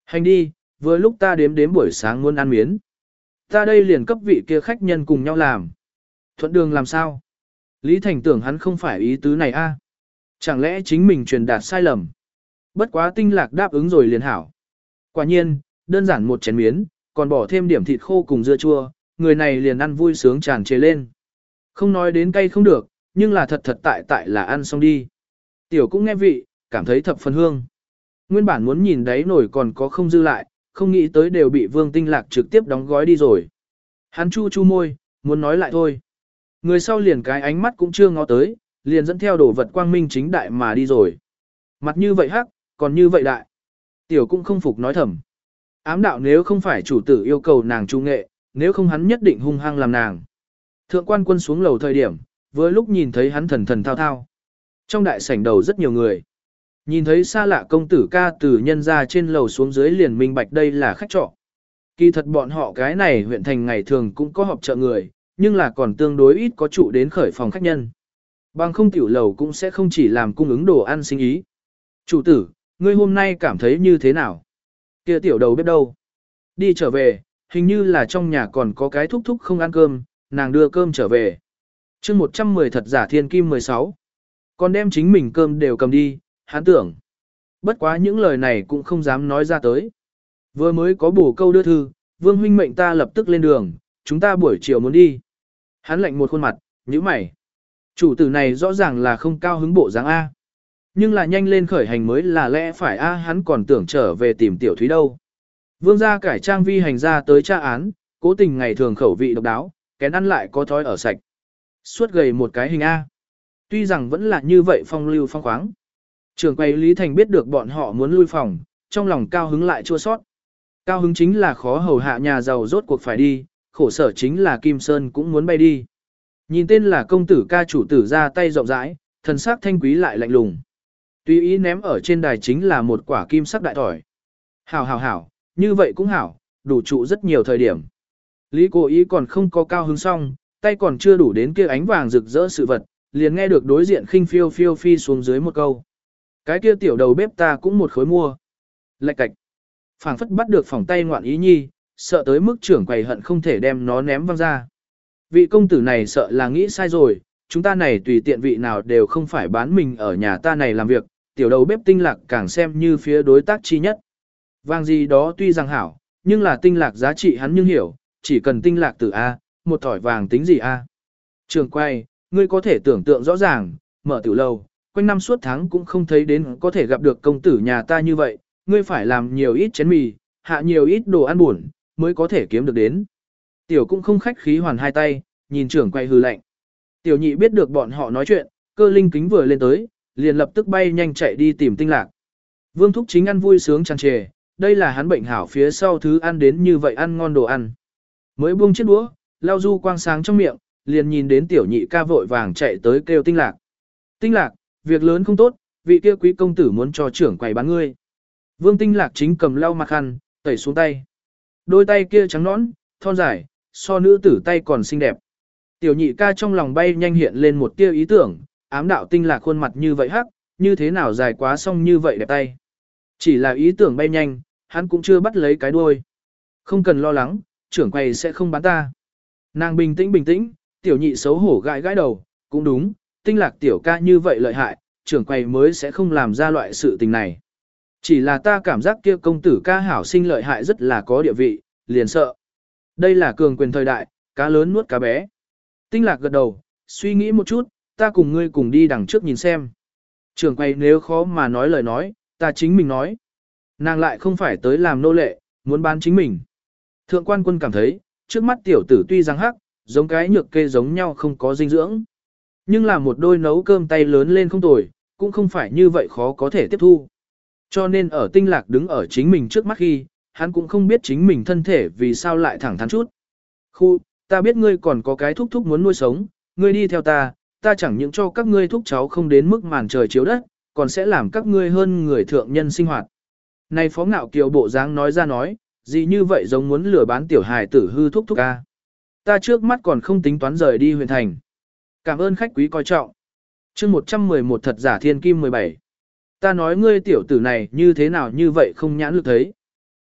Hành đi, vừa lúc ta đếm đếm buổi sáng muốn ăn miến. Ta đây liền cấp vị kia khách nhân cùng nhau làm. Thuận đường làm sao? Lý Thành tưởng hắn không phải ý tứ này a. Chẳng lẽ chính mình truyền đạt sai lầm? Bất quá Tinh Lạc đáp ứng rồi liền hảo. Quả nhiên, đơn giản một chén miến, còn bỏ thêm điểm thịt khô cùng dưa chua, người này liền ăn vui sướng tràn trề lên. Không nói đến cay không được, nhưng là thật thật tại tại là ăn xong đi. Tiểu cũng nghe vị, cảm thấy thập phần hương. Nguyên bản muốn nhìn đấy nổi còn có không dư lại, không nghĩ tới đều bị Vương Tinh Lạc trực tiếp đóng gói đi rồi. Hắn chu chu môi, muốn nói lại thôi. Người sau liền cái ánh mắt cũng chưa ngó tới, liền dẫn theo đồ vật quang minh chính đại mà đi rồi. Mặt như vậy hắc, còn như vậy đại. Tiểu cũng không phục nói thầm. Ám đạo nếu không phải chủ tử yêu cầu nàng trung nghệ, nếu không hắn nhất định hung hăng làm nàng. Thượng quan quân xuống lầu thời điểm, với lúc nhìn thấy hắn thần thần thao thao. Trong đại sảnh đầu rất nhiều người. Nhìn thấy xa lạ công tử ca từ nhân ra trên lầu xuống dưới liền minh bạch đây là khách trọ. Kỳ thật bọn họ cái này huyện thành ngày thường cũng có họp chợ người, nhưng là còn tương đối ít có trụ đến khởi phòng khách nhân. Bằng không tiểu lầu cũng sẽ không chỉ làm cung ứng đồ ăn sinh ý. Chủ tử, ngươi hôm nay cảm thấy như thế nào? Kia tiểu đầu bếp đâu? Đi trở về, hình như là trong nhà còn có cái thúc thúc không ăn cơm, nàng đưa cơm trở về. chương một trăm mười thật giả thiên kim mười sáu. Còn đem chính mình cơm đều cầm đi, hắn tưởng. Bất quá những lời này cũng không dám nói ra tới. Vừa mới có bổ câu đưa thư, Vương huynh mệnh ta lập tức lên đường, chúng ta buổi chiều muốn đi. Hắn lạnh một khuôn mặt, nhíu mày. Chủ tử này rõ ràng là không cao hứng bộ dáng A. Nhưng là nhanh lên khởi hành mới là lẽ phải A, hắn còn tưởng trở về tìm tiểu thúy đâu. Vương gia cải trang vi hành ra tới tra án, cố tình ngày thường khẩu vị độc đáo, kén ăn lại có thói ở sạch. Suốt gầy một cái hình A. Tuy rằng vẫn là như vậy phong lưu phong khoáng. Trường quay Lý Thành biết được bọn họ muốn lui phòng, trong lòng cao hứng lại chua sót. Cao hứng chính là khó hầu hạ nhà giàu rốt cuộc phải đi, khổ sở chính là Kim Sơn cũng muốn bay đi. Nhìn tên là công tử ca chủ tử ra tay rộng rãi, thần sắc thanh quý lại lạnh lùng. Tùy ý ném ở trên đài chính là một quả kim sắc đại thỏi. Hảo hảo hảo, như vậy cũng hảo, đủ trụ rất nhiều thời điểm. Lý Cố Ý còn không có cao hứng xong, tay còn chưa đủ đến kia ánh vàng rực rỡ sự vật, liền nghe được đối diện khinh phiêu phiêu phi xuống dưới một câu. Cái kia tiểu đầu bếp ta cũng một khối mua. Lạch cạch. Phảng phất bắt được phòng tay ngoạn ý nhi, sợ tới mức trưởng quầy hận không thể đem nó ném văng ra. Vị công tử này sợ là nghĩ sai rồi, chúng ta này tùy tiện vị nào đều không phải bán mình ở nhà ta này làm việc, tiểu đầu bếp Tinh Lạc càng xem như phía đối tác chi nhất. Vàng gì đó tuy rằng hảo, nhưng là Tinh Lạc giá trị hắn nhưng hiểu, chỉ cần Tinh Lạc từ A, một thỏi vàng tính gì A. Trường quay, ngươi có thể tưởng tượng rõ ràng, mở tiểu lầu, quanh năm suốt tháng cũng không thấy đến có thể gặp được công tử nhà ta như vậy, ngươi phải làm nhiều ít chén mì, hạ nhiều ít đồ ăn buồn, mới có thể kiếm được đến. Tiểu cũng không khách khí hoàn hai tay, nhìn trưởng quay hư lạnh. Tiểu nhị biết được bọn họ nói chuyện, cơ linh kính vừa lên tới, liền lập tức bay nhanh chạy đi tìm Tinh Lạc. Vương Thúc chính ăn vui sướng tràn trề, đây là hắn bệnh hảo phía sau thứ ăn đến như vậy ăn ngon đồ ăn. Mới buông chiếc đũa, lau du quang sáng trong miệng, liền nhìn đến tiểu nhị ca vội vàng chạy tới kêu Tinh Lạc. Tinh Lạc, việc lớn không tốt, vị kia quý công tử muốn cho trưởng quầy bán ngươi. Vương Tinh Lạc chính cầm lau mặt khăn, tẩy xuống tay. Đôi tay kia trắng nõn, thon dài, so nữ tử tay còn xinh đẹp. Tiểu nhị ca trong lòng bay nhanh hiện lên một tia ý tưởng, ám đạo Tinh Lạc khuôn mặt như vậy hắc, như thế nào dài quá xong như vậy đẹp tay. Chỉ là ý tưởng bay nhanh, hắn cũng chưa bắt lấy cái đuôi. Không cần lo lắng, trưởng quầy sẽ không bán ta. Nàng bình tĩnh bình tĩnh, tiểu nhị xấu hổ gãi gãi đầu, cũng đúng, Tinh Lạc tiểu ca như vậy lợi hại, trưởng quầy mới sẽ không làm ra loại sự tình này. Chỉ là ta cảm giác kia công tử ca hảo sinh lợi hại rất là có địa vị, liền sợ. Đây là cường quyền thời đại, cá lớn nuốt cá bé. Tinh Lạc gật đầu, suy nghĩ một chút, ta cùng ngươi cùng đi đằng trước nhìn xem. Trưởng quầy nếu khó mà nói lời nói, ta chính mình nói. Nàng lại không phải tới làm nô lệ, muốn bán chính mình. Thượng quan quân cảm thấy, trước mắt tiểu tử tuy rằng hắc, giống cái nhược kê giống nhau không có dinh dưỡng. Nhưng là một đôi nấu cơm tay lớn lên không tồi, cũng không phải như vậy khó có thể tiếp thu. Cho nên ở Tinh Lạc đứng ở chính mình trước mắt khi, hắn cũng không biết chính mình thân thể vì sao lại thẳng thắn chút. Khu, ta biết ngươi còn có cái thúc thúc muốn nuôi sống, ngươi đi theo ta, ta chẳng những cho các ngươi thúc cháu không đến mức màn trời chiếu đất, còn sẽ làm các ngươi hơn người thượng nhân sinh hoạt. Này Phó Ngạo Kiều bộ dáng nói ra nói, gì như vậy giống muốn lừa bán tiểu hài tử hư thúc thúc ca. Ta trước mắt còn không tính toán rời đi huyện thành. Cảm ơn khách quý coi trọng. chương một trăm mười một thật giả thiên kim mười bảy. Ta nói ngươi tiểu tử này như thế nào như vậy không nhãn lực thấy.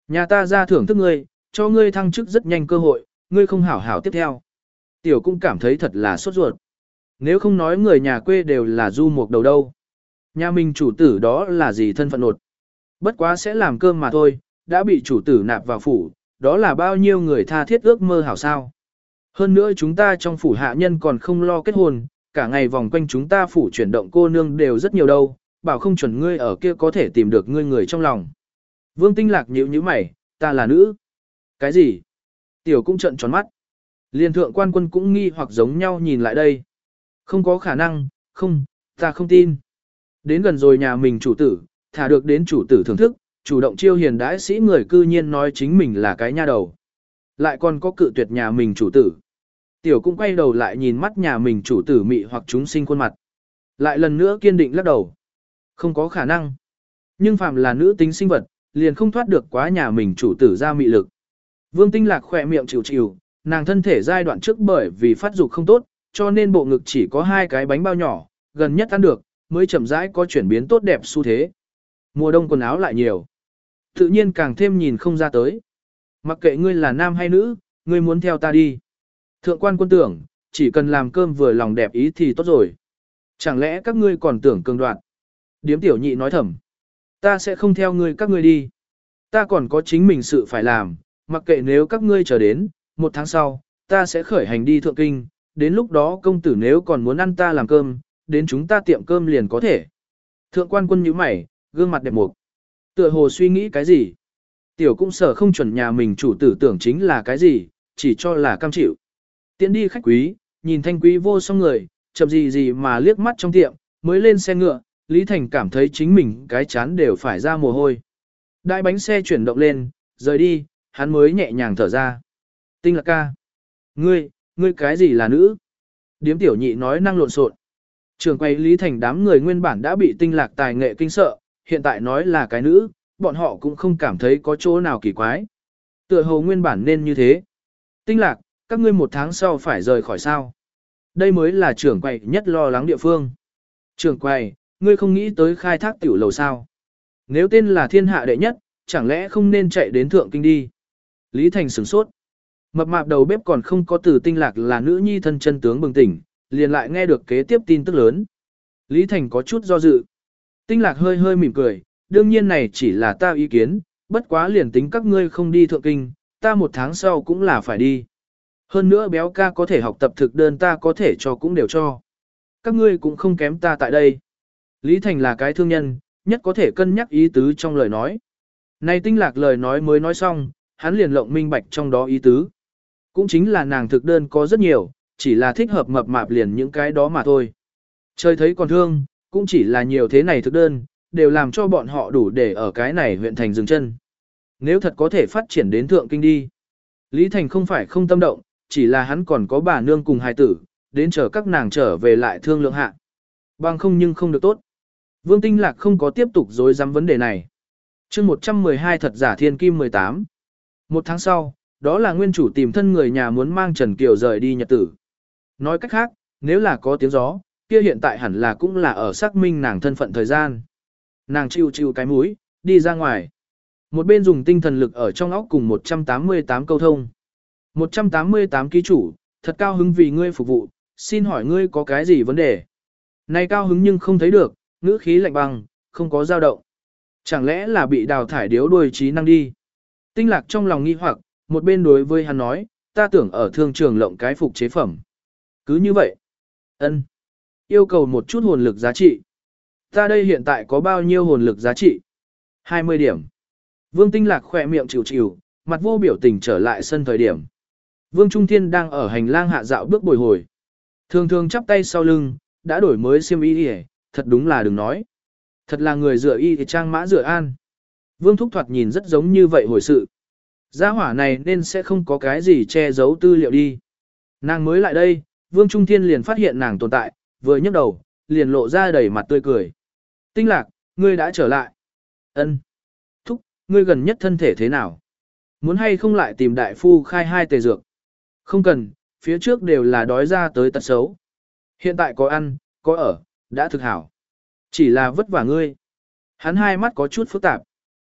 Nhà ta ra thưởng thức ngươi, cho ngươi thăng chức rất nhanh cơ hội, ngươi không hảo hảo tiếp theo. Tiểu cũng cảm thấy thật là sốt ruột. Nếu không nói người nhà quê đều là du mục đầu đâu. Nhà mình chủ tử đó là gì thân phận nột. Bất quá sẽ làm cơm mà thôi, đã bị chủ tử nạp vào phủ, đó là bao nhiêu người tha thiết ước mơ hảo sao. Hơn nữa chúng ta trong phủ hạ nhân còn không lo kết hôn, cả ngày vòng quanh chúng ta phủ chuyển động cô nương đều rất nhiều đâu, bảo không chuẩn ngươi ở kia có thể tìm được ngươi người trong lòng. Vương Tinh Lạc nhíu nhíu mày, ta là nữ. Cái gì? Tiểu cũng trợn tròn mắt. Liên thượng quan quân cũng nghi hoặc giống nhau nhìn lại đây. Không có khả năng, không, ta không tin. Đến gần rồi nhà mình chủ tử, thả được đến chủ tử thưởng thức, chủ động chiêu hiền đãi sĩ người cư nhiên nói chính mình là cái nha đầu. Lại còn có cự tuyệt nhà mình chủ tử. Tiểu cũng quay đầu lại nhìn mắt nhà mình chủ tử mị hoặc chúng sinh khuôn mặt. Lại lần nữa kiên định lắc đầu. Không có khả năng. Nhưng phàm là nữ tính sinh vật, liền không thoát được quá nhà mình chủ tử ra mị lực. Vương Tinh Lạc khỏe miệng chịu chịu, nàng thân thể giai đoạn trước bởi vì phát dục không tốt, cho nên bộ ngực chỉ có hai cái bánh bao nhỏ, gần nhất ăn được, mới chậm rãi có chuyển biến tốt đẹp xu thế. Mùa đông quần áo lại nhiều. Tự nhiên càng thêm nhìn không ra tới. Mặc kệ ngươi là nam hay nữ, ngươi muốn theo ta đi. Thượng quan quân tưởng, chỉ cần làm cơm vừa lòng đẹp ý thì tốt rồi. Chẳng lẽ các ngươi còn tưởng cường đoạn? Điếm tiểu nhị nói thầm. Ta sẽ không theo ngươi các ngươi đi. Ta còn có chính mình sự phải làm, mặc kệ nếu các ngươi chờ đến, một tháng sau, ta sẽ khởi hành đi thượng kinh, đến lúc đó công tử nếu còn muốn ăn ta làm cơm, đến chúng ta tiệm cơm liền có thể. Thượng quan quân nhíu mày, gương mặt đẹp mục. Tựa hồ suy nghĩ cái gì? Tiểu cũng sở không chuẩn nhà mình chủ tử tưởng chính là cái gì, chỉ cho là cam chịu. Tiến đi khách quý, nhìn thanh quý vô song người, chậm gì gì mà liếc mắt trong tiệm, mới lên xe ngựa, Lý Thành cảm thấy chính mình cái chán đều phải ra mồ hôi. Đại bánh xe chuyển động lên, rời đi, hắn mới nhẹ nhàng thở ra. Tinh Lạc ca. Ngươi, ngươi cái gì là nữ? Điếm tiểu nhị nói năng lộn xộn. Trường quay Lý Thành đám người nguyên bản đã bị Tinh Lạc tài nghệ kinh sợ, hiện tại nói là cái nữ, bọn họ cũng không cảm thấy có chỗ nào kỳ quái. Tựa hồ nguyên bản nên như thế. Tinh Lạc, các ngươi một tháng sau phải rời khỏi sao? Đây mới là trưởng quầy nhất lo lắng địa phương. Trưởng quầy, ngươi không nghĩ tới khai thác tiểu lầu sao? Nếu tên là thiên hạ đệ nhất, chẳng lẽ không nên chạy đến thượng kinh đi? Lý Thành sửng sốt. Mập mạp đầu bếp còn không có từ Tinh Lạc là nữ nhi thân chân tướng bừng tỉnh, liền lại nghe được kế tiếp tin tức lớn. Lý Thành có chút do dự. Tinh Lạc hơi hơi mỉm cười, đương nhiên này chỉ là ta ý kiến, bất quá liền tính các ngươi không đi thượng kinh, ta một tháng sau cũng là phải đi. Hơn nữa béo ca có thể học tập thực đơn ta có thể cho cũng đều cho. Các ngươi cũng không kém ta tại đây. Lý Thành là cái thương nhân, nhất có thể cân nhắc ý tứ trong lời nói. Này Tinh Lạc lời nói mới nói xong, hắn liền lộng minh bạch trong đó ý tứ. Cũng chính là nàng thực đơn có rất nhiều, chỉ là thích hợp mập mạp liền những cái đó mà thôi. Trời thấy còn thương, cũng chỉ là nhiều thế này thực đơn, đều làm cho bọn họ đủ để ở cái này huyện thành dừng chân. Nếu thật có thể phát triển đến thượng kinh đi. Lý Thành không phải không tâm động, chỉ là hắn còn có bà nương cùng hài tử, đến chờ các nàng trở về lại thương lượng hạ. Bằng không nhưng không được tốt. Vương Tinh Lạc không có tiếp tục dối dám vấn đề này. chương một trăm mười hai thật giả thiên kim mười tám. Một tháng sau, đó là nguyên chủ tìm thân người nhà muốn mang Trần Kiều rời đi nhật tử. Nói cách khác, nếu là có tiếng gió, kia hiện tại hẳn là cũng là ở xác minh nàng thân phận thời gian. Nàng chịu chịu cái mũi, đi ra ngoài. Một bên dùng tinh thần lực ở trong óc cùng một trăm tám mươi tám câu thông. một trăm tám mươi tám ký chủ, thật cao hứng vì ngươi phục vụ, xin hỏi ngươi có cái gì vấn đề? Này cao hứng nhưng không thấy được, ngữ khí lạnh băng, không có dao động. Chẳng lẽ là bị đào thải điếu đuôi trí năng đi? Tinh Lạc trong lòng nghi hoặc, một bên đối với hắn nói, ta tưởng ở thương trường lộng cái phục chế phẩm. Cứ như vậy. Ân. Yêu cầu một chút hồn lực giá trị. Ta đây hiện tại có bao nhiêu hồn lực giá trị? hai mươi điểm. Vương Tinh Lạc khỏe miệng chịu chịu, mặt vô biểu tình trở lại sân thời điểm. Vương Trung Thiên đang ở hành lang hạ dạo bước bồi hồi. Thường thường chắp tay sau lưng, đã đổi mới xiêm y đi, thật đúng là đừng nói. Thật là người dựa y thì trang mã dựa an. Vương Thúc Thoạt nhìn rất giống như vậy hồi sự. Gia hỏa này nên sẽ không có cái gì che giấu tư liệu đi. Nàng mới lại đây, Vương Trung Thiên liền phát hiện nàng tồn tại, vừa nhấc đầu, liền lộ ra đầy mặt tươi cười. Tinh Lạc, ngươi đã trở lại. Ân. Thúc, ngươi gần nhất thân thể thế nào? Muốn hay không lại tìm đại phu khai hai tề dược? Không cần, phía trước đều là đói ra tới tật xấu. Hiện tại có ăn, có ở, đã thực hảo. Chỉ là vất vả ngươi. Hắn hai mắt có chút phức tạp.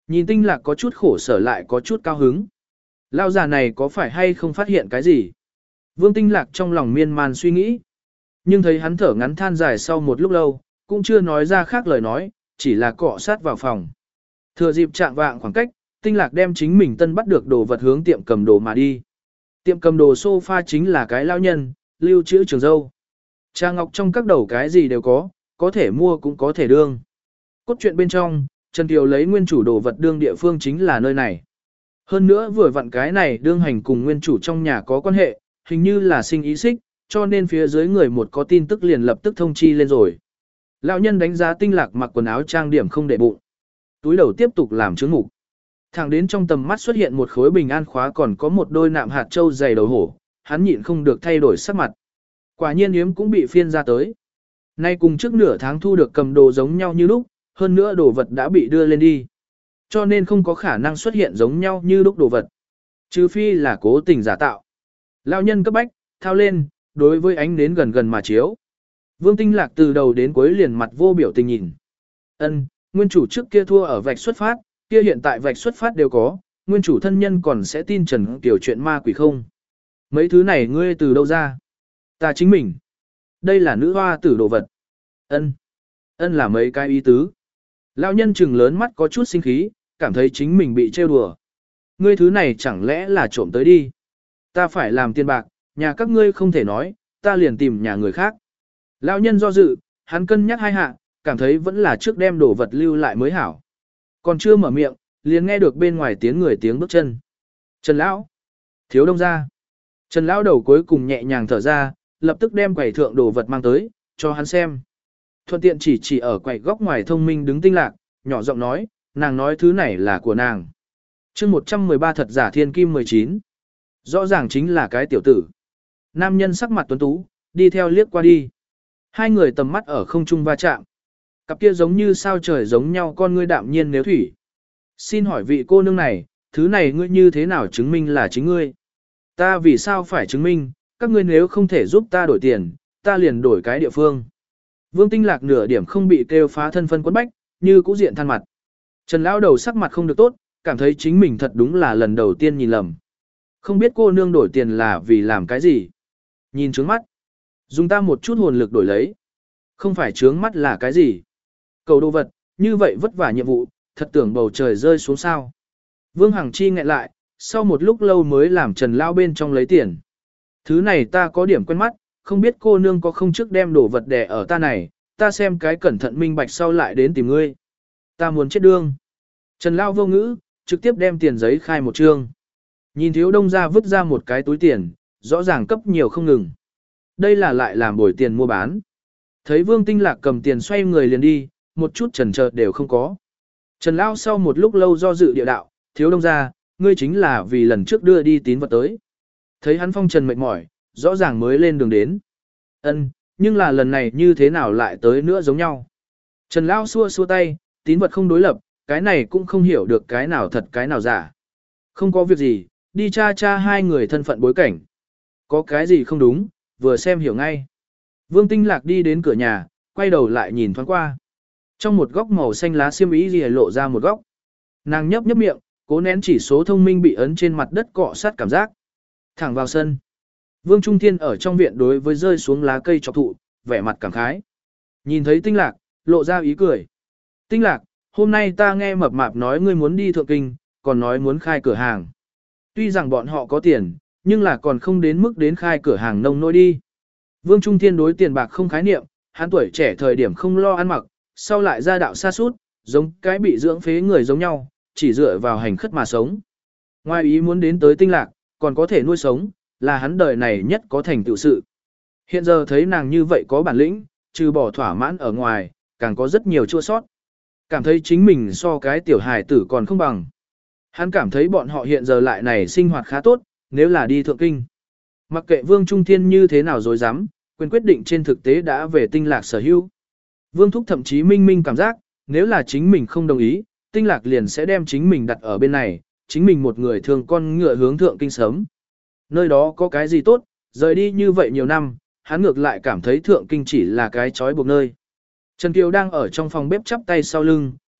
Nhìn Tinh Lạc có chút khổ sở lại có chút cao hứng. Lao già này có phải hay không phát hiện cái gì? Vương Tinh Lạc trong lòng miên man suy nghĩ. Nhưng thấy hắn thở ngắn than dài sau một lúc lâu, cũng chưa nói ra khác lời nói, chỉ là cọ sát vào phòng. Thừa dịp chạng vạng khoảng cách, Tinh Lạc đem chính mình tân bắt được đồ vật hướng tiệm cầm đồ mà đi. Tiệm cầm đồ sofa chính là cái lao nhân, lưu trữ trường dâu. Trà ngọc trong các đầu cái gì đều có, có thể mua cũng có thể đương. Cốt truyện bên trong, Trần Kiều lấy nguyên chủ đồ vật đương địa phương chính là nơi này. Hơn nữa vừa vặn cái này đương hành cùng nguyên chủ trong nhà có quan hệ, hình như là sinh ý xích, cho nên phía dưới người một có tin tức liền lập tức thông chi lên rồi. Lão nhân đánh giá Tinh Lạc mặc quần áo trang điểm không để bụng. Túi đầu tiếp tục làm chứng mục. Thẳng đến trong tầm mắt xuất hiện một khối bình an khóa còn có một đôi nạm hạt châu dày đầu hổ, hắn nhịn không được thay đổi sắc mặt. Quả nhiên yếm cũng bị phiên ra tới. Nay cùng trước nửa tháng thu được cầm đồ giống nhau như lúc, hơn nữa đồ vật đã bị đưa lên đi. Cho nên không có khả năng xuất hiện giống nhau như lúc đồ vật. Trừ phi là cố tình giả tạo. Lão nhân cấp bách, thao lên, đối với ánh nến gần gần mà chiếu. Vương Tinh Lạc từ đầu đến cuối liền mặt vô biểu tình nhìn. Ân, nguyên chủ trước kia thua ở vạch xuất phát, kia hiện tại vạch xuất phát đều có, nguyên chủ thân nhân còn sẽ tin Trần Kiều chuyện ma quỷ không? Mấy thứ này ngươi từ đâu ra? Ta chính mình. Đây là nữ hoa tử đồ vật. Ân, ân là mấy cái ý tứ. Lão nhân trừng lớn mắt có chút sinh khí, cảm thấy chính mình bị trêu đùa. Ngươi thứ này chẳng lẽ là trộm tới đi? Ta phải làm tiền bạc, nhà các ngươi không thể nói, ta liền tìm nhà người khác. Lão nhân do dự, hắn cân nhắc hai hạ, cảm thấy vẫn là trước đem đồ vật lưu lại mới hảo. Còn chưa mở miệng, liền nghe được bên ngoài tiếng người tiếng bước chân. Trần Lão, Thiếu Đông ra. Trần Lão đầu cuối cùng nhẹ nhàng thở ra, lập tức đem quầy thượng đồ vật mang tới, cho hắn xem. Thuận tiện chỉ chỉ ở quầy góc ngoài thông minh đứng Tinh Lạc, nhỏ giọng nói, nàng nói thứ này là của nàng. chương một trăm mười ba thật giả thiên kim mười chín. Rõ ràng chính là cái tiểu tử. Nam nhân sắc mặt tuấn tú, đi theo liếc qua đi. Hai người tầm mắt ở không trung va chạm. Cặp kia giống như sao trời giống nhau con ngươi đạm nhiên nếu thủy. Xin hỏi vị cô nương này, thứ này ngươi như thế nào chứng minh là chính ngươi? Ta vì sao phải chứng minh, các ngươi nếu không thể giúp ta đổi tiền, ta liền đổi cái địa phương. Vương Tinh Lạc nửa điểm không bị kêu phá thân phân quấn bách, như cũ diện than mặt. Trần Lão đầu sắc mặt không được tốt, cảm thấy chính mình thật đúng là lần đầu tiên nhìn lầm. Không biết cô nương đổi tiền là vì làm cái gì? Nhìn trướng mắt. Dùng ta một chút hồn lực đổi lấy. Không phải trướng mắt là cái gì? Cầu đồ vật, như vậy vất vả nhiệm vụ, thật tưởng bầu trời rơi xuống sao. Vương Hằng Chi nghẹn lại, sau một lúc lâu mới làm Trần Lão bên trong lấy tiền. Thứ này ta có điểm quen mắt, không biết cô nương có không trước đem đồ vật đè ở ta này, ta xem cái cẩn thận minh bạch sau lại đến tìm ngươi. Ta muốn chết đương. Trần Lão vô ngữ, trực tiếp đem tiền giấy khai một trương. Nhìn Thiếu Đông ra vứt ra một cái túi tiền, rõ ràng cấp nhiều không ngừng. Đây là lại làm bồi tiền mua bán. Thấy Vương Tinh Lạc cầm tiền xoay người liền đi, một chút chần chờ đều không có. Trần Lão sau một lúc lâu do dự địa đạo, Thiếu Đông ra, ngươi chính là vì lần trước đưa đi tín vật tới. Thấy hắn phong trần mệt mỏi, rõ ràng mới lên đường đến. Ân, nhưng là lần này như thế nào lại tới nữa giống nhau. Trần Lão xua xua tay, tín vật không đối lập, cái này cũng không hiểu được cái nào thật cái nào giả. Không có việc gì, đi tra tra hai người thân phận bối cảnh. Có cái gì không đúng, vừa xem hiểu ngay. Vương Tinh Lạc đi đến cửa nhà, quay đầu lại nhìn thoáng qua. Trong một góc màu xanh lá xiêm y gì lộ ra một góc. Nàng nhấp nhấp miệng, cố nén chỉ số thông minh bị ấn trên mặt đất cọ sát cảm giác. Thẳng vào sân. Vương Trung Thiên ở trong viện đối với rơi xuống lá cây chọc thụ, vẻ mặt cảm khái. Nhìn thấy Tinh Lạc, lộ ra ý cười. Tinh Lạc, hôm nay ta nghe mập mạp nói ngươi muốn đi thượng kinh, còn nói muốn khai cửa hàng. Tuy rằng bọn họ có tiền, nhưng là còn không đến mức đến khai cửa hàng nông nỗi đi. Vương Trung Thiên đối tiền bạc không khái niệm, hắn tuổi trẻ thời điểm không lo ăn mặc, sau lại ra đạo xa sút giống cái bị dưỡng phế người giống nhau, chỉ dựa vào hành khất mà sống. Ngoài ý muốn đến tới Tinh Lạc, còn có thể nuôi sống, là hắn đời này nhất có thành tựu sự. Hiện giờ thấy nàng như vậy có bản lĩnh, trừ bỏ thỏa mãn ở ngoài, càng có rất nhiều chua sót. Cảm thấy chính mình so cái tiểu hài tử còn không bằng. Hắn cảm thấy bọn họ hiện giờ lại này sinh hoạt khá tốt, nếu là đi thượng kinh. Mặc kệ Vương Trung Thiên như thế nào dối dám, quyền quyết định trên thực tế đã về Tinh Lạc sở hữu. Vương Thúc thậm chí minh minh cảm giác, nếu là chính mình không đồng ý, Tinh Lạc liền sẽ đem chính mình đặt ở bên này, chính mình một người thường con ngựa hướng thượng kinh sớm. Nơi đó có cái gì tốt, rời đi như vậy nhiều năm, hắn ngược lại cảm thấy thượng kinh chỉ là cái chói buộc nơi. Trần Kiều đang ở trong phòng bếp chắp tay sau lưng,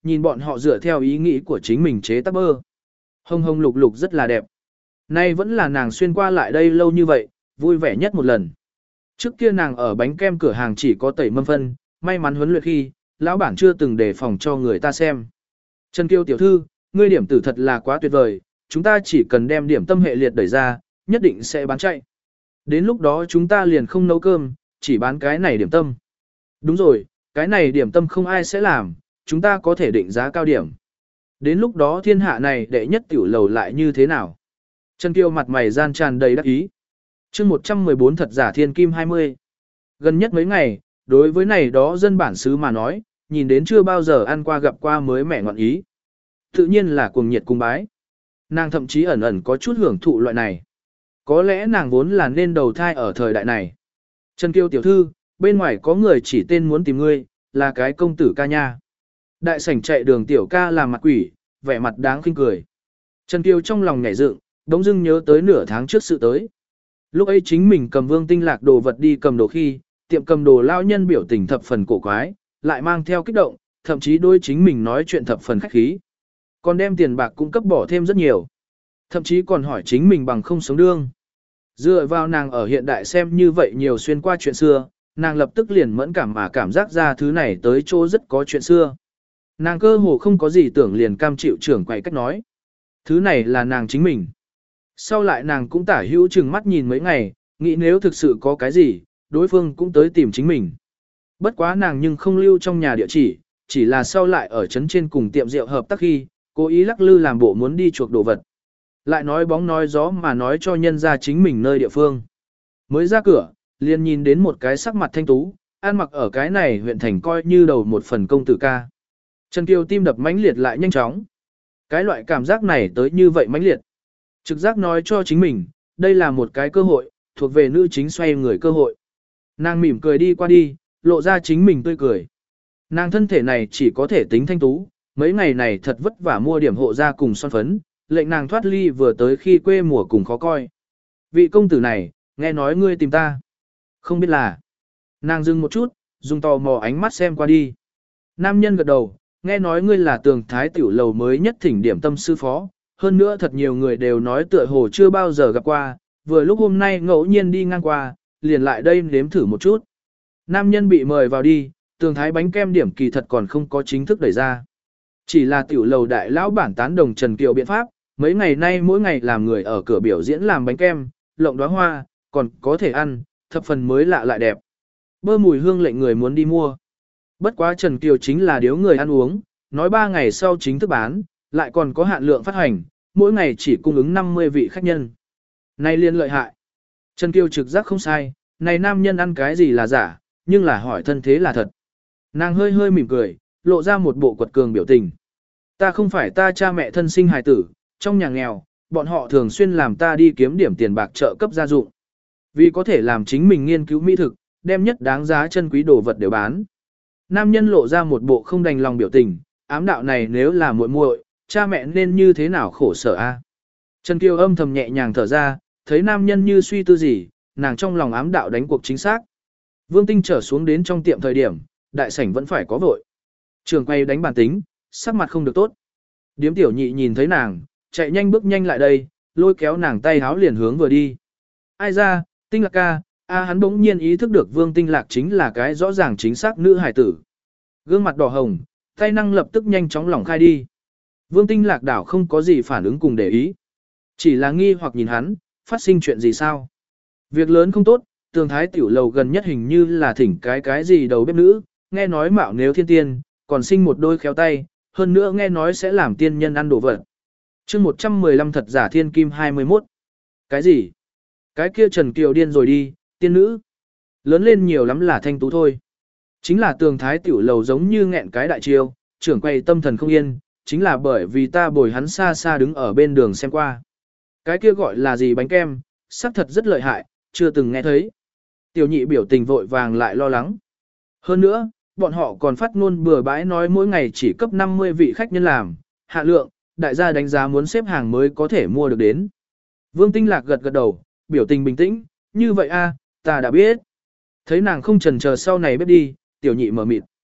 nhìn bọn họ dựa theo ý nghĩ của chính mình chế tác bơ. Hồng hồng lục lục rất là đẹp. Nay vẫn là nàng xuyên qua lại đây lâu như vậy, vui vẻ nhất một lần. Trước kia nàng ở bánh kem cửa hàng chỉ có tẩy mâm phân, may mắn huấn luyện khi, lão bản chưa từng đề phòng cho người ta xem. Trần Kiêu tiểu thư, ngươi điểm tử thật là quá tuyệt vời, chúng ta chỉ cần đem điểm tâm hệ liệt đẩy ra, nhất định sẽ bán chạy. Đến lúc đó chúng ta liền không nấu cơm, chỉ bán cái này điểm tâm. Đúng rồi, cái này điểm tâm không ai sẽ làm, chúng ta có thể định giá cao điểm. Đến lúc đó thiên hạ này đệ nhất tiểu lầu lại như thế nào? Trần Kiêu mặt mày gian tràn đầy đắc ý. chương một trăm mười bốn thật giả thiên kim hai mươi. Gần nhất mấy ngày, đối với này đó dân bản xứ mà nói, nhìn đến chưa bao giờ ăn qua gặp qua mới mẻ ngọn ý. Tự nhiên là cuồng nhiệt cung bái. Nàng thậm chí ẩn ẩn có chút hưởng thụ loại này. Có lẽ nàng vốn là nên đầu thai ở thời đại này. Trần Kiêu tiểu thư, bên ngoài có người chỉ tên muốn tìm ngươi, là cái công tử ca nha. Đại sảnh chạy đường tiểu ca làm mặt quỷ, vẻ mặt đáng khinh cười. Trần Kiêu trong lòng nhảy dựng, đống dưng nhớ tới nửa tháng trước sự tới. Lúc ấy chính mình cầm Vương Tinh Lạc đồ vật đi cầm đồ khi, tiệm cầm đồ lao nhân biểu tình thập phần cổ quái, lại mang theo kích động, thậm chí đôi chính mình nói chuyện thập phần khách khí. Còn đem tiền bạc cung cấp bỏ thêm rất nhiều. Thậm chí còn hỏi chính mình bằng không sống đương. Dựa vào nàng ở hiện đại xem như vậy nhiều xuyên qua chuyện xưa, nàng lập tức liền mẫn cảm mà cảm giác ra thứ này tới chỗ rất có chuyện xưa. Nàng cơ hồ không có gì tưởng liền cam chịu trưởng quay cách nói. Thứ này là nàng chính mình. Sau lại nàng cũng tả hữu chừng mắt nhìn mấy ngày, nghĩ nếu thực sự có cái gì, đối phương cũng tới tìm chính mình. Bất quá nàng nhưng không lưu trong nhà địa chỉ, chỉ là sau lại ở trấn trên cùng tiệm rượu hợp tác khi, cố ý lắc lư làm bộ muốn đi chuộc đồ vật. Lại nói bóng nói gió mà nói cho nhân ra chính mình nơi địa phương. Mới ra cửa, liền nhìn đến một cái sắc mặt thanh tú, ăn mặc ở cái này huyện thành coi như đầu một phần công tử ca. Trần Kiều tim đập mãnh liệt lại nhanh chóng. Cái loại cảm giác này tới như vậy mãnh liệt. Trực giác nói cho chính mình, đây là một cái cơ hội, thuộc về nữ chính xoay người cơ hội. Nàng mỉm cười đi qua đi, lộ ra chính mình tươi cười. Nàng thân thể này chỉ có thể tính thanh tú, mấy ngày này thật vất vả mua điểm hộ ra cùng son phấn, lệnh nàng thoát ly vừa tới khi quê mùa cùng khó coi. Vị công tử này, nghe nói ngươi tìm ta. Không biết là. Nàng dừng một chút, dùng tò mò ánh mắt xem qua đi. Nam nhân gật đầu, nghe nói ngươi là tường thái tiểu lầu mới nhất thỉnh điểm tâm sư phó. Hơn nữa thật nhiều người đều nói tựa hồ chưa bao giờ gặp qua, vừa lúc hôm nay ngẫu nhiên đi ngang qua, liền lại đây nếm thử một chút. Nam nhân bị mời vào đi, tường thái bánh kem điểm kỳ thật còn không có chính thức đẩy ra. Chỉ là tiểu lầu đại lão bản tán đồng Trần Kiều biện pháp, mấy ngày nay mỗi ngày làm người ở cửa biểu diễn làm bánh kem, lộng đóa hoa, còn có thể ăn, thập phần mới lạ lại đẹp. Bơ mùi hương lệnh người muốn đi mua. Bất quá Trần Kiều chính là điếu người ăn uống, nói ba ngày sau chính thức bán, lại còn có hạn lượng phát hành, mỗi ngày chỉ cung ứng năm mươi vị khách nhân. Này liên lợi hại. Trần Kiều trực giác không sai, này nam nhân ăn cái gì là giả, nhưng là hỏi thân thế là thật. Nàng hơi hơi mỉm cười, lộ ra một bộ quật cường biểu tình. Ta không phải ta cha mẹ thân sinh hài tử, trong nhà nghèo, bọn họ thường xuyên làm ta đi kiếm điểm tiền bạc trợ cấp gia dụng. Vì có thể làm chính mình nghiên cứu mỹ thực, đem nhất đáng giá chân quý đồ vật đều bán. Nam nhân lộ ra một bộ không đành lòng biểu tình, ám đạo này nếu là muội muội, cha mẹ nên như thế nào khổ sở a? Trần Kiều âm thầm nhẹ nhàng thở ra, thấy nam nhân như suy tư gì, nàng trong lòng ám đạo đánh cuộc chính xác. Vương Tinh trở xuống đến trong tiệm thời điểm, đại sảnh vẫn phải có vội. Trường quay đánh bản tính, sắc mặt không được tốt. Điếm tiểu nhị nhìn thấy nàng, chạy nhanh bước nhanh lại đây, lôi kéo nàng tay háo liền hướng vừa đi. Ai ra, Tinh Lạc ca, a hắn bỗng nhiên ý thức được Vương Tinh Lạc chính là cái rõ ràng chính xác nữ hải tử. Gương mặt đỏ hồng, tay năng lập tức nhanh chóng lỏng khai đi. Vương Tinh Lạc đảo không có gì phản ứng cùng để ý. Chỉ là nghi hoặc nhìn hắn, phát sinh chuyện gì sao? Việc lớn không tốt, tường thái tiểu lầu gần nhất hình như là thỉnh cái cái gì đầu bếp nữ, nghe nói mạo nếu thiên tiên, còn sinh một đôi khéo tay, hơn nữa nghe nói sẽ làm tiên nhân ăn đồ vật. chương một trăm mười lăm thật giả thiên kim hai mươi mốt. Cái gì? Cái kia Trần Kiều điên rồi đi, tiên nữ. Lớn lên nhiều lắm là thanh tú thôi. Chính là tường thái tiểu lầu giống như nghẹn cái đại chiêu, trưởng quay tâm thần không yên, chính là bởi vì ta bồi hắn xa xa đứng ở bên đường xem qua. Cái kia gọi là gì bánh kem, sắc thật rất lợi hại, chưa từng nghe thấy. Tiểu nhị biểu tình vội vàng lại lo lắng. Hơn nữa, bọn họ còn phát ngôn bừa bãi nói mỗi ngày chỉ cấp năm mươi vị khách nhân làm, hạ lượng, đại gia đánh giá muốn xếp hàng mới có thể mua được đến. Vương Tinh Lạc gật gật đầu, biểu tình bình tĩnh, như vậy a, ta đã biết. Thấy nàng không chần chờ sau này bếp đi, tiểu nhị mở mịt.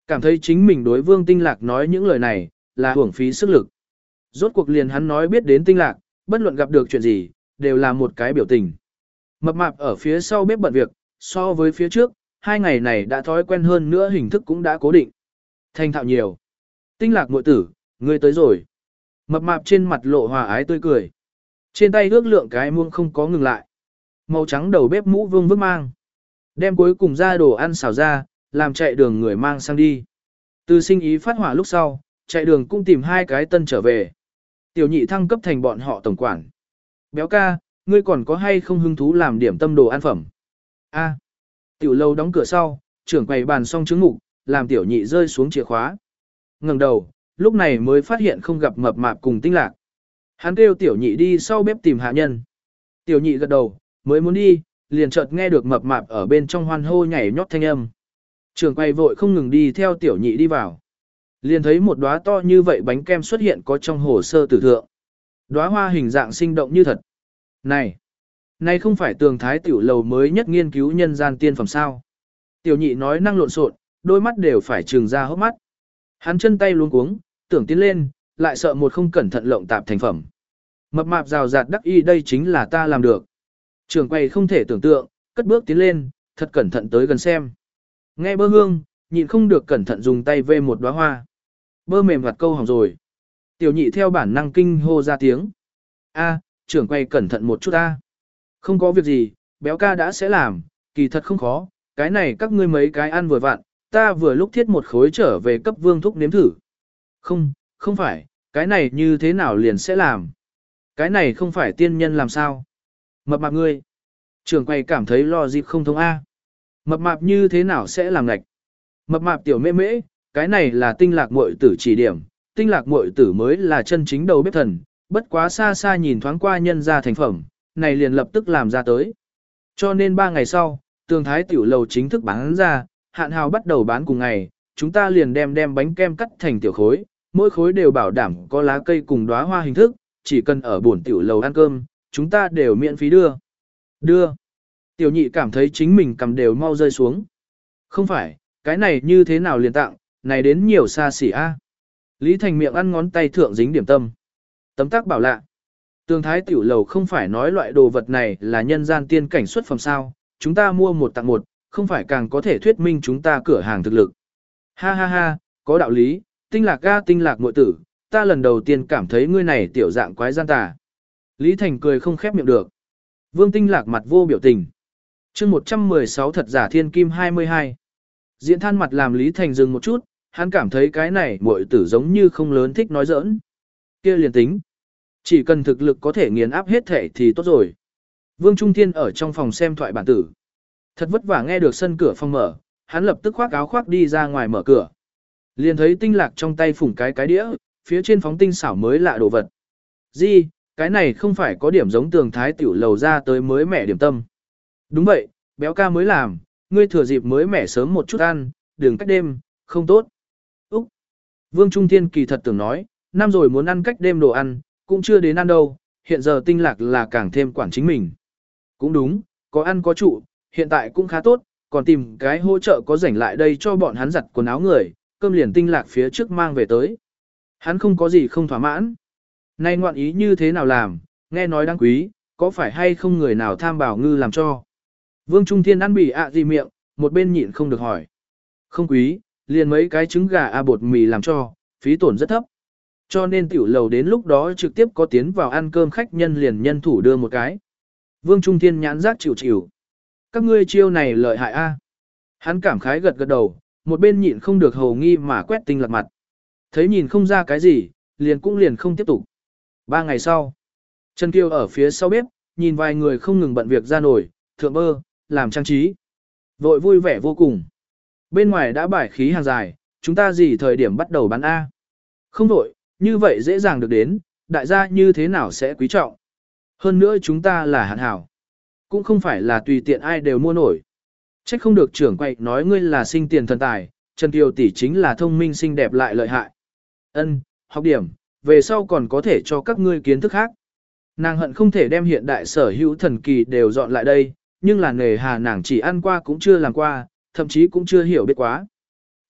Cảm thấy chính mình đối Vương Tinh Lạc nói những lời này, là hưởng phí sức lực. Rốt cuộc liền hắn nói biết đến Tinh Lạc, bất luận gặp được chuyện gì, đều là một cái biểu tình. Mập mạp ở phía sau bếp bận việc, so với phía trước, hai ngày này đã thói quen hơn nữa hình thức cũng đã cố định. Thành thạo nhiều. Tinh Lạc muội tử, ngươi tới rồi. Mập mạp trên mặt lộ hòa ái tươi cười. Trên tay ước lượng cái muông không có ngừng lại. Màu trắng đầu bếp mũ vương vức mang. Đem cuối cùng ra đồ ăn xào ra, làm chạy đường người mang sang đi. Từ sinh ý phát hỏa lúc sau, chạy đường cũng tìm hai cái tân trở về. Tiểu nhị thăng cấp thành bọn họ tổng quản. Béo ca, ngươi còn có hay không hứng thú làm điểm tâm đồ ăn phẩm? A. Tiểu lâu đóng cửa sau, trưởng quầy bàn xong trứng mục, làm tiểu nhị rơi xuống chìa khóa. Ngẩng đầu, lúc này mới phát hiện không gặp mập mạp cùng Tinh Lạc. Hắn kêu tiểu nhị đi sau bếp tìm hạ nhân. Tiểu nhị gật đầu, mới muốn đi, liền chợt nghe được mập mạp ở bên trong hoan hô nhảy nhót thanh âm. Trưởng quầy vội không ngừng đi theo tiểu nhị đi vào. Liền thấy một đóa to như vậy bánh kem xuất hiện có trong hồ sơ tử thượng. Đóa hoa hình dạng sinh động như thật. Này, này không phải tường thái tiểu lầu mới nhất nghiên cứu nhân gian tiên phẩm sao? Tiểu nhị nói năng lộn xộn, đôi mắt đều phải trừng ra hốc mắt. Hắn chân tay luống cuống, tưởng tiến lên, lại sợ một không cẩn thận lộng tạp thành phẩm. Mập mạp rào rạt đắc y đây chính là ta làm được. Trưởng quầy không thể tưởng tượng, cất bước tiến lên, thật cẩn thận tới gần xem. Nghe bơ hương, nhịn không được cẩn thận dùng tay vê một đóa hoa. Bơ mềm hoạt câu hỏng rồi. Tiểu nhị theo bản năng kinh hô ra tiếng. A, trưởng quầy cẩn thận một chút a. Không có việc gì, béo ca đã sẽ làm, kỳ thật không khó, cái này các ngươi mấy cái ăn vừa vặn, ta vừa lúc thiết một khối trở về cấp vương thúc nếm thử. Không, không phải, cái này như thế nào liền sẽ làm. Cái này không phải tiên nhân làm sao. Mập mạp ngươi. Trưởng quầy cảm thấy lo dịp không thông A. Mập mạp như thế nào sẽ làm ngạch. Mập mạp tiểu mễ mễ, cái này là Tinh Lạc muội tử chỉ điểm, Tinh Lạc muội tử mới là chân chính đầu bếp thần, bất quá xa xa nhìn thoáng qua nhân ra thành phẩm, này liền lập tức làm ra tới. Cho nên ba ngày sau, tường thái tiểu lầu chính thức bán ra, hạn hào bắt đầu bán cùng ngày, chúng ta liền đem đem bánh kem cắt thành tiểu khối, mỗi khối đều bảo đảm có lá cây cùng đóa hoa hình thức, chỉ cần ở bổn tiểu lầu ăn cơm, chúng ta đều miễn phí đưa. Đưa. Tiểu nhị cảm thấy chính mình cầm đều mau rơi xuống. Không phải, cái này như thế nào liền tặng, này đến nhiều xa xỉ a. Lý Thành miệng ăn ngón tay thượng dính điểm tâm. Tấm tác bảo lạ. Tường thái tiểu lầu không phải nói loại đồ vật này là nhân gian tiên cảnh xuất phẩm sao, chúng ta mua một tặng một, không phải càng có thể thuyết minh chúng ta cửa hàng thực lực. Ha ha ha, có đạo lý, Tinh Lạc ga Tinh Lạc muội tử, ta lần đầu tiên cảm thấy ngươi này tiểu dạng quái gian tà. Lý Thành cười không khép miệng được. Vương Tinh Lạc mặt vô biểu tình. chương một trăm mười sáu thật giả thiên kim hai mươi hai. Diễn than mặt làm Lý Thành dừng một chút, hắn cảm thấy cái này muội tử giống như không lớn thích nói giỡn. Kia liền tính. Chỉ cần thực lực có thể nghiền áp hết thể thì tốt rồi. Vương Trung Thiên ở trong phòng xem thoại bản tử. Thật vất vả nghe được sân cửa phòng mở, hắn lập tức khoác áo khoác đi ra ngoài mở cửa. Liền thấy Tinh Lạc trong tay phủng cái cái đĩa, phía trên phóng tinh xảo mới lạ đồ vật. Gì, cái này không phải có điểm giống tường thái tiểu lầu ra tới mới mẻ điểm tâm. Đúng vậy, béo ca mới làm, ngươi thừa dịp mới mẻ sớm một chút ăn, đừng cách đêm, không tốt. Úc! Vương Trung Thiên kỳ thật tưởng nói, năm rồi muốn ăn cách đêm đồ ăn, cũng chưa đến ăn đâu, hiện giờ Tinh Lạc là càng thêm quản chính mình. Cũng đúng, có ăn có trụ, hiện tại cũng khá tốt, còn tìm cái hỗ trợ có rảnh lại đây cho bọn hắn giặt quần áo người, cơm liền Tinh Lạc phía trước mang về tới. Hắn không có gì không thỏa mãn. Nay ngoạn ý như thế nào làm, nghe nói đáng quý, có phải hay không người nào tham bảo ngư làm cho. Vương Trung Thiên ăn bỉ ạ gì miệng, một bên nhịn không được hỏi. Không quý, liền mấy cái trứng gà a bột mì làm cho, phí tổn rất thấp. Cho nên tiểu lầu đến lúc đó trực tiếp có tiến vào ăn cơm khách nhân liền nhân thủ đưa một cái. Vương Trung Thiên nhãn giác chịu chịu. Các ngươi chiêu này lợi hại a. Hắn cảm khái gật gật đầu, một bên nhịn không được hầu nghi mà quét Tinh Lạc mặt. Thấy nhìn không ra cái gì, liền cũng liền không tiếp tục. Ba ngày sau, Trần Kiều ở phía sau bếp, nhìn vài người không ngừng bận việc ra nổi, thượng bơ, làm trang trí. Vội vui vẻ vô cùng. Bên ngoài đã bài khí hàng dài, chúng ta gì thời điểm bắt đầu bán A. Không vội, như vậy dễ dàng được đến, đại gia như thế nào sẽ quý trọng. Hơn nữa chúng ta là hạn hảo. Cũng không phải là tùy tiện ai đều mua nổi. Trách không được trưởng quậy nói ngươi là sinh tiền thần tài, Trần Kiều tỷ chính là thông minh xinh đẹp lại lợi hại. Ân, học điểm, về sau còn có thể cho các ngươi kiến thức khác. Nàng hận không thể đem hiện đại sở hữu thần kỳ đều dọn lại đây, nhưng là nghề hà nàng chỉ ăn qua cũng chưa làm qua, thậm chí cũng chưa hiểu biết quá.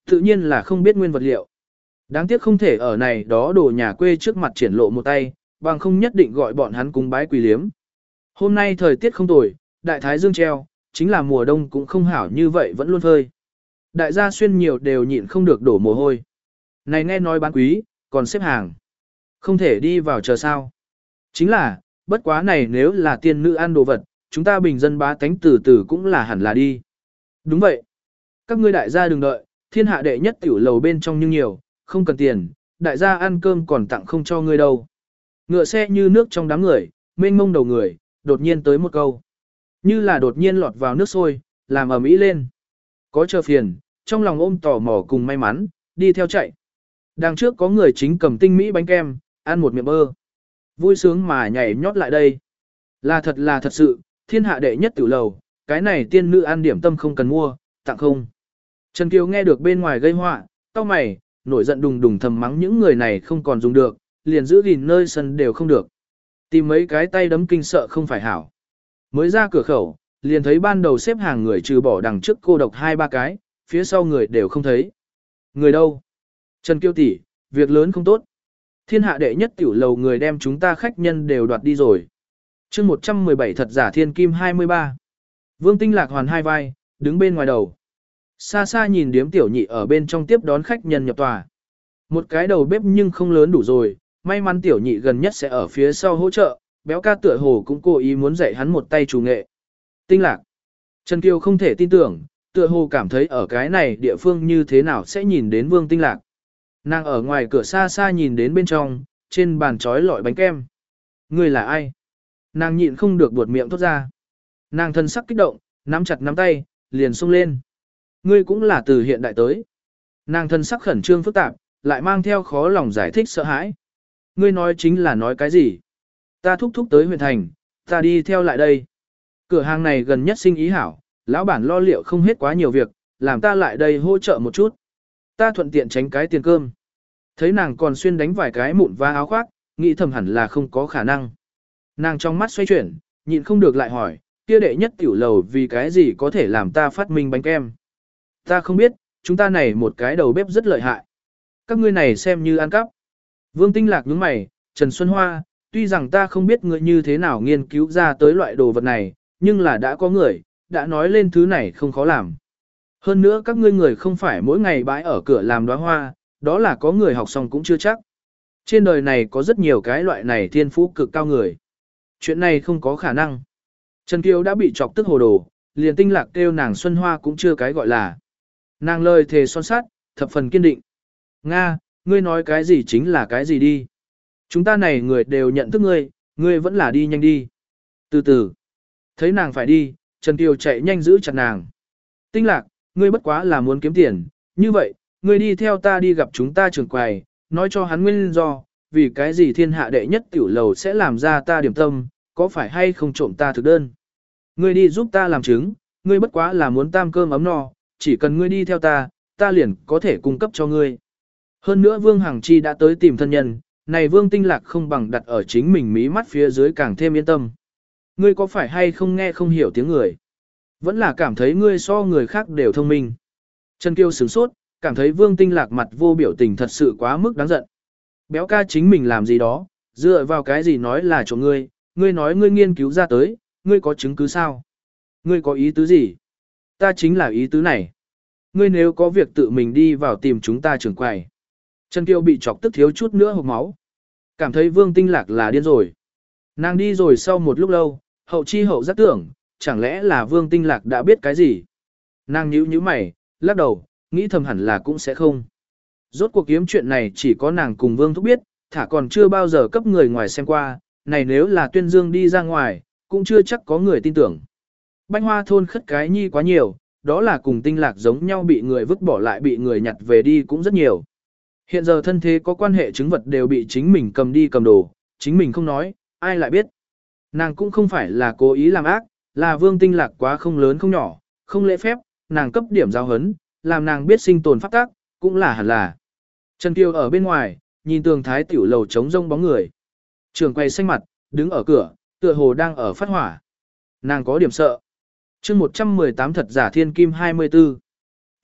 Tự nhiên là không biết nguyên vật liệu. Đáng tiếc không thể ở này đó đồ nhà quê trước mặt triển lộ một tay, bằng không nhất định gọi bọn hắn cúng bái quỳ liếm. Hôm nay thời tiết không tồi, đại thái dương treo, chính là mùa đông cũng không hảo như vậy vẫn luôn phơi. Đại gia xuyên nhiều đều nhịn không được đổ mồ hôi. Này nghe nói bán quý, còn xếp hàng. Không thể đi vào chờ sao. Chính là, bất quá này nếu là tiên nữ ăn đồ vật, chúng ta bình dân bá tánh từ từ cũng là hẳn là đi. Đúng vậy. Các ngươi đại gia đừng đợi, thiên hạ đệ nhất tiểu lầu bên trong nhưng nhiều, không cần tiền, đại gia ăn cơm còn tặng không cho ngươi đâu. Ngựa xe như nước trong đám người, mênh mông đầu người, đột nhiên tới một câu. Như là đột nhiên lọt vào nước sôi, làm ầm ĩ lên. Có chờ phiền, trong lòng ôm tò mò cùng may mắn, đi theo chạy. Đằng trước có người chính cầm tinh mỹ bánh kem, ăn một miệng bơ. Vui sướng mà nhảy nhót lại đây. Là thật là thật sự, thiên hạ đệ nhất tiểu lầu, cái này tiên nữ ăn điểm tâm không cần mua, tặng không. Trần Kiều nghe được bên ngoài gây họa, cau mày, nổi giận đùng đùng thầm mắng những người này không còn dùng được, liền giữ gìn nơi sân đều không được. Tìm mấy cái tay đấm kinh sợ không phải hảo. Mới ra cửa khẩu, liền thấy ban đầu xếp hàng người trừ bỏ đằng trước cô độc hai ba cái, phía sau người đều không thấy. Người đâu? Trần Kiều tỷ, việc lớn không tốt. Thiên hạ đệ nhất tiểu lầu người đem chúng ta khách nhân đều đoạt đi rồi. chương một trăm mười bảy thật giả thiên kim hai mươi ba. Vương Tinh Lạc hoàn hai vai, đứng bên ngoài đầu. Xa xa nhìn điếm tiểu nhị ở bên trong tiếp đón khách nhân nhập tòa. Một cái đầu bếp nhưng không lớn đủ rồi, may mắn tiểu nhị gần nhất sẽ ở phía sau hỗ trợ, béo ca tựa hồ cũng cố ý muốn dạy hắn một tay chủ nghệ. Tinh Lạc. Trần Kiều không thể tin tưởng, tựa hồ cảm thấy ở cái này địa phương như thế nào sẽ nhìn đến Vương Tinh Lạc. Nàng ở ngoài cửa xa xa nhìn đến bên trong, trên bàn trói lọi bánh kem. Người là ai? Nàng nhịn không được buột miệng thốt ra. Nàng thân sắc kích động, nắm chặt nắm tay, liền xông lên. Ngươi cũng là từ hiện đại tới. Nàng thân sắc khẩn trương phức tạp, lại mang theo khó lòng giải thích sợ hãi. Ngươi nói chính là nói cái gì? Ta thúc thúc tới huyện thành, ta đi theo lại đây. Cửa hàng này gần nhất sinh ý hảo, lão bản lo liệu không hết quá nhiều việc, làm ta lại đây hỗ trợ một chút. Ta thuận tiện tránh cái tiền cơm. Thấy nàng còn xuyên đánh vài cái mụn và áo khoác, nghĩ thầm hẳn là không có khả năng. Nàng trong mắt xoay chuyển, nhịn không được lại hỏi, kia đệ nhất tiểu lầu vì cái gì có thể làm ta phát minh bánh kem. Ta không biết, chúng ta này một cái đầu bếp rất lợi hại. Các ngươi này xem như ăn cắp. Vương Tinh Lạc nhướng mày, Trần Xuân Hoa, tuy rằng ta không biết ngươi như thế nào nghiên cứu ra tới loại đồ vật này, nhưng là đã có người, đã nói lên thứ này không khó làm. Hơn nữa các ngươi người không phải mỗi ngày bãi ở cửa làm đóa hoa, đó là có người học xong cũng chưa chắc. Trên đời này có rất nhiều cái loại này thiên phú cực cao người. Chuyện này không có khả năng. Trần Kiều đã bị chọc tức hồ đồ, liền Tinh Lạc kêu nàng Xuân Hoa cũng chưa cái gọi là. Nàng lời thề son sát, thập phần kiên định. Nga, ngươi nói cái gì chính là cái gì đi. Chúng ta này người đều nhận thức ngươi, ngươi vẫn là đi nhanh đi. Từ từ, thấy nàng phải đi, Trần Kiều chạy nhanh giữ chặt nàng. Tinh Lạc, ngươi bất quá là muốn kiếm tiền, như vậy, ngươi đi theo ta đi gặp chúng ta trưởng quầy, nói cho hắn nguyên do, vì cái gì thiên hạ đệ nhất tiểu lầu sẽ làm ra ta điểm tâm, có phải hay không trộm ta thực đơn. Ngươi đi giúp ta làm chứng, ngươi bất quá là muốn tam cơm ấm no, chỉ cần ngươi đi theo ta, ta liền có thể cung cấp cho ngươi. Hơn nữa Vương Hằng Chi đã tới tìm thân nhân, này Vương Tinh Lạc không bằng đặt ở chính mình mí mắt phía dưới càng thêm yên tâm. Ngươi có phải hay không nghe không hiểu tiếng người? Vẫn là cảm thấy ngươi so người khác đều thông minh. Trần Kiêu sửng sốt, cảm thấy Vương Tinh Lạc mặt vô biểu tình thật sự quá mức đáng giận. Béo ca chính mình làm gì đó, dựa vào cái gì nói là chỗ ngươi, ngươi nói ngươi nghiên cứu ra tới, ngươi có chứng cứ sao? Ngươi có ý tứ gì? Ta chính là ý tứ này. Ngươi nếu có việc tự mình đi vào tìm chúng ta trưởng quầy. Trần Kiều bị chọc tức thiếu chút nữa hộc máu. Cảm thấy Vương Tinh Lạc là điên rồi. Nàng đi rồi sau một lúc lâu, hậu chi hậu giác tưởng, chẳng lẽ là Vương Tinh Lạc đã biết cái gì? Nàng nhíu nhíu mày, lắc đầu, nghĩ thầm hẳn là cũng sẽ không. Rốt cuộc kiếm chuyện này chỉ có nàng cùng Vương Thúc biết, thả còn chưa bao giờ cấp người ngoài xem qua, này nếu là tuyên dương đi ra ngoài, cũng chưa chắc có người tin tưởng. Bánh hoa thôn khất cái nhi quá nhiều, đó là cùng Tinh Lạc giống nhau bị người vứt bỏ lại bị người nhặt về đi cũng rất nhiều. Hiện giờ thân thế có quan hệ chứng vật đều bị chính mình cầm đi cầm đồ, chính mình không nói, ai lại biết. Nàng cũng không phải là cố ý làm ác, là Vương Tinh Lạc quá không lớn không nhỏ, không lễ phép, nàng cấp điểm giao hấn, làm nàng biết sinh tồn pháp tác, cũng là hẳn là. Trần Kiều ở bên ngoài, nhìn tường thái tiểu lầu trống rông bóng người. Trường quay xanh mặt, đứng ở cửa, tựa hồ đang ở phát hỏa. Nàng có điểm sợ. chương một trăm mười tám thật giả thiên kim hai mươi tư.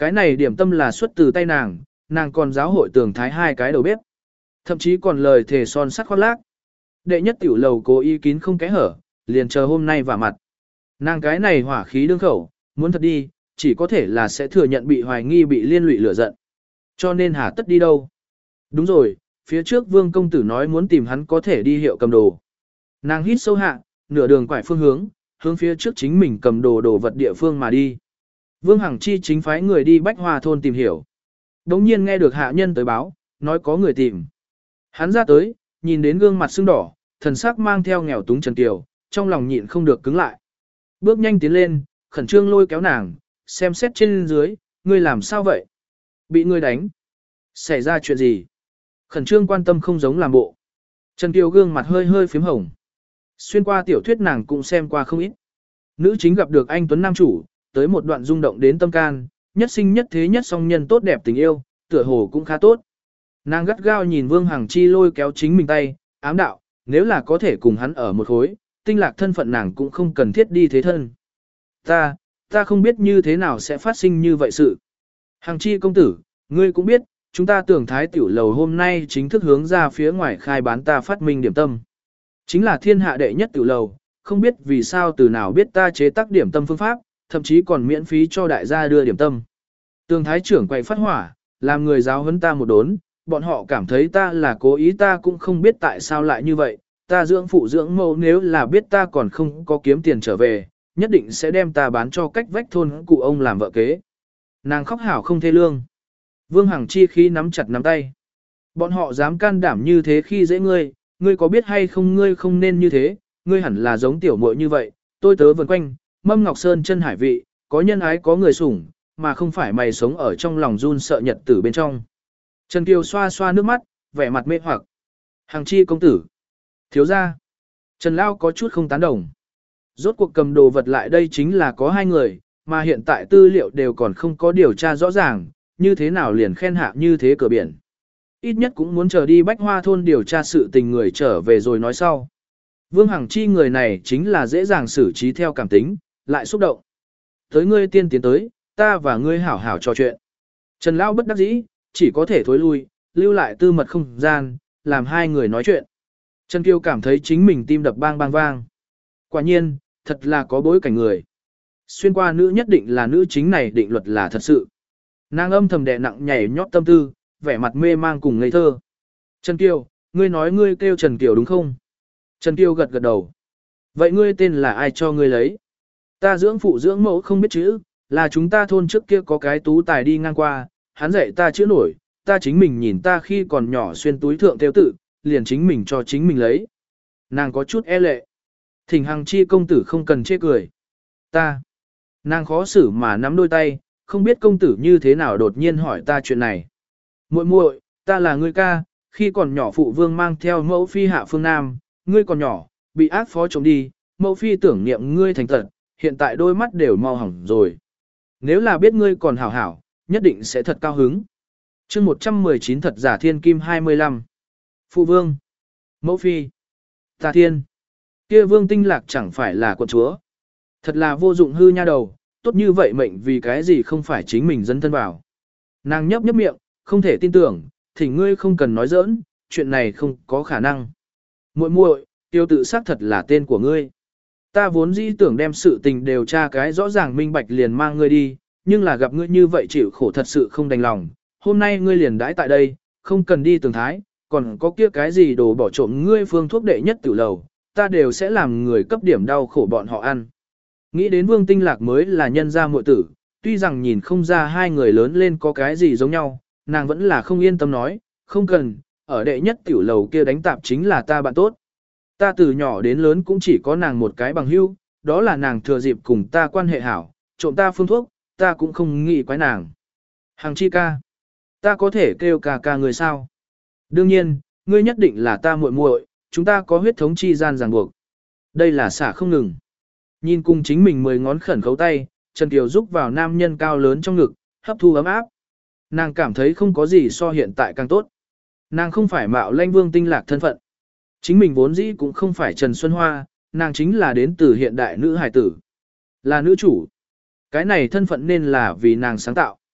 Cái này điểm tâm là xuất từ tay nàng, nàng còn giáo hội tường thái hai cái đầu bếp. Thậm chí còn lời thề son sắt khoác lác. Đệ nhất tiểu lầu cố ý kín không kẽ hở, liền chờ hôm nay vả mặt. Nàng cái này hỏa khí đương khẩu, muốn thật đi, chỉ có thể là sẽ thừa nhận bị hoài nghi bị liên lụy lửa giận. Cho nên hà tất đi đâu? Đúng rồi, phía trước vương công tử nói muốn tìm hắn có thể đi hiệu cầm đồ. Nàng hít sâu hạ, nửa đường quải phương hướng, hướng phía trước chính mình cầm đồ đồ vật địa phương mà đi. Vương Hằng Chi chính phái người đi Bách Hoa thôn tìm hiểu. Đống nhiên nghe được hạ nhân tới báo, nói có người tìm. Hắn ra tới, nhìn đến gương mặt sưng đỏ, thần sắc mang theo nghèo túng Trần Kiều, trong lòng nhịn không được cứng lại. Bước nhanh tiến lên, khẩn trương lôi kéo nàng, xem xét trên dưới, ngươi làm sao vậy? Bị ngươi đánh. Xảy ra chuyện gì? Khẩn trương quan tâm không giống làm bộ. Trần Kiều gương mặt hơi hơi phím hồng. Xuyên qua tiểu thuyết nàng cũng xem qua không ít. Nữ chính gặp được anh Tuấn Nam Chủ, tới một đoạn rung động đến tâm can, nhất sinh nhất thế nhất song nhân tốt đẹp tình yêu, tựa hồ cũng khá tốt. Nàng gắt gao nhìn Vương Hằng Chi lôi kéo chính mình tay, ám đạo, nếu là có thể cùng hắn ở một khối, tinh lạc thân phận nàng cũng không cần thiết đi thế thân. Ta, ta không biết như thế nào sẽ phát sinh như vậy sự. Hằng Chi công tử, ngươi cũng biết, chúng ta tưởng thái tiểu lầu hôm nay chính thức hướng ra phía ngoài khai bán ta phát minh điểm tâm. Chính là thiên hạ đệ nhất tiểu lầu, không biết vì sao từ nào biết ta chế tác điểm tâm phương pháp, thậm chí còn miễn phí cho đại gia đưa điểm tâm. Tường thái trưởng quay phát hỏa, làm người giáo huấn ta một đốn, bọn họ cảm thấy ta là cố ý, ta cũng không biết tại sao lại như vậy, ta dưỡng phụ dưỡng mẫu nếu là biết ta còn không có kiếm tiền trở về, nhất định sẽ đem ta bán cho cách vách thôn cụ ông làm vợ kế. Nàng khóc hảo không thê lương. Vương Hằng Chi khí nắm chặt nắm tay. Bọn họ dám can đảm như thế khi dễ ngươi, ngươi có biết hay không ngươi không nên như thế, ngươi hẳn là giống tiểu muội như vậy, tôi tớ vần quanh, mâm ngọc sơn chân hải vị, có nhân ái có người sủng, mà không phải mày sống ở trong lòng run sợ nhật tử bên trong. Trần Kiều xoa xoa nước mắt, vẻ mặt mê hoặc. Hằng Chi công tử. Thiếu gia. Trần Lao có chút không tán đồng. Rốt cuộc cầm đồ vật lại đây chính là có hai người, mà hiện tại tư liệu đều còn không có điều tra rõ ràng, như thế nào liền khen hạ như thế cửa biển. Ít nhất cũng muốn chờ đi Bách Hoa thôn điều tra sự tình người trở về rồi nói sau. Vương Hằng Chi người này chính là dễ dàng xử trí theo cảm tính, lại xúc động. Tới ngươi tiên tiến tới, ta và ngươi hảo hảo trò chuyện. Trần Lão bất đắc dĩ, chỉ có thể thối lui, lưu lại tư mật không gian, làm hai người nói chuyện. Trần Kiều cảm thấy chính mình tim đập bang bang vang. Quả nhiên, thật là có bối cảnh người. Xuyên qua nữ nhất định là nữ chính này định luật là thật sự. Nàng âm thầm đè nặng nhảy nhót tâm tư, vẻ mặt mê mang cùng ngây thơ. Trần Kiều, ngươi nói ngươi kêu Trần Kiều đúng không? Trần Kiều gật gật đầu. Vậy ngươi tên là ai cho ngươi lấy? Ta dưỡng phụ dưỡng mẫu không biết chữ, là chúng ta thôn trước kia có cái tú tài đi ngang qua, hắn dạy ta chữ nổi, ta chính mình nhìn ta khi còn nhỏ xuyên túi thượng theo tự, liền chính mình cho chính mình lấy. Nàng có chút e lệ. Thỉnh Hằng Chi công tử không cần chê cười. Ta. Nàng khó xử mà nắm đôi tay, không biết công tử như thế nào đột nhiên hỏi ta chuyện này. Muội muội, ta là ngươi ca, khi còn nhỏ phụ vương mang theo mẫu phi hạ phương Nam, ngươi còn nhỏ, bị ác phó trộm đi, mẫu phi tưởng niệm ngươi thành tật, hiện tại đôi mắt đều mau hỏng rồi. Nếu là biết ngươi còn hảo hảo, nhất định sẽ thật cao hứng. chương một trăm mười chín thật giả thiên kim hai mươi lăm. Phụ vương. Mẫu phi. Tà thiên. Kia vương tinh lạc chẳng phải là quận chúa. Thật là vô dụng hư nha đầu, tốt như vậy mệnh vì cái gì không phải chính mình dẫn thân vào. Nàng nhấp nhấp miệng, không thể tin tưởng, thỉnh ngươi không cần nói giỡn, chuyện này không có khả năng. Muội muội, tiêu tự xác thật là tên của ngươi. Ta vốn dĩ tưởng đem sự tình đều tra cái rõ ràng minh bạch liền mang ngươi đi, nhưng là gặp ngươi như vậy chịu khổ thật sự không đành lòng. Hôm nay ngươi liền đãi tại đây, không cần đi tường thái, còn có kia cái gì đồ bỏ trộm ngươi phương thuốc đệ nhất tử lầu, ta đều sẽ làm người cấp điểm đau khổ bọn họ ăn. Nghĩ đến Vương Tinh Lạc mới là nhân gia muội tử, tuy rằng nhìn không ra hai người lớn lên có cái gì giống nhau, nàng vẫn là không yên tâm nói, không cần, ở đệ nhất tiểu lầu kia đánh tạp chính là ta bạn tốt. Ta từ nhỏ đến lớn cũng chỉ có nàng một cái bằng hữu, đó là nàng thừa dịp cùng ta quan hệ hảo, trộm ta phương thuốc, ta cũng không nghĩ quái nàng. Hằng Chi ca, ta có thể kêu ca ca người sao? Đương nhiên, ngươi nhất định là ta muội muội, chúng ta có huyết thống chi gian ràng buộc. Đây là xả không ngừng. Nhìn cùng chính mình mười ngón khẩn khấu tay, Trần Kiều rúc vào nam nhân cao lớn trong ngực, hấp thu ấm áp. Nàng cảm thấy không có gì so hiện tại càng tốt. Nàng không phải mạo lanh Vương Tinh Lạc thân phận. Chính mình vốn dĩ cũng không phải Trần Xuân Hoa, nàng chính là đến từ hiện đại nữ hài tử. Là nữ chủ. Cái này thân phận nên là vì nàng sáng tạo.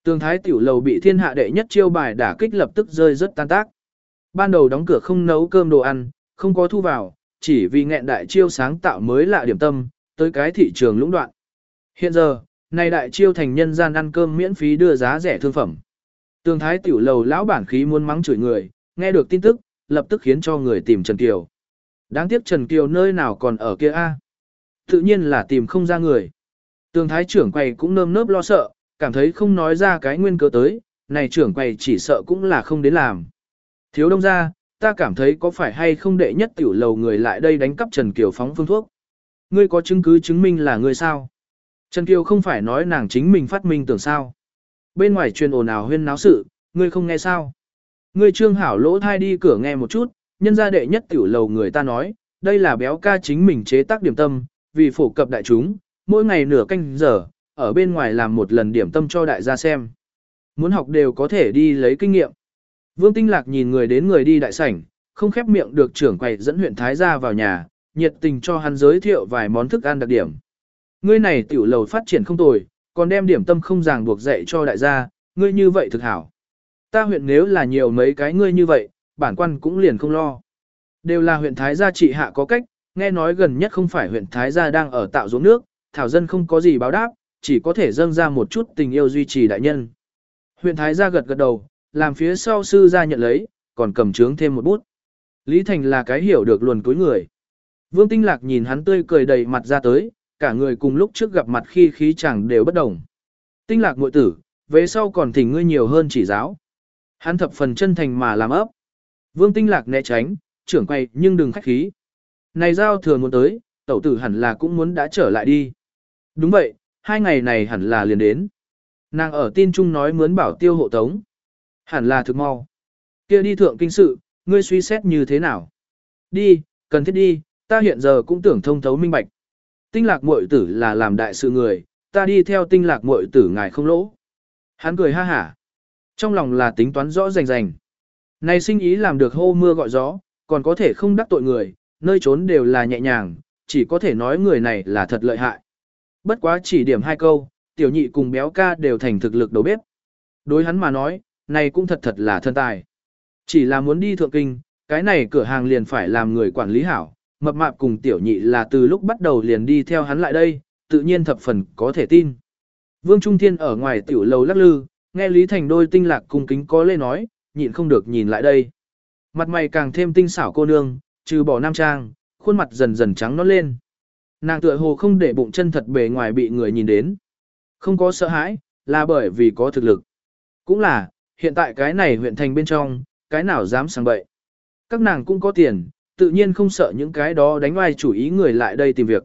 Tường Thái tiểu lầu bị thiên hạ đệ nhất chiêu bài đả kích lập tức rơi rất tan tác. Ban đầu đóng cửa không nấu cơm đồ ăn, không có thu vào, chỉ vì nghẹn đại chiêu sáng tạo mới lạ điểm tâm, tới cái thị trường lũng đoạn. Hiện giờ, này đại chiêu thành nhân gian ăn cơm miễn phí đưa giá rẻ thương phẩm. Tường Thái tiểu lầu lão bản khí muốn mắng chửi người, nghe được tin tức, lập tức khiến cho người tìm Trần Kiều. Đáng tiếc Trần Kiều nơi nào còn ở kia a? Tự nhiên là tìm không ra người. Tường Thái trưởng quầy cũng nơm nớp lo sợ, cảm thấy không nói ra cái nguyên cớ tới, này trưởng quầy chỉ sợ cũng là không đến làm. Thiếu đông ra, ta cảm thấy có phải hay không đệ nhất tiểu lầu người lại đây đánh cắp Trần Kiều phóng phương thuốc. Ngươi có chứng cứ chứng minh là ngươi sao? Trần Kiều không phải nói nàng chính mình phát minh tưởng sao. Bên ngoài truyền ồn ào huyên náo sự, ngươi không nghe sao? Ngươi trương hảo lỗ thai đi cửa nghe một chút, nhân gia đệ nhất tiểu lầu người ta nói, đây là béo ca chính mình chế tác điểm tâm, vì phổ cập đại chúng, mỗi ngày nửa canh giờ, ở bên ngoài làm một lần điểm tâm cho đại gia xem. Muốn học đều có thể đi lấy kinh nghiệm. Vương Tinh Lạc nhìn người đến người đi đại sảnh, không khép miệng được trưởng quầy dẫn huyện Thái gia vào nhà, nhiệt tình cho hắn giới thiệu vài món thức ăn đặc điểm. Ngươi này tiểu lầu phát triển không tồi, còn đem điểm tâm không ràng buộc dạy cho đại gia, ngươi như vậy thực hảo. Ta huyện nếu là nhiều mấy cái ngươi như vậy, bản quan cũng liền không lo. Đều là huyện Thái gia trị hạ có cách, nghe nói gần nhất không phải huyện Thái gia đang ở tạo ruộng nước, thảo dân không có gì báo đáp, chỉ có thể dâng ra một chút tình yêu duy trì đại nhân. Huyện Thái gia gật gật đầu, làm phía sau sư gia nhận lấy, còn cầm trướng thêm một bút. Lý Thành là cái hiểu được luồn túi người. Vương Tinh Lạc nhìn hắn tươi cười đầy mặt ra tới, cả người cùng lúc trước gặp mặt khi khí chẳng đều bất đồng. Tinh Lạc muội tử, về sau còn thỉnh ngươi nhiều hơn chỉ giáo. Hắn thập phần chân thành mà làm ấp. Vương Tinh Lạc né tránh, trưởng quay nhưng đừng khách khí. Này giao thừa muốn tới, tẩu tử hẳn là cũng muốn đã trở lại đi. Đúng vậy, hai ngày này hẳn là liền đến. Nàng ở tin chung nói mướn bảo tiêu hộ tống. Hẳn là thực mau. Kia đi thượng kinh sự, ngươi suy xét như thế nào? Đi, cần thiết đi, ta hiện giờ cũng tưởng thông thấu minh bạch. Tinh Lạc muội tử là làm đại sự người, ta đi theo Tinh Lạc muội tử ngài không lỗ. Hắn cười ha hả. Trong lòng là tính toán rõ rành rành. Này sinh ý làm được hô mưa gọi gió, còn có thể không đắc tội người, nơi trốn đều là nhẹ nhàng, chỉ có thể nói người này là thật lợi hại. Bất quá chỉ điểm hai câu, tiểu nhị cùng béo ca đều thành thực lực đầu bếp. Đối hắn mà nói, này cũng thật thật là thân tài. Chỉ là muốn đi thượng kinh, cái này cửa hàng liền phải làm người quản lý hảo, mập mạp cùng tiểu nhị là từ lúc bắt đầu liền đi theo hắn lại đây, tự nhiên thập phần có thể tin. Vương Trung Thiên ở ngoài tiểu lầu lắc lư, nghe Lý Thành đôi Tinh Lạc cung kính có lê nói, nhịn không được nhìn lại đây. Mặt mày càng thêm tinh xảo cô nương, trừ bỏ nam trang, khuôn mặt dần dần trắng nõn lên. Nàng tựa hồ không để bụng chân thật bề ngoài bị người nhìn đến. Không có sợ hãi, là bởi vì có thực lực. Cũng là, hiện tại cái này huyện thành bên trong, cái nào dám sang bậy. Các nàng cũng có tiền, tự nhiên không sợ những cái đó đánh oai chủ ý người lại đây tìm việc.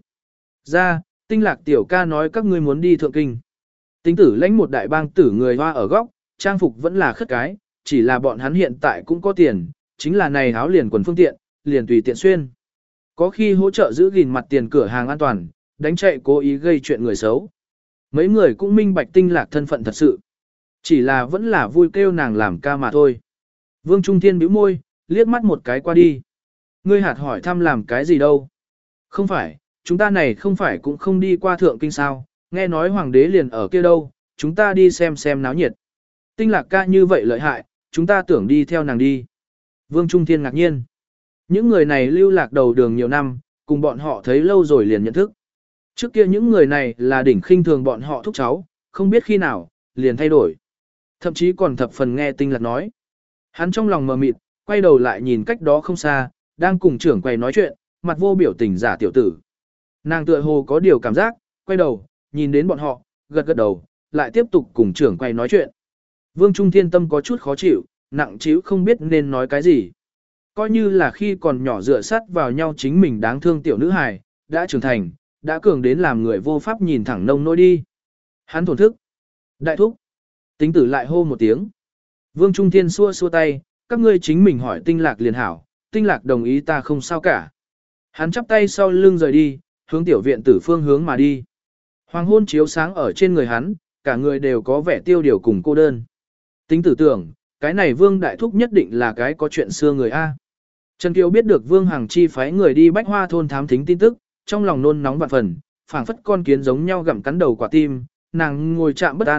Ra, Tinh Lạc tiểu ca nói các ngươi muốn đi thượng kinh. Tính tử lãnh một đại bang tử người hoa ở góc, trang phục vẫn là khất cái, chỉ là bọn hắn hiện tại cũng có tiền, chính là này áo liền quần phương tiện, liền tùy tiện xuyên. Có khi hỗ trợ giữ gìn mặt tiền cửa hàng an toàn, đánh chạy cố ý gây chuyện người xấu. Mấy người cũng minh bạch Tinh Lạc thân phận thật sự. Chỉ là vẫn là vui kêu nàng làm ca mà thôi. Vương Trung Thiên bĩu môi, liếc mắt một cái qua đi. Ngươi hạt hỏi thăm làm cái gì đâu? Không phải, chúng ta này không phải cũng không đi qua thượng kinh sao, nghe nói hoàng đế liền ở kia đâu, chúng ta đi xem xem náo nhiệt. Tinh Lạc ca như vậy lợi hại, chúng ta tưởng đi theo nàng đi. Vương Trung Thiên ngạc nhiên. Những người này lưu lạc đầu đường nhiều năm, cùng bọn họ thấy lâu rồi liền nhận thức. Trước kia những người này là đỉnh khinh thường bọn họ thúc cháu, không biết khi nào, liền thay đổi. Thậm chí còn thập phần nghe Tinh Lạc nói. Hắn trong lòng mờ mịt, quay đầu lại nhìn cách đó không xa, đang cùng trưởng quầy nói chuyện, mặt vô biểu tình giả tiểu tử. Nàng tựa hồ có điều cảm giác, quay đầu, nhìn đến bọn họ, gật gật đầu, lại tiếp tục cùng trưởng quầy nói chuyện. Vương Trung Thiên tâm có chút khó chịu, nặng trĩu không biết nên nói cái gì. Coi như là khi còn nhỏ dựa sát vào nhau chính mình đáng thương tiểu nữ hài, đã trưởng thành, đã cường đến làm người vô pháp nhìn thẳng nông nỗi đi. Hắn thổn thức. Đại thúc. Tính tử lại hô một tiếng. Vương Trung Thiên xua xua tay, các ngươi chính mình hỏi Tinh Lạc liền hảo, Tinh Lạc đồng ý ta không sao cả. Hắn chắp tay sau lưng rời đi, hướng tiểu viện tử phương hướng mà đi. Hoàng hôn chiếu sáng ở trên người hắn, cả người đều có vẻ tiêu điều cùng cô đơn. Tính tử tưởng, cái này Vương Đại Thúc nhất định là cái có chuyện xưa người A. Trần Kiều biết được Vương Hằng Chi phái người đi Bách Hoa thôn thám thính tin tức, trong lòng nôn nóng vạn phần, phảng phất con kiến giống nhau gặm cắn đầu quả tim, nàng ngồi chạm bất an,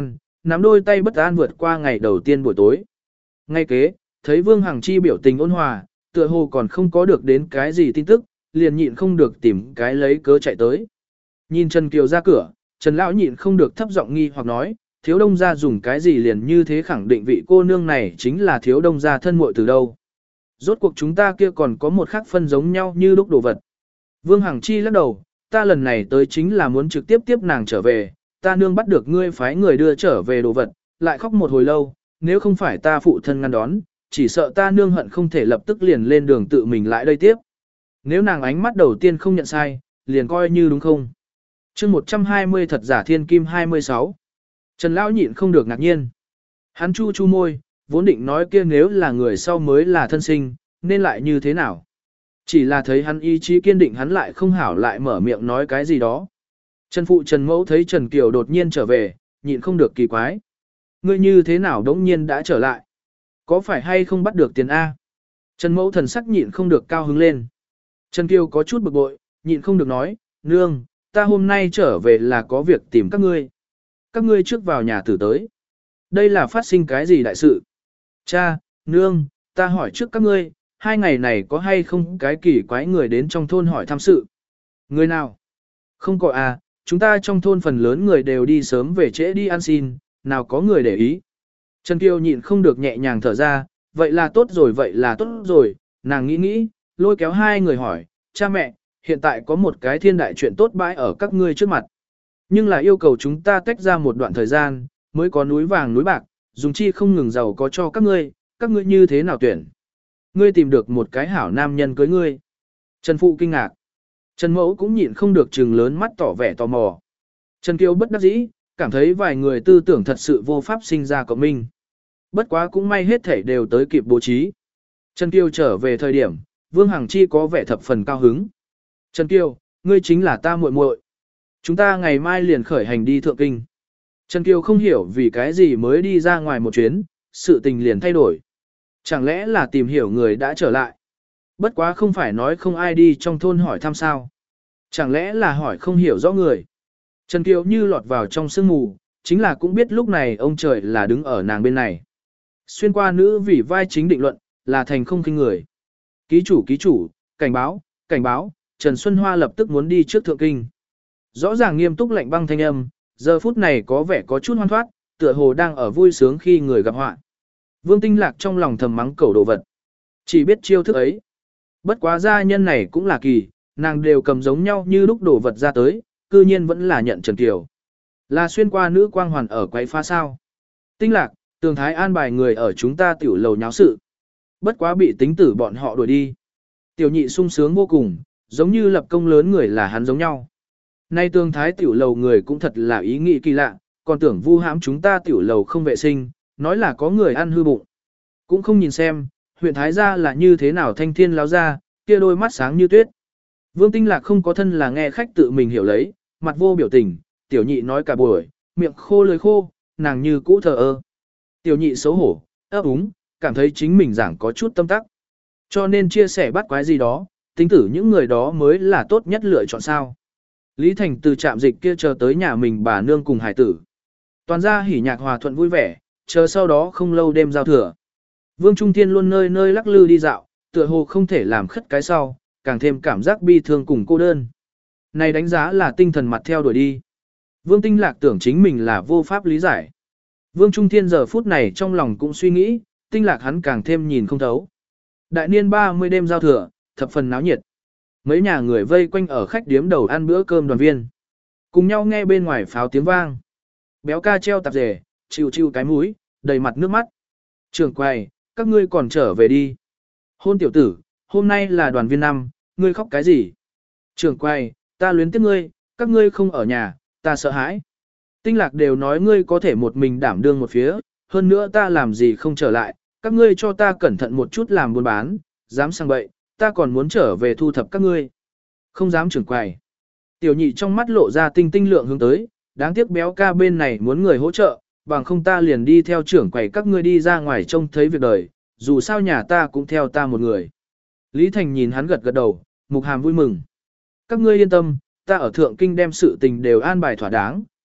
nắm đôi tay bất an vượt qua ngày đầu tiên buổi tối. Ngay kế, thấy Vương Hằng Chi biểu tình ôn hòa, tựa hồ còn không có được đến cái gì tin tức, liền nhịn không được tìm cái lấy cớ chạy tới. Nhìn Trần Kiều ra cửa, Trần Lão nhịn không được thấp giọng nghi hoặc nói, thiếu đông gia dùng cái gì liền như thế khẳng định vị cô nương này chính là thiếu đông gia thân muội từ đâu. Rốt cuộc chúng ta kia còn có một khác phân giống nhau như đúc đồ vật. Vương Hằng Chi lắc đầu, ta lần này tới chính là muốn trực tiếp tiếp nàng trở về, ta nương bắt được ngươi phái người đưa trở về đồ vật, lại khóc một hồi lâu, nếu không phải ta phụ thân ngăn đón, chỉ sợ ta nương hận không thể lập tức liền lên đường tự mình lại đây tiếp. Nếu nàng ánh mắt đầu tiên không nhận sai, liền coi như đúng không. chương một trăm hai mươi thật giả thiên kim hai mươi sáu. Trần Lão nhịn không được ngạc nhiên. Hắn chu chu môi, vốn định nói kia nếu là người sau mới là thân sinh, nên lại như thế nào. Chỉ là thấy hắn ý chí kiên định hắn lại không hảo lại mở miệng nói cái gì đó. Trần Phụ Trần Mẫu thấy Trần Kiều đột nhiên trở về, nhịn không được kỳ quái. Ngươi như thế nào đống nhiên đã trở lại? Có phải hay không bắt được tiền A? Trần Mẫu thần sắc nhịn không được cao hứng lên. Trần Kiều có chút bực bội, nhịn không được nói, nương, ta hôm nay trở về là có việc tìm các ngươi. Các ngươi trước vào nhà tử tới. Đây là phát sinh cái gì đại sự? Cha, nương, ta hỏi trước các ngươi, hai ngày này có hay không cái kỳ quái người đến trong thôn hỏi thăm sự? Người nào? Không có à, chúng ta trong thôn phần lớn người đều đi sớm về trễ đi ăn xin, nào có người để ý. Trần Kiều nhịn không được nhẹ nhàng thở ra, vậy là tốt rồi vậy là tốt rồi, nàng nghĩ nghĩ, lôi kéo hai người hỏi, cha mẹ, hiện tại có một cái thiên đại chuyện tốt bãi ở các ngươi trước mặt. Nhưng là yêu cầu chúng ta tách ra một đoạn thời gian, mới có núi vàng núi bạc, dùng chi không ngừng giàu có cho các ngươi, các ngươi như thế nào tuyển. Ngươi tìm được một cái hảo nam nhân cưới ngươi. Trần Phụ kinh ngạc. Trần Mẫu cũng nhịn không được trừng lớn mắt tỏ vẻ tò mò. Trần Kiều bất đắc dĩ, cảm thấy vài người tư tưởng thật sự vô pháp sinh ra cộng minh. Bất quá cũng may hết thảy đều tới kịp bố trí. Trần Kiều trở về thời điểm, Vương Hằng Chi có vẻ thập phần cao hứng. Trần Kiều, ngươi chính là ta muội muội. Chúng ta ngày mai liền khởi hành đi Thượng Kinh. Trần Kiều không hiểu vì cái gì mới đi ra ngoài một chuyến, sự tình liền thay đổi. Chẳng lẽ là tìm hiểu người đã trở lại? Bất quá không phải nói không ai đi trong thôn hỏi thăm sao. Chẳng lẽ là hỏi không hiểu rõ người? Trần Kiều như lọt vào trong sương mù, chính là cũng biết lúc này ông trời là đứng ở nàng bên này. Xuyên qua nữ vì vai chính định luận, là thành không khinh người. Ký chủ ký chủ, cảnh báo, cảnh báo, Trần Xuân Hoa lập tức muốn đi trước Thượng Kinh. Rõ ràng nghiêm túc lạnh băng thanh âm, giờ phút này có vẻ có chút hoan thoát, tựa hồ đang ở vui sướng khi người gặp họa. Vương Tinh Lạc trong lòng thầm mắng cẩu đồ vật. Chỉ biết chiêu thức ấy. Bất quá gia nhân này cũng là kỳ, nàng đều cầm giống nhau như lúc đồ vật ra tới, cư nhiên vẫn là nhận Trần Kiều. Là xuyên qua nữ quang hoàn ở quấy phá sao. Tinh Lạc, Tường Thái an bài người ở chúng ta tiểu lầu nháo sự. Bất quá bị tính tử bọn họ đuổi đi. Tiểu nhị sung sướng vô cùng, giống như lập công lớn người là hắn giống nhau. Nay Tường Thái tiểu lầu người cũng thật là ý nghĩ kỳ lạ, còn tưởng vu hãm chúng ta tiểu lầu không vệ sinh, nói là có người ăn hư bụng. Cũng không nhìn xem, huyện Thái gia là như thế nào thanh thiên láo ra, kia đôi mắt sáng như tuyết. Vương Tinh Lạc không có thân là nghe khách tự mình hiểu lấy, mặt vô biểu tình, tiểu nhị nói cả buổi, miệng khô lưỡi khô, nàng như cũ thờ ơ. Tiểu nhị xấu hổ, ấp úng, cảm thấy chính mình giảng có chút tâm tắc. Cho nên chia sẻ bắt quái gì đó, tính tử những người đó mới là tốt nhất lựa chọn sao. Lý Thành từ trạm dịch kia chờ tới nhà mình bà nương cùng hải tử. Toàn gia hỉ nhạc hòa thuận vui vẻ, chờ sau đó không lâu đêm giao thừa. Vương Trung Thiên luôn nơi nơi lắc lư đi dạo, tựa hồ không thể làm khất cái sau, càng thêm cảm giác bi thương cùng cô đơn. Này đánh giá là tinh thần mặt theo đuổi đi. Vương Tinh Lạc tưởng chính mình là vô pháp lý giải. Vương Trung Thiên giờ phút này trong lòng cũng suy nghĩ, Tinh Lạc hắn càng thêm nhìn không thấu. Đại niên ba mươi đêm giao thừa, thập phần náo nhiệt. Mấy nhà người vây quanh ở khách điếm đầu ăn bữa cơm đoàn viên. Cùng nhau nghe bên ngoài pháo tiếng vang. Béo ca treo tạp dề, chịu chịu cái mũi, đầy mặt nước mắt. Trường quầy, các ngươi còn trở về đi. Hôn tiểu tử, hôm nay là đoàn viên năm, ngươi khóc cái gì? Trường quầy, ta luyến tiếc ngươi, các ngươi không ở nhà, ta sợ hãi. Tinh Lạc đều nói ngươi có thể một mình đảm đương một phía, hơn nữa ta làm gì không trở lại, các ngươi cho ta cẩn thận một chút làm buôn bán, dám sang bậy, ta còn muốn trở về thu thập các ngươi. Không dám trưởng quầy. Tiểu nhị trong mắt lộ ra tinh tinh lượng hướng tới, đáng tiếc béo ca bên này muốn người hỗ trợ, bằng không ta liền đi theo trưởng quầy các ngươi đi ra ngoài trông thấy việc đời, dù sao nhà ta cũng theo ta một người. Lý Thành nhìn hắn gật gật đầu, Mục Hàm vui mừng. Các ngươi yên tâm, ta ở Thượng Kinh đem sự tình đều an bài thỏa đáng,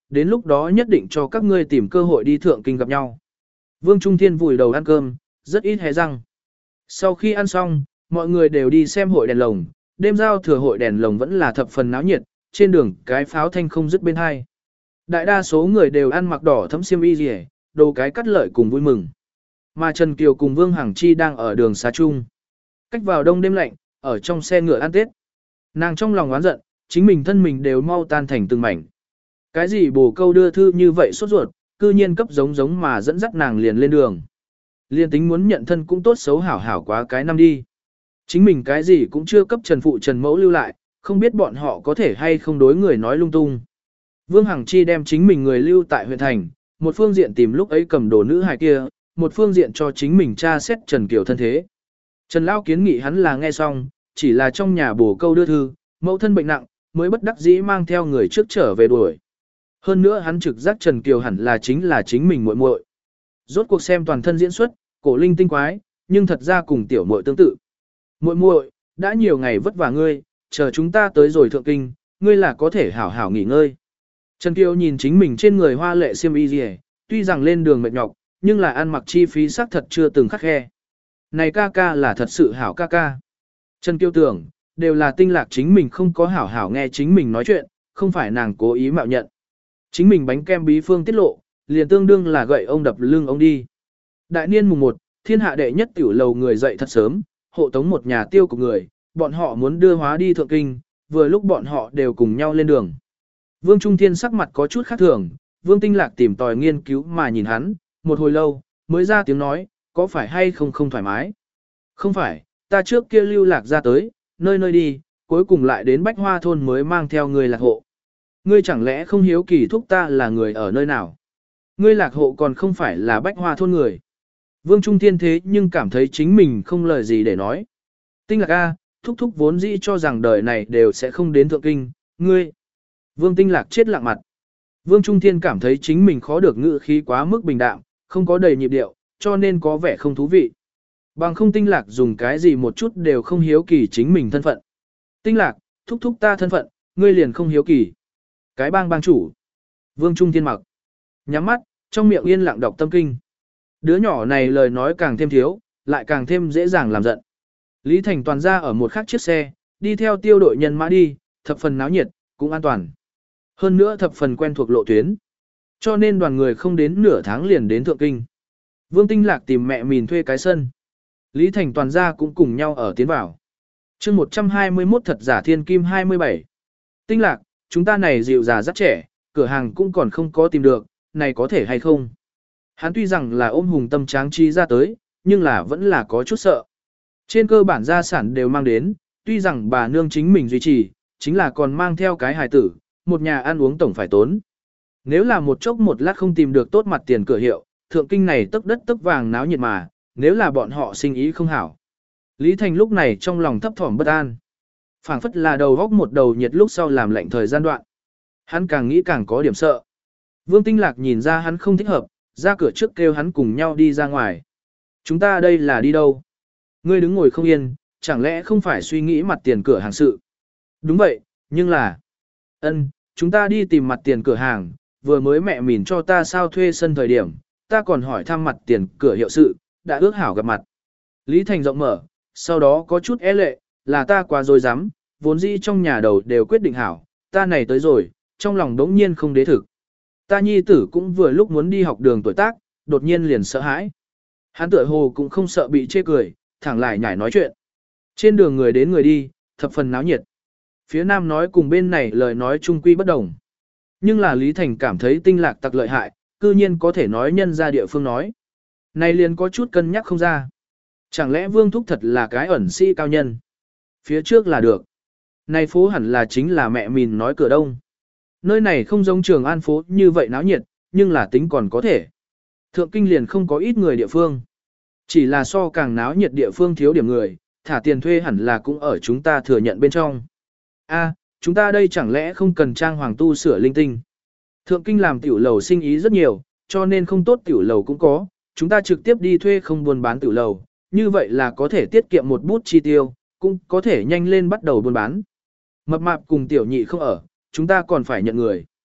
đến lúc đó nhất định cho các ngươi tìm cơ hội đi thượng kinh gặp nhau. Vương Trung Thiên vùi đầu ăn cơm, rất ít hé răng. Sau khi ăn xong, mọi người đều đi xem hội đèn lồng, đêm giao thừa hội đèn lồng vẫn là thập phần náo nhiệt, trên đường cái pháo thanh không dứt bên hai. Đại đa số người đều ăn mặc đỏ thấm xiêm y rỉ, đồ cái cắt lợi cùng vui mừng. Mà Trần Kiều cùng Vương Hằng Chi đang ở đường xá chung. Cách vào đông đêm lạnh, ở trong xe ngựa ăn Tết. Nàng trong lòng oán giận, chính mình thân mình đều mau tan thành từng mảnh. Cái gì bồ câu đưa thư như vậy sốt ruột, cư nhiên cấp giống giống mà dẫn dắt nàng liền lên đường. Liên tính muốn nhận thân cũng tốt xấu hảo hảo quá cái năm đi. Chính mình cái gì cũng chưa cấp Trần Phụ Trần Mẫu lưu lại, không biết bọn họ có thể hay không đối người nói lung tung. Vương Hằng Chi đem chính mình người lưu tại huyện thành, một phương diện tìm lúc ấy cầm đồ nữ hài kia, một phương diện cho chính mình tra xét Trần Kiều thân thế. Trần Lão kiến nghị hắn là nghe xong, chỉ là trong nhà bổ câu đưa thư, mẫu thân bệnh nặng, mới bất đắc dĩ mang theo người trước trở về đuổi. Hơn nữa hắn trực giác Trần Kiều hẳn là chính là chính mình muội muội. Rốt cuộc xem toàn thân diễn xuất, cổ linh tinh quái, nhưng thật ra cùng tiểu muội tương tự. Muội muội, đã nhiều ngày vất vả ngươi, chờ chúng ta tới rồi thượng kinh, ngươi là có thể hảo hảo nghỉ ngơi. Trần Kiều nhìn chính mình trên người hoa lệ xiêm y rìa, tuy rằng lên đường mệt nhọc, nhưng là ăn mặc chi phí xác thật chưa từng khắc khe. Này ca ca là thật sự hảo ca ca. Trần Kiều tưởng, đều là Tinh Lạc chính mình không có hảo hảo nghe chính mình nói chuyện, không phải nàng cố ý mạo nhận. Chính mình bánh kem bí phương tiết lộ, liền tương đương là gậy ông đập lưng ông đi. Đại niên mùng một, thiên hạ đệ nhất tiểu lầu người dậy thật sớm, hộ tống một nhà tiêu của người, bọn họ muốn đưa hóa đi thượng kinh, vừa lúc bọn họ đều cùng nhau lên đường. Vương Trung Thiên sắc mặt có chút khác thường, Vương Tinh Lạc tìm tòi nghiên cứu mà nhìn hắn, một hồi lâu, mới ra tiếng nói, có phải hay không không thoải mái? Không phải, ta trước kia lưu lạc ra tới, nơi nơi đi, cuối cùng lại đến Bách Hoa thôn mới mang theo người lạc hộ. Ngươi chẳng lẽ không hiếu kỳ thúc ta là người ở nơi nào? Ngươi lạc hộ còn không phải là Bách Hoa thôn người. Vương Trung Thiên thế nhưng cảm thấy chính mình không lời gì để nói. Tinh Lạc A, thúc thúc vốn dĩ cho rằng đời này đều sẽ không đến thượng kinh, ngươi. Vương Tinh Lạc chết lặng mặt. Vương Trung Thiên cảm thấy chính mình khó được ngữ khí quá mức bình đạm, không có đầy nhịp điệu, cho nên có vẻ không thú vị. Bằng không Tinh Lạc dùng cái gì một chút đều không hiếu kỳ chính mình thân phận. Tinh Lạc, thúc thúc ta thân phận, ngươi liền không hiếu kỳ. Cái bang bang chủ. Vương Trung Thiên mặc. Nhắm mắt, trong miệng yên lặng đọc tâm kinh. Đứa nhỏ này lời nói càng thêm thiếu, lại càng thêm dễ dàng làm giận. Lý Thành toàn ra ở một khác chiếc xe, đi theo tiêu đội nhân mã đi, thập phần náo nhiệt, cũng an toàn. Hơn nữa thập phần quen thuộc lộ tuyến. Cho nên đoàn người không đến nửa tháng liền đến Thượng Kinh. Vương Tinh Lạc tìm mẹ mình thuê cái sân. Lý Thành toàn ra cũng cùng nhau ở tiến vào. chương một trăm hai mươi mốt thật giả thiên kim hai mươi bảy. Tinh Lạc, chúng ta này dịu già rất trẻ, cửa hàng cũng còn không có tìm được, này có thể hay không? Hắn tuy rằng là ôm hùng tâm tráng trí ra tới, nhưng là vẫn là có chút sợ. Trên cơ bản gia sản đều mang đến, tuy rằng bà nương chính mình duy trì, chính là còn mang theo cái hài tử, một nhà ăn uống tổng phải tốn. Nếu là một chốc một lát không tìm được tốt mặt tiền cửa hiệu, thượng kinh này tức đất tức vàng náo nhiệt mà, nếu là bọn họ sinh ý không hảo. Lý Thành lúc này trong lòng thấp thỏm bất an. Phảng phất là đầu góc một đầu nhiệt lúc sau làm lạnh thời gian đoạn. Hắn càng nghĩ càng có điểm sợ. Vương Tinh Lạc nhìn ra hắn không thích hợp, ra cửa trước kêu hắn cùng nhau đi ra ngoài. Chúng ta đây là đi đâu? Ngươi đứng ngồi không yên, chẳng lẽ không phải suy nghĩ mặt tiền cửa hàng sự? Đúng vậy, nhưng là... ân, chúng ta đi tìm mặt tiền cửa hàng, vừa mới mẹ mìn cho ta sao thuê sân thời điểm, ta còn hỏi thăm mặt tiền cửa hiệu sự, đã ước hảo gặp mặt. Lý Thành rộng mở, sau đó có chút é lệ, là ta quá dối dám, vốn dĩ trong nhà đầu đều quyết định hảo, ta này tới rồi, trong lòng đống nhiên không đế thực. Ta nhi tử cũng vừa lúc muốn đi học đường tuổi tác, đột nhiên liền sợ hãi. Hắn tựa hồ cũng không sợ bị chê cười, thẳng lại nhảy nói chuyện. Trên đường người đến người đi, thập phần náo nhiệt. Phía nam nói cùng bên này lời nói chung quy bất đồng. Nhưng là Lý Thành cảm thấy Tinh Lạc tặc lợi hại, cư nhiên có thể nói nhân ra địa phương nói. Này liền có chút cân nhắc không ra. Chẳng lẽ Vương Thúc thật là cái ẩn sĩ cao nhân? Phía trước là được. Này phố hẳn là chính là mẹ mình nói cửa đông. Nơi này không giống Trường An phố như vậy náo nhiệt, nhưng là tính còn có thể. Thượng Kinh liền không có ít người địa phương. Chỉ là so càng náo nhiệt địa phương thiếu điểm người, thả tiền thuê hẳn là cũng ở chúng ta thừa nhận bên trong. A, chúng ta đây chẳng lẽ không cần trang hoàng tu sửa linh tinh. Thượng Kinh làm tiểu lầu sinh ý rất nhiều, cho nên không tốt tiểu lầu cũng có, chúng ta trực tiếp đi thuê không buôn bán tiểu lầu, như vậy là có thể tiết kiệm một bút chi tiêu, cũng có thể nhanh lên bắt đầu buôn bán. Mập mạp cùng tiểu nhị không ở, chúng ta còn phải nhận người.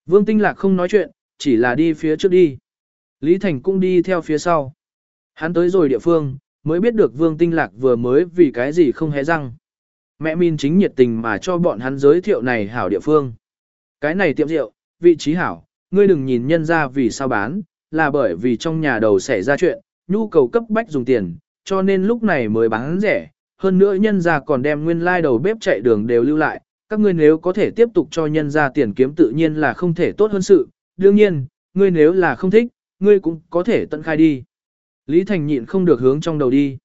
Vương Tinh Lạc không nói chuyện, chỉ là đi phía trước đi. Lý Thành cũng đi theo phía sau. Hắn tới rồi địa phương, mới biết được Vương Tinh Lạc vừa mới vì cái gì không hé răng. Mẹ Min chính nhiệt tình mà cho bọn hắn giới thiệu này hảo địa phương. Cái này tiệm rượu, vị trí hảo, ngươi đừng nhìn nhân ra vì sao bán, là bởi vì trong nhà đầu xảy ra chuyện, nhu cầu cấp bách dùng tiền, cho nên lúc này mới bán rẻ. Hơn nữa nhân ra còn đem nguyên lai like đầu bếp chạy đường đều lưu lại, các ngươi nếu có thể tiếp tục cho nhân ra tiền kiếm tự nhiên là không thể tốt hơn sự. Đương nhiên, ngươi nếu là không thích, ngươi cũng có thể tận khai đi. Lý Thành nhịn không được hướng trong đầu đi.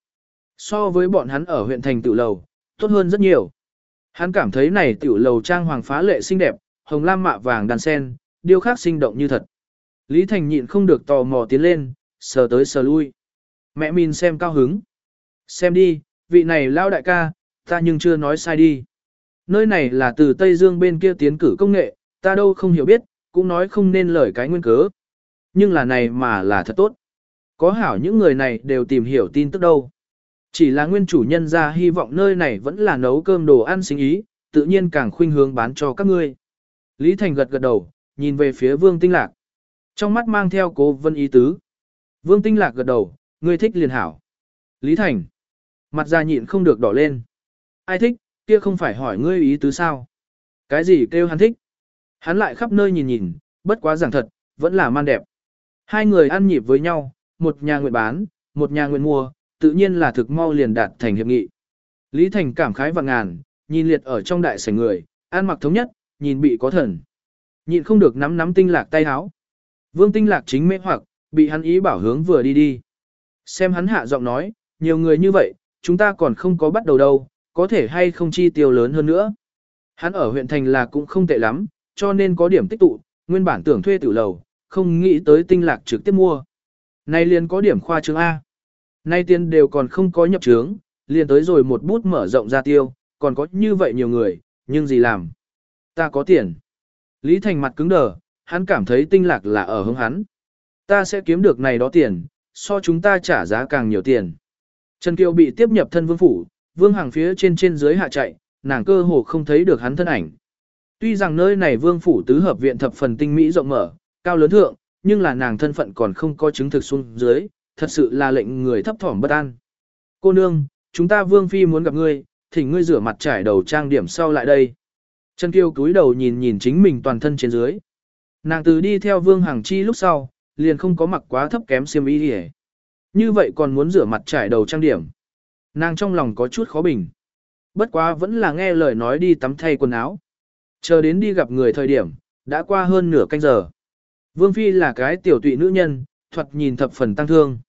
So với bọn hắn ở huyện thành tiểu lầu, tốt hơn rất nhiều. Hắn cảm thấy này tiểu lầu trang hoàng phá lệ xinh đẹp, hồng lam mạ vàng đàn sen, điêu khắc sinh động như thật. Lý Thành nhịn không được tò mò tiến lên, sờ tới sờ lui. Mẹ Min xem cao hứng. Xem đi, vị này lao đại ca, ta nhưng chưa nói sai đi. Nơi này là từ Tây Dương bên kia tiến cử công nghệ, ta đâu không hiểu biết, cũng nói không nên lời cái nguyên cớ. Nhưng là này mà là thật tốt. Có hảo những người này đều tìm hiểu tin tức đâu. Chỉ là nguyên chủ nhân ra hy vọng nơi này vẫn là nấu cơm đồ ăn sinh ý, tự nhiên càng khuynh hướng bán cho các ngươi. Lý Thành gật gật đầu, nhìn về phía Vương Tinh Lạc. Trong mắt mang theo cố vân ý tứ. Vương Tinh Lạc gật đầu, ngươi thích liền hảo. Lý Thành. Mặt ra nhịn không được đỏ lên. Ai thích, kia không phải hỏi ngươi ý tứ sao? Cái gì kêu hắn thích? Hắn lại khắp nơi nhìn nhìn, bất quá giảng thật, vẫn là man đẹp. Hai người ăn nhịp với nhau, một nhà nguyện bán, một nhà nguyện mua, tự nhiên là thực mau liền đạt thành hiệp nghị. Lý Thành cảm khái vạn ngàn, nhìn liệt ở trong đại sảnh người, ăn mặc thống nhất, nhìn bị có thần. Nhịn không được nắm nắm Tinh Lạc tay háo. Vương Tinh Lạc chính mê hoặc, bị hắn ý bảo hướng vừa đi đi. Xem hắn hạ giọng nói, nhiều người như vậy, chúng ta còn không có bắt đầu đâu, có thể hay không chi tiêu lớn hơn nữa. Hắn ở huyện thành là cũng không tệ lắm, cho nên có điểm tích tụ, nguyên bản tưởng thuê tử lầu, không nghĩ tới Tinh Lạc trực tiếp mua. Nay liền có điểm khoa trương A. Nay tiền đều còn không có nhập trướng, liền tới rồi một bút mở rộng ra tiêu, còn có như vậy nhiều người, nhưng gì làm? Ta có tiền. Lý Thành mặt cứng đờ, hắn cảm thấy Tinh Lạc là ở hướng hắn. Ta sẽ kiếm được này đó tiền, so chúng ta trả giá càng nhiều tiền. Trần Kiều bị tiếp nhập thân vương phủ, vương hàng phía trên trên dưới hạ chạy, nàng cơ hồ không thấy được hắn thân ảnh. Tuy rằng nơi này vương phủ tứ hợp viện thập phần tinh mỹ rộng mở, cao lớn thượng, nhưng là nàng thân phận còn không có chứng thực xuống dưới, thật sự là lệnh người thấp thỏm bất an. Cô nương, chúng ta vương phi muốn gặp ngươi, thỉnh ngươi rửa mặt trải đầu trang điểm sau lại đây. Trần Kiều cúi đầu nhìn nhìn chính mình toàn thân trên dưới. Nàng từ đi theo vương hàng chi lúc sau, liền không có mặc quá thấp kém xiêm y đi. Như vậy còn muốn rửa mặt trải đầu trang điểm. Nàng trong lòng có chút khó bình. Bất quá vẫn là nghe lời nói đi tắm thay quần áo. Chờ đến đi gặp người thời điểm, đã qua hơn nửa canh giờ. Vương phi là cái tiểu tụy nữ nhân, thoạt nhìn thập phần tăng thương.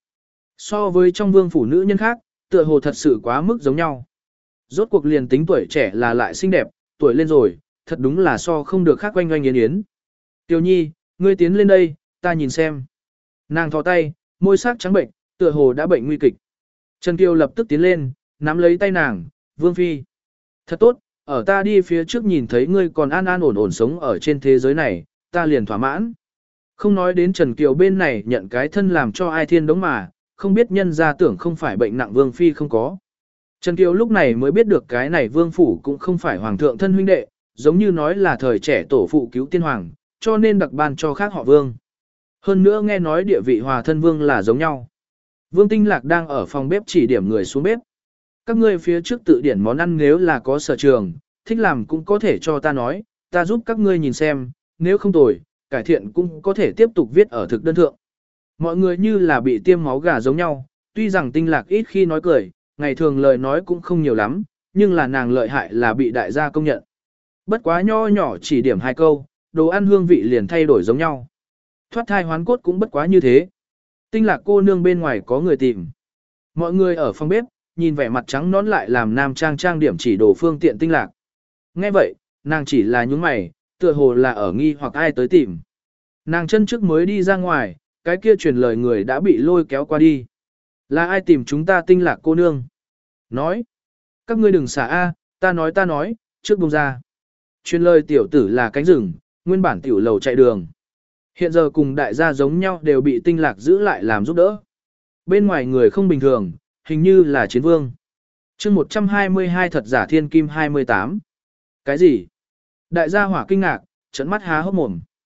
So với trong vương phủ nữ nhân khác, tựa hồ thật sự quá mức giống nhau. Rốt cuộc liền tính tuổi trẻ là lại xinh đẹp, tuổi lên rồi, thật đúng là so không được khác oanh oanh yến yến. Tiểu nhi, ngươi tiến lên đây, ta nhìn xem. Nàng thò tay, môi sắc trắng bệnh, tựa hồ đã bệnh nguy kịch. Trần Kiều lập tức tiến lên, nắm lấy tay nàng, Vương phi. Thật tốt, ở ta đi phía trước nhìn thấy ngươi còn an an ổn ổn sống ở trên thế giới này, ta liền thỏa mãn. Không nói đến Trần Kiều bên này nhận cái thân làm cho ai thiên đống mà, không biết nhân ra tưởng không phải bệnh nặng Vương phi không có. Trần Kiều lúc này mới biết được cái này Vương phủ cũng không phải hoàng thượng thân huynh đệ, giống như nói là thời trẻ tổ phụ cứu tiên hoàng, cho nên đặc ban cho khác họ Vương. Hơn nữa nghe nói địa vị hòa thân Vương là giống nhau. Vương Tinh Lạc đang ở phòng bếp chỉ điểm người xuống bếp. Các ngươi phía trước tự điển món ăn nếu là có sở trường, thích làm cũng có thể cho ta nói, ta giúp các ngươi nhìn xem, nếu không tồi, cải thiện cũng có thể tiếp tục viết ở thực đơn thượng. Mọi người như là bị tiêm máu gà giống nhau, tuy rằng Tinh Lạc ít khi nói cười, ngày thường lời nói cũng không nhiều lắm, nhưng là nàng lợi hại là bị đại gia công nhận. Bất quá nho nhỏ chỉ điểm hai câu, đồ ăn hương vị liền thay đổi giống nhau. Thoát thai hoán cốt cũng bất quá như thế. Tinh Lạc cô nương bên ngoài có người tìm. Mọi người ở phòng bếp, nhìn vẻ mặt trắng nón lại làm nam trang trang điểm chỉ đồ phương tiện Tinh Lạc. Nghe vậy, nàng chỉ là nhúng mày, tựa hồ là ở nghi hoặc ai tới tìm. Nàng chân trước mới đi ra ngoài, cái kia truyền lời người đã bị lôi kéo qua đi. Là ai tìm chúng ta Tinh Lạc cô nương? Nói. Các ngươi đừng xả a, ta nói ta nói, trước buông ra. Truyền lời tiểu tử là cánh rừng, nguyên bản tiểu lầu chạy đường. Hiện giờ cùng đại gia giống nhau đều bị Tinh Lạc giữ lại làm giúp đỡ. Bên ngoài người không bình thường, hình như là chiến vương. chương một trăm hai mươi hai thật giả thiên kim hai mươi tám. Cái gì? Đại gia hỏa kinh ngạc, trấn mắt há hốc mồm.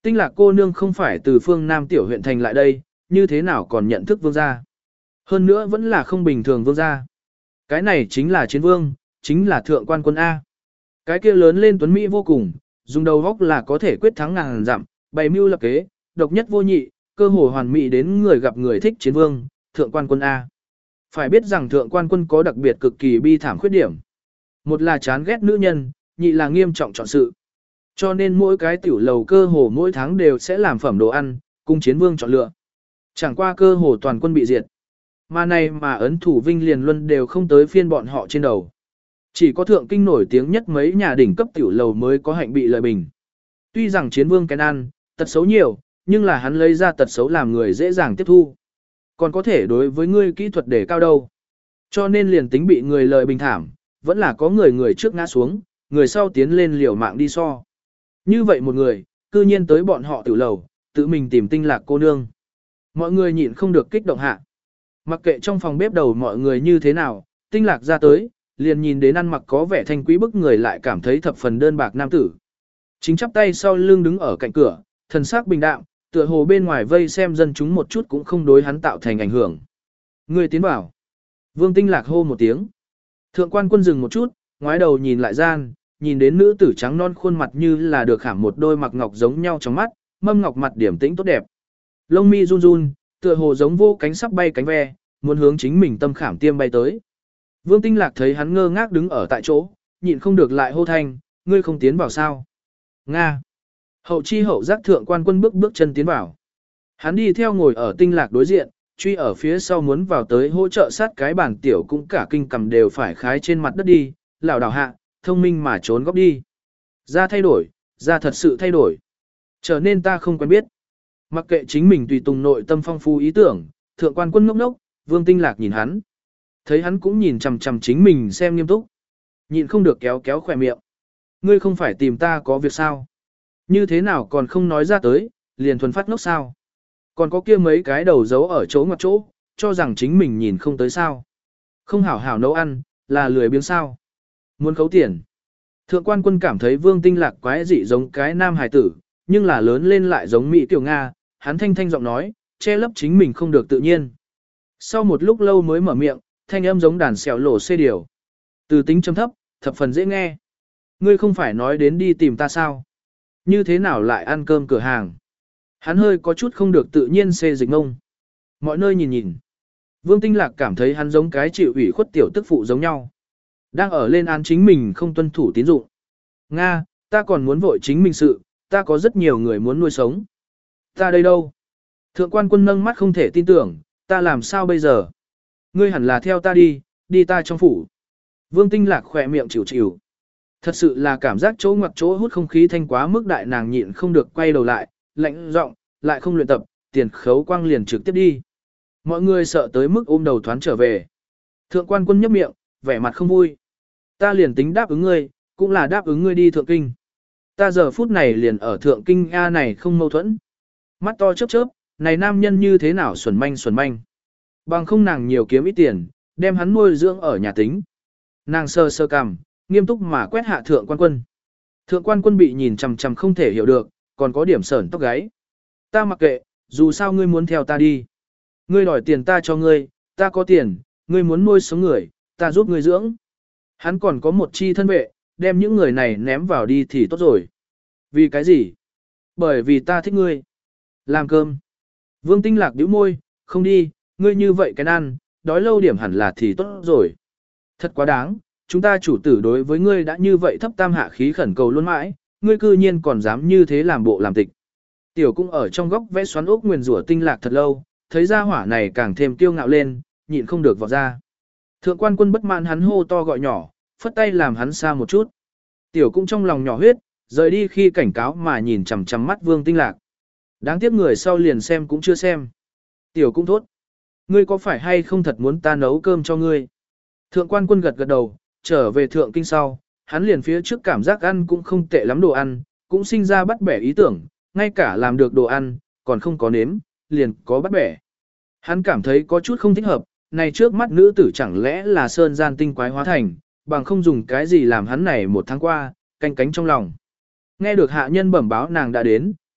Tinh Lạc cô nương không phải từ phương Nam tiểu huyện thành lại đây, như thế nào còn nhận thức vương gia. Hơn nữa vẫn là không bình thường vương gia. Cái này chính là chiến vương, chính là thượng quan quân A. Cái kia lớn lên tuấn Mỹ vô cùng, dùng đầu góc là có thể quyết thắng ngàn dặm, bày mưu lập kế, độc nhất vô nhị, cơ hồ hoàn mỹ đến người gặp người thích chiến vương, thượng quan quân A. Phải biết rằng thượng quan quân có đặc biệt cực kỳ bi thảm khuyết điểm. Một là chán ghét nữ nhân, nhị là nghiêm trọng chọn sự. Cho nên mỗi cái tiểu lầu cơ hồ mỗi tháng đều sẽ làm phẩm đồ ăn, cung chiến vương chọn lựa. Chẳng qua cơ hồ toàn quân bị diệt. Mà này mà ấn thủ Vinh liền luân đều không tới phiên bọn họ trên đầu. Chỉ có thượng kinh nổi tiếng nhất mấy nhà đỉnh cấp tiểu lầu mới có hạnh bị lợi bình. Tuy rằng chiến vương cái ăn, tật xấu nhiều, nhưng là hắn lấy ra tật xấu làm người dễ dàng tiếp thu. Còn có thể đối với ngươi kỹ thuật để cao đâu. Cho nên liền tính bị người lợi bình thảm, vẫn là có người người trước ngã xuống, người sau tiến lên liều mạng đi so. Như vậy một người, cư nhiên tới bọn họ tiểu lầu, tự mình tìm Tinh Lạc cô nương. Mọi người nhịn không được kích động hạ. Mặc kệ trong phòng bếp đầu mọi người như thế nào, Tinh Lạc ra tới, liền nhìn đến ăn mặc có vẻ thanh quý bức người lại cảm thấy thập phần đơn bạc nam tử. Chính chắp tay sau lưng đứng ở cạnh cửa, thần sắc bình đạm, tựa hồ bên ngoài vây xem dân chúng một chút cũng không đối hắn tạo thành ảnh hưởng. Người tiến bảo. Vương Tinh Lạc hô một tiếng. Thượng quan quân dừng một chút, ngoái đầu nhìn lại gian, nhìn đến nữ tử trắng non khuôn mặt như là được khảm một đôi mặc ngọc giống nhau trong mắt, mâm ngọc mặt điểm tĩnh tốt đẹp. Lông mi run run, tựa hồ giống vô cánh sắp bay cánh ve, muốn hướng chính mình tâm khảm tiêm bay tới. Vương Tinh Lạc thấy hắn ngơ ngác đứng ở tại chỗ, nhịn không được lại hô thanh, ngươi không tiến vào sao? Nga. Hậu chi hậu giác thượng quan quân bước bước chân tiến vào. Hắn đi theo ngồi ở Tinh Lạc đối diện, truy ở phía sau muốn vào tới hỗ trợ sát cái bàn tiểu cũng cả kinh cầm đều phải khái trên mặt đất đi, lảo đảo hạ, thông minh mà trốn góc đi. Ra thay đổi, ra thật sự thay đổi. Trở nên ta không quen biết. Mặc kệ chính mình tùy tùng nội tâm phong phú ý tưởng, thượng quan quân ngốc ngốc, Vương Tinh Lạc nhìn hắn. Thấy hắn cũng nhìn chằm chằm chính mình xem nghiêm túc. Nhịn không được kéo kéo khỏe miệng. Ngươi không phải tìm ta có việc sao? Như thế nào còn không nói ra tới, liền thuần phát ngốc sao? Còn có kia mấy cái đầu giấu ở chỗ ngoặt chỗ, cho rằng chính mình nhìn không tới sao? Không hảo hảo nấu ăn, là lười biếng sao? Muốn khấu tiền. Thượng quan quân cảm thấy Vương Tinh Lạc quái dị giống cái nam hài tử, nhưng là lớn lên lại giống Mỹ Tiểu Nga, hắn thanh thanh giọng nói, che lấp chính mình không được tự nhiên. Sau một lúc lâu mới mở miệng, thanh âm giống đàn xèo lổ xê điều. Từ tính trầm thấp, thập phần dễ nghe. Ngươi không phải nói đến đi tìm ta sao? Như thế nào lại ăn cơm cửa hàng? Hắn hơi có chút không được tự nhiên xê dịch ngông. Mọi nơi nhìn nhìn. Vương Tinh Lạc cảm thấy hắn giống cái chịu ủy khuất tiểu tức phụ giống nhau. Đang ở lên án chính mình không tuân thủ tín dụng. Nga, ta còn muốn vội chính mình sự, ta có rất nhiều người muốn nuôi sống. Ta đây đâu? Thượng quan quân nâng mắt không thể tin tưởng, ta làm sao bây giờ? Ngươi hẳn là theo ta đi, đi ta trong phủ. Vương Tinh Lạc khỏe miệng chịu chịu. Thật sự là cảm giác chỗ ngoặc chỗ hút không khí thanh quá mức đại, nàng nhịn không được quay đầu lại, lạnh giọng, lại không luyện tập, tiền khấu quang liền trực tiếp đi. Mọi người sợ tới mức ôm đầu thoán trở về. Thượng quan quân nhấp miệng, vẻ mặt không vui. Ta liền tính đáp ứng ngươi, cũng là đáp ứng ngươi đi thượng kinh. Ta giờ phút này liền ở thượng kinh A này không mâu thuẫn. Mắt to chớp chớp, này nam nhân như thế nào xuẩn manh xuẩn manh. Bằng không nàng nhiều kiếm ít tiền, đem hắn nuôi dưỡng ở nhà tính. Nàng sơ sơ cằm, nghiêm túc mà quét hạ thượng quan quân. Thượng quan quân bị nhìn chằm chằm không thể hiểu được, còn có điểm sởn tóc gáy. Ta mặc kệ, dù sao ngươi muốn theo ta đi. Ngươi đòi tiền ta cho ngươi, ta có tiền, ngươi muốn nuôi sống người, ta giúp ngươi dưỡng. Hắn còn có một chi thân vệ, đem những người này ném vào đi thì tốt rồi. Vì cái gì? Bởi vì ta thích ngươi. Làm cơm. Vương Tinh Lạc bĩu môi, không đi, ngươi như vậy cái ăn, đói lâu điểm hẳn là thì tốt rồi. Thật quá đáng, chúng ta chủ tử đối với ngươi đã như vậy thấp tam hạ khí khẩn cầu luôn mãi, ngươi cư nhiên còn dám như thế làm bộ làm tịch. Tiểu cũng ở trong góc vẽ xoắn ốc nguyền rủa Tinh Lạc thật lâu, thấy ra hỏa này càng thêm kiêu ngạo lên, nhịn không được vọt ra. Thượng quan quân bất mãn hắn hô to gọi nhỏ, phất tay làm hắn xa một chút. Tiểu cũng trong lòng nhỏ huyết, rời đi khi cảnh cáo mà nhìn chằm chằm mắt Vương Tinh Lạc. Đáng tiếc người sau liền xem cũng chưa xem. Tiểu cũng thốt. Ngươi có phải hay không thật muốn ta nấu cơm cho ngươi? Thượng quan quân gật gật đầu, trở về thượng kinh sau, hắn liền phía trước cảm giác ăn cũng không tệ lắm đồ ăn, cũng sinh ra bắt bẻ ý tưởng, ngay cả làm được đồ ăn, còn không có nếm, liền có bắt bẻ. Hắn cảm thấy có chút không thích hợp, này trước mắt nữ tử chẳng lẽ là sơn gian tinh quái hóa thành, bằng không dùng cái gì làm hắn này một tháng qua, canh cánh trong lòng. Nghe được hạ nhân bẩm báo nàng đã đến,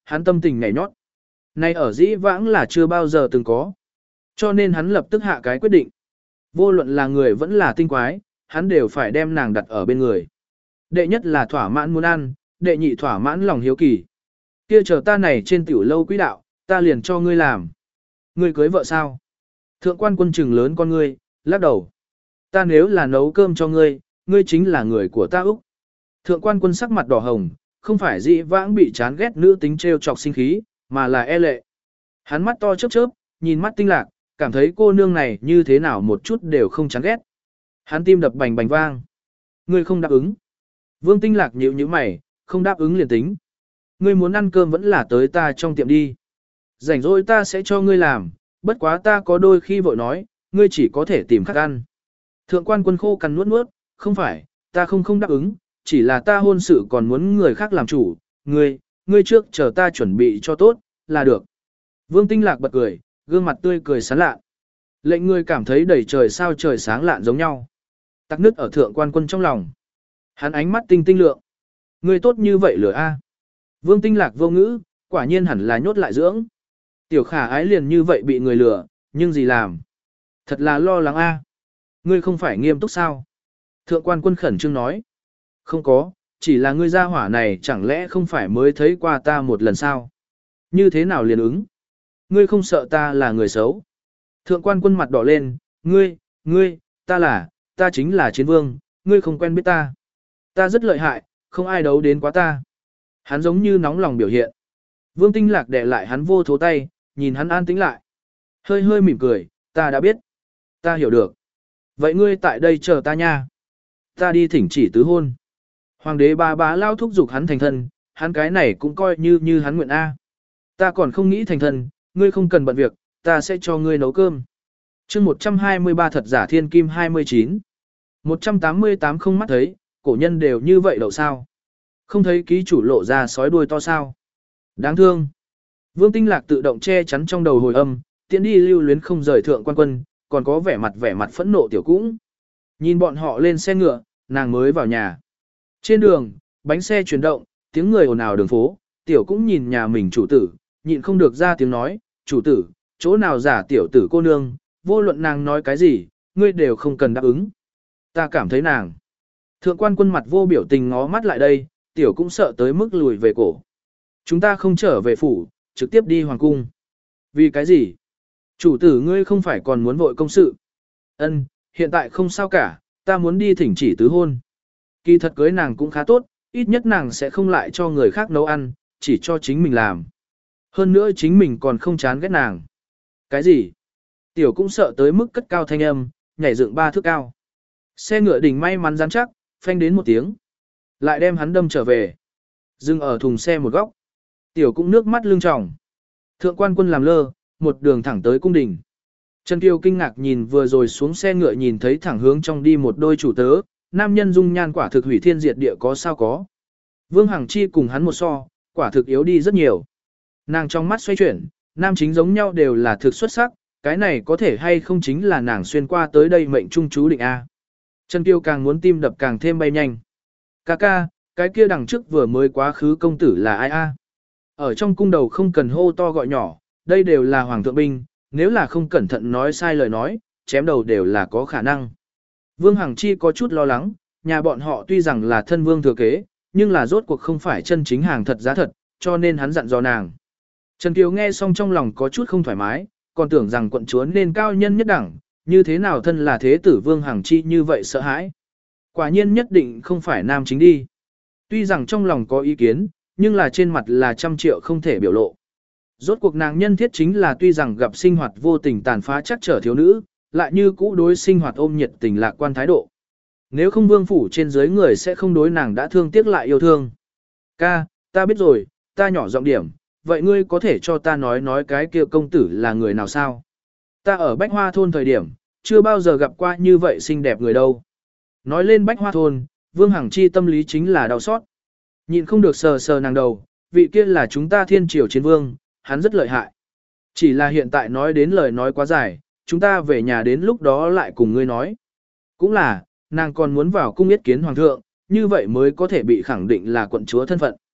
Hắn tâm tình nhảy nhót. Nay ở dĩ vãng là chưa bao giờ từng có. Cho nên hắn lập tức hạ cái quyết định. Vô luận là người vẫn là tinh quái, hắn đều phải đem nàng đặt ở bên người. Đệ nhất là thỏa mãn muốn ăn, đệ nhị thỏa mãn lòng hiếu kỳ. Kia chờ ta này trên tiểu lâu quý đạo, ta liền cho ngươi làm. Ngươi cưới vợ sao? Thượng quan quân trừng lớn con ngươi, lắc đầu. Ta nếu là nấu cơm cho ngươi, ngươi chính là người của ta Úc. Thượng quan quân sắc mặt đỏ hồng, không phải dĩ vãng bị chán ghét nữ tính trêu chọc sinh khí, mà là e lệ. Hắn mắt to chớp chớp, nhìn mắt tinh lạc, cảm thấy cô nương này như thế nào một chút đều không chán ghét. Hắn tim đập bành bành vang. Ngươi không đáp ứng. Vương tinh lạc nhíu nhíu mày, không đáp ứng liền tính. Ngươi muốn ăn cơm vẫn là tới ta trong tiệm đi. Rảnh rỗi ta sẽ cho ngươi làm, bất quá ta có đôi khi vội nói, ngươi chỉ có thể tìm khác ăn. Thượng quan quân khô cằn nuốt nuốt, không phải, ta không không đáp ứng, chỉ là ta hôn sự còn muốn người khác làm chủ, ngươi, ngươi trước chờ ta chuẩn bị cho tốt, là được. Vương tinh lạc bật cười, gương mặt tươi cười sán lạ. Lệnh ngươi cảm thấy đầy trời sao trời sáng lạn giống nhau. Tắc nứt ở thượng quan quân trong lòng. Hắn ánh mắt tinh tinh lượng. Ngươi tốt như vậy lửa a. Vương tinh lạc vô ngữ, quả nhiên hẳn là nhốt lại dưỡng. Tiểu khả ái liền như vậy bị người lừa, nhưng gì làm? Thật là lo lắng a. Ngươi không phải nghiêm túc sao? Thượng quan quân khẩn trương nói. Không có, chỉ là ngươi gia hỏa này chẳng lẽ không phải mới thấy qua ta một lần sao? Như thế nào liền ứng? Ngươi không sợ ta là người xấu? Thượng quan quân mặt đỏ lên, ngươi, ngươi, ta là, ta chính là chiến vương, ngươi không quen biết ta. Ta rất lợi hại, không ai đấu đến quá ta. Hắn giống như nóng lòng biểu hiện. Vương tinh lạc đè lại hắn vô thố tay, nhìn hắn an tĩnh lại. Hơi hơi mỉm cười, ta đã biết. Ta hiểu được. Vậy ngươi tại đây chờ ta nha. Ta đi thỉnh chỉ tứ hôn. Hoàng đế ba bá lao thúc giục hắn thành thân, hắn cái này cũng coi như như hắn nguyện A. Ta còn không nghĩ thành thân, ngươi không cần bận việc, ta sẽ cho ngươi nấu cơm. chương một trăm hai mươi ba thật giả thiên kim hai mươi chín. một trăm tám mươi tám không mắt thấy, cổ nhân đều như vậy đậu sao. Không thấy ký chủ lộ ra sói đuôi to sao. Đáng thương. Vương tinh lạc tự động che chắn trong đầu hồi âm, tiện đi lưu luyến không rời thượng quan quân, còn có vẻ mặt vẻ mặt phẫn nộ tiểu cũng. Nhìn bọn họ lên xe ngựa, nàng mới vào nhà. Trên đường, bánh xe chuyển động, tiếng người ồn ào đường phố, tiểu cũng nhìn nhà mình chủ tử, nhịn không được ra tiếng nói, chủ tử, chỗ nào giả tiểu tử cô nương, vô luận nàng nói cái gì, ngươi đều không cần đáp ứng. Ta cảm thấy nàng. Thượng quan quân mặt vô biểu tình ngó mắt lại đây, tiểu cũng sợ tới mức lùi về cổ. Chúng ta không trở về phủ, trực tiếp đi hoàng cung. Vì cái gì? Chủ tử ngươi không phải còn muốn vội công sự. Ân, hiện tại không sao cả, ta muốn đi thỉnh chỉ tứ hôn. Kỳ thật cưới nàng cũng khá tốt, ít nhất nàng sẽ không lại cho người khác nấu ăn, chỉ cho chính mình làm. Hơn nữa chính mình còn không chán ghét nàng. Cái gì? Tiểu cũng sợ tới mức cất cao thanh âm, nhảy dựng ba thước cao. Xe ngựa đỉnh may mắn rắn chắc, phanh đến một tiếng. Lại đem hắn đâm trở về. Dừng ở thùng xe một góc. Tiểu cũng nước mắt lưng tròng. Thượng quan quân làm lơ, một đường thẳng tới cung đình. Trần Kiều kinh ngạc nhìn vừa rồi xuống xe ngựa nhìn thấy thẳng hướng trong đi một đôi chủ tớ, nam nhân dung nhan quả thực hủy thiên diệt địa có sao có. Vương Hằng Chi cùng hắn một so, quả thực yếu đi rất nhiều. Nàng trong mắt xoay chuyển, nam chính giống nhau đều là thực xuất sắc, cái này có thể hay không chính là nàng xuyên qua tới đây mệnh trung chú định A. Trần Kiều càng muốn tim đập càng thêm bay nhanh. Ca ca, cái kia đằng trước vừa mới quá khứ công tử là ai A? Ở trong cung đầu không cần hô to gọi nhỏ, đây đều là hoàng thượng binh, nếu là không cẩn thận nói sai lời nói, chém đầu đều là có khả năng. Vương Hằng Chi có chút lo lắng, nhà bọn họ tuy rằng là thân vương thừa kế, nhưng là rốt cuộc không phải chân chính hàng thật giá thật, cho nên hắn dặn dò nàng. Trần Kiều nghe xong trong lòng có chút không thoải mái, còn tưởng rằng quận chúa nên cao nhân nhất đẳng, như thế nào thân là thế tử Vương Hằng Chi như vậy sợ hãi. Quả nhiên nhất định không phải nam chính đi. Tuy rằng trong lòng có ý kiến, nhưng là trên mặt là trăm triệu không thể biểu lộ. Rốt cuộc nàng nhân thiết chính là tuy rằng gặp sinh hoạt vô tình tàn phá chắc trở thiếu nữ, lại như cũ đối sinh hoạt ôm nhiệt tình lạc quan thái độ. Nếu không vương phủ trên dưới người sẽ không đối nàng đã thương tiếc lại yêu thương. Ca, ta biết rồi, ta nhỏ giọng điểm, vậy ngươi có thể cho ta nói nói cái kia công tử là người nào sao? Ta ở Bách Hoa Thôn thời điểm, chưa bao giờ gặp qua như vậy xinh đẹp người đâu. Nói lên Bách Hoa Thôn, Vương Hằng Chi tâm lý chính là đau xót. Nhịn không được sờ sờ nàng đầu, vị kia là chúng ta thiên triều chiến vương, hắn rất lợi hại. Chỉ là hiện tại nói đến lời nói quá dài, chúng ta về nhà đến lúc đó lại cùng ngươi nói. Cũng là, nàng còn muốn vào cung yết kiến hoàng thượng, như vậy mới có thể bị khẳng định là quận chúa thân phận.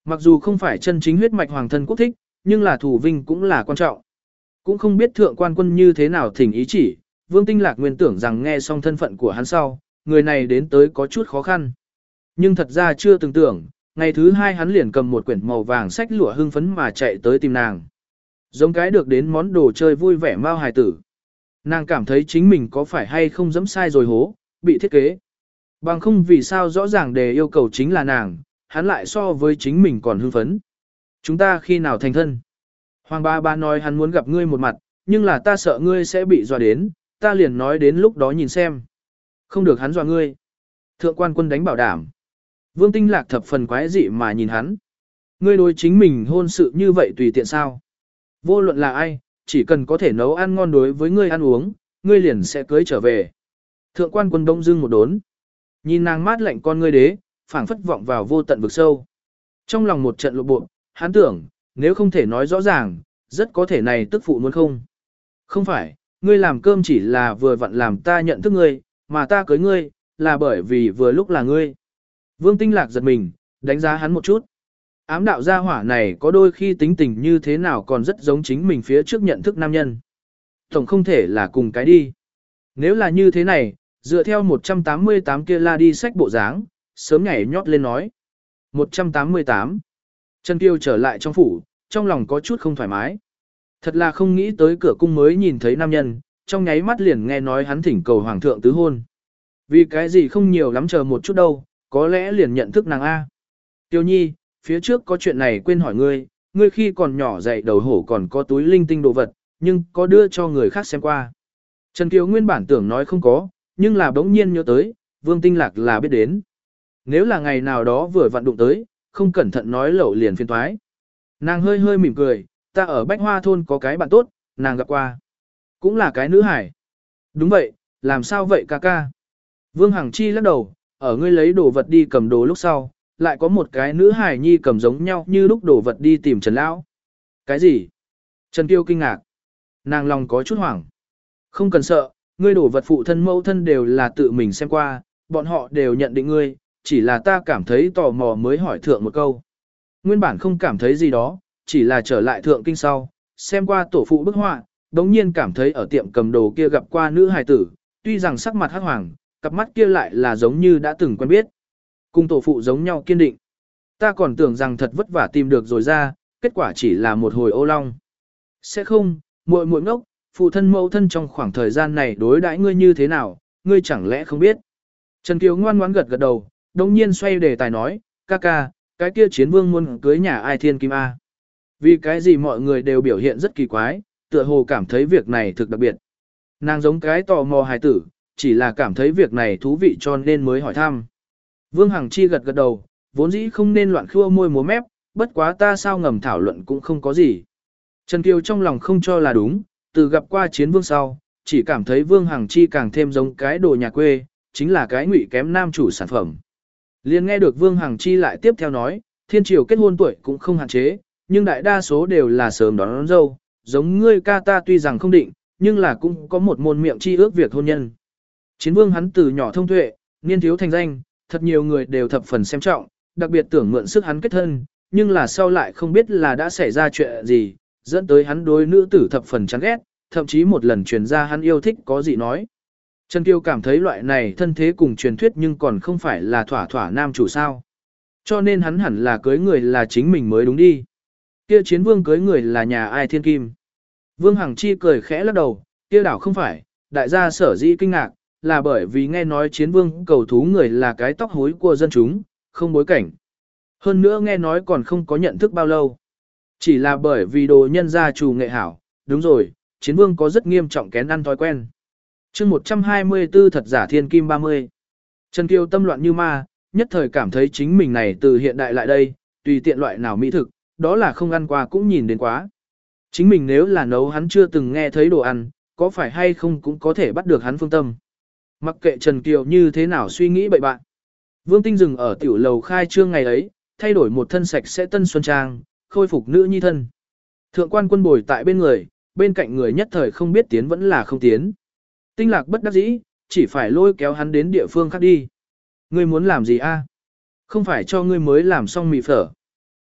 Mặc dù không phải chân chính huyết mạch hoàng thân quốc thích, nhưng là thủ vinh cũng là quan trọng. Cũng không biết thượng quan quân như thế nào thỉnh ý chỉ, Vương Tinh Lạc nguyên tưởng rằng nghe xong thân phận của hắn sau, người này đến tới có chút khó khăn. Nhưng thật ra chưa từng tưởng, ngày thứ hai hắn liền cầm một quyển màu vàng sách lụa hưng phấn mà chạy tới tìm nàng. Giống cái được đến món đồ chơi vui vẻ mau hài tử. Nàng cảm thấy chính mình có phải hay không dẫm sai rồi hố, bị thiết kế. Bằng không vì sao rõ ràng đề yêu cầu chính là nàng, hắn lại so với chính mình còn hưng phấn. Chúng ta khi nào thành thân? Hoàng ba ba nói hắn muốn gặp ngươi một mặt, nhưng là ta sợ ngươi sẽ bị dọa đến, ta liền nói đến lúc đó nhìn xem. Không được hắn dọa ngươi. Thượng quan quân đánh bảo đảm. Vương Tinh Lạc thập phần quái dị mà nhìn hắn. Ngươi đối chính mình hôn sự như vậy tùy tiện sao? Vô luận là ai, chỉ cần có thể nấu ăn ngon đối với ngươi ăn uống, ngươi liền sẽ cưới trở về. Thượng quan quân đông dưng một đốn. Nhìn nàng mát lạnh con ngươi đế, phảng phất vọng vào vô tận vực sâu. Trong lòng một trận lộ bộ, hắn tưởng, nếu không thể nói rõ ràng, rất có thể này tức phụ muốn không. Không phải, ngươi làm cơm chỉ là vừa vặn làm ta nhận thức ngươi, mà ta cưới ngươi, là bởi vì vừa lúc là ngươi. Vương Tinh Lạc giật mình, đánh giá hắn một chút. Ám đạo gia hỏa này có đôi khi tính tình như thế nào còn rất giống chính mình phía trước nhận thức nam nhân. Tổng không thể là cùng cái đi. Nếu là như thế này, dựa theo một trăm tám mươi tám kia la đi sách bộ dáng, sớm nhảy nhót lên nói. một trăm tám mươi tám. Trần Kiều trở lại trong phủ, trong lòng có chút không thoải mái. Thật là không nghĩ tới cửa cung mới nhìn thấy nam nhân, trong nháy mắt liền nghe nói hắn thỉnh cầu hoàng thượng tứ hôn. Vì cái gì không nhiều lắm chờ một chút đâu, có lẽ liền nhận thức nàng A. Tiêu nhi, phía trước có chuyện này quên hỏi ngươi, ngươi khi còn nhỏ dạy đầu hổ còn có túi linh tinh đồ vật, nhưng có đưa cho người khác xem qua. Trần Kiều nguyên bản tưởng nói không có, nhưng là bỗng nhiên nhớ tới, Vương Tinh Lạc là biết đến. Nếu là ngày nào đó vừa vặn đụng tới, không cẩn thận nói lẩu liền phiền toái. Nàng hơi hơi mỉm cười, ta ở Bách Hoa thôn có cái bạn tốt, nàng gặp qua. Cũng là cái nữ hải. Đúng vậy, làm sao vậy ca ca? Vương Hằng Chi lắc đầu, ở ngươi lấy đồ vật đi cầm đồ lúc sau, lại có một cái nữ hải nhi cầm giống nhau như lúc đồ vật đi tìm Trần Lão. Cái gì? Trần Kiêu kinh ngạc. Nàng lòng có chút hoảng. Không cần sợ, ngươi đồ vật phụ thân mẫu thân đều là tự mình xem qua, bọn họ đều nhận định ngươi, chỉ là ta cảm thấy tò mò mới hỏi thượng một câu. Nguyên bản không cảm thấy gì đó, chỉ là trở lại thượng kinh sau, xem qua tổ phụ bức họa, đống nhiên cảm thấy ở tiệm cầm đồ kia gặp qua nữ hài tử, tuy rằng sắc mặt hắc hoàng, cặp mắt kia lại là giống như đã từng quen biết. Cùng tổ phụ giống nhau kiên định. Ta còn tưởng rằng thật vất vả tìm được rồi ra, kết quả chỉ là một hồi ô long. Sẽ không, muội muội ngốc, phụ thân mẫu thân trong khoảng thời gian này đối đãi ngươi như thế nào, ngươi chẳng lẽ không biết. Trần Kiều ngoan ngoãn gật gật đầu, đồng nhiên xoay đề tài nói, ca ca, cái kia chiến vương muốn cưới nhà ai thiên kim A. Vì cái gì mọi người đều biểu hiện rất kỳ quái, tựa hồ cảm thấy việc này thực đặc biệt. Nàng giống cái tò mò hài tử, chỉ là cảm thấy việc này thú vị cho nên mới hỏi thăm. Vương Hằng Chi gật gật đầu, vốn dĩ không nên loạn khua môi múa mép, bất quá ta sao ngầm thảo luận cũng không có gì. Trần Kiều trong lòng không cho là đúng, từ gặp qua chiến vương sau, chỉ cảm thấy Vương Hằng Chi càng thêm giống cái đồ nhà quê, chính là cái ngụy kém nam chủ sản phẩm. Liền nghe được Vương Hằng Chi lại tiếp theo nói, thiên triều kết hôn tuổi cũng không hạn chế, nhưng đại đa số đều là sớm đón, đón dâu, giống ngươi ca ta tuy rằng không định, nhưng là cũng có một môn miệng chi ước việc hôn nhân. Chiến vương hắn từ nhỏ thông tuệ, niên thiếu thành danh, thật nhiều người đều thập phần xem trọng, đặc biệt tưởng mượn sức hắn kết thân, nhưng là sau lại không biết là đã xảy ra chuyện gì, dẫn tới hắn đối nữ tử thập phần chán ghét, thậm chí một lần truyền ra hắn yêu thích có gì nói. Trần Kiều cảm thấy loại này thân thế cùng truyền thuyết nhưng còn không phải là thỏa thỏa nam chủ sao. Cho nên hắn hẳn là cưới người là chính mình mới đúng đi. Kia chiến vương cưới người là nhà ai thiên kim. Vương Hằng Chi cười khẽ lắc đầu, kia đảo không phải, đại gia sở dĩ kinh ngạc, là bởi vì nghe nói chiến vương cầu thú người là cái tóc hối của dân chúng, không bối cảnh. Hơn nữa nghe nói còn không có nhận thức bao lâu. Chỉ là bởi vì đồ nhân gia chủ nghệ hảo, đúng rồi, chiến vương có rất nghiêm trọng kén ăn thói quen. chương một trăm hai mươi tư thật giả thiên kim ba mươi. Trần Kiều tâm loạn như ma, nhất thời cảm thấy chính mình này từ hiện đại lại đây, tùy tiện loại nào mỹ thực, đó là không ăn qua cũng nhìn đến quá. Chính mình nếu là nấu hắn chưa từng nghe thấy đồ ăn, có phải hay không cũng có thể bắt được hắn phương tâm. Mặc kệ Trần Kiều như thế nào suy nghĩ bậy bạn. Vương Tinh dừng ở tiểu lầu khai trương ngày ấy, thay đổi một thân sạch sẽ tân xuân trang, khôi phục nữ nhi thân. Thượng quan quân bồi tại bên người, bên cạnh người nhất thời không biết tiến vẫn là không tiến. Tinh Lạc bất đắc dĩ, chỉ phải lôi kéo hắn đến địa phương khác đi. Ngươi muốn làm gì a? Không phải cho ngươi mới làm xong mì phở.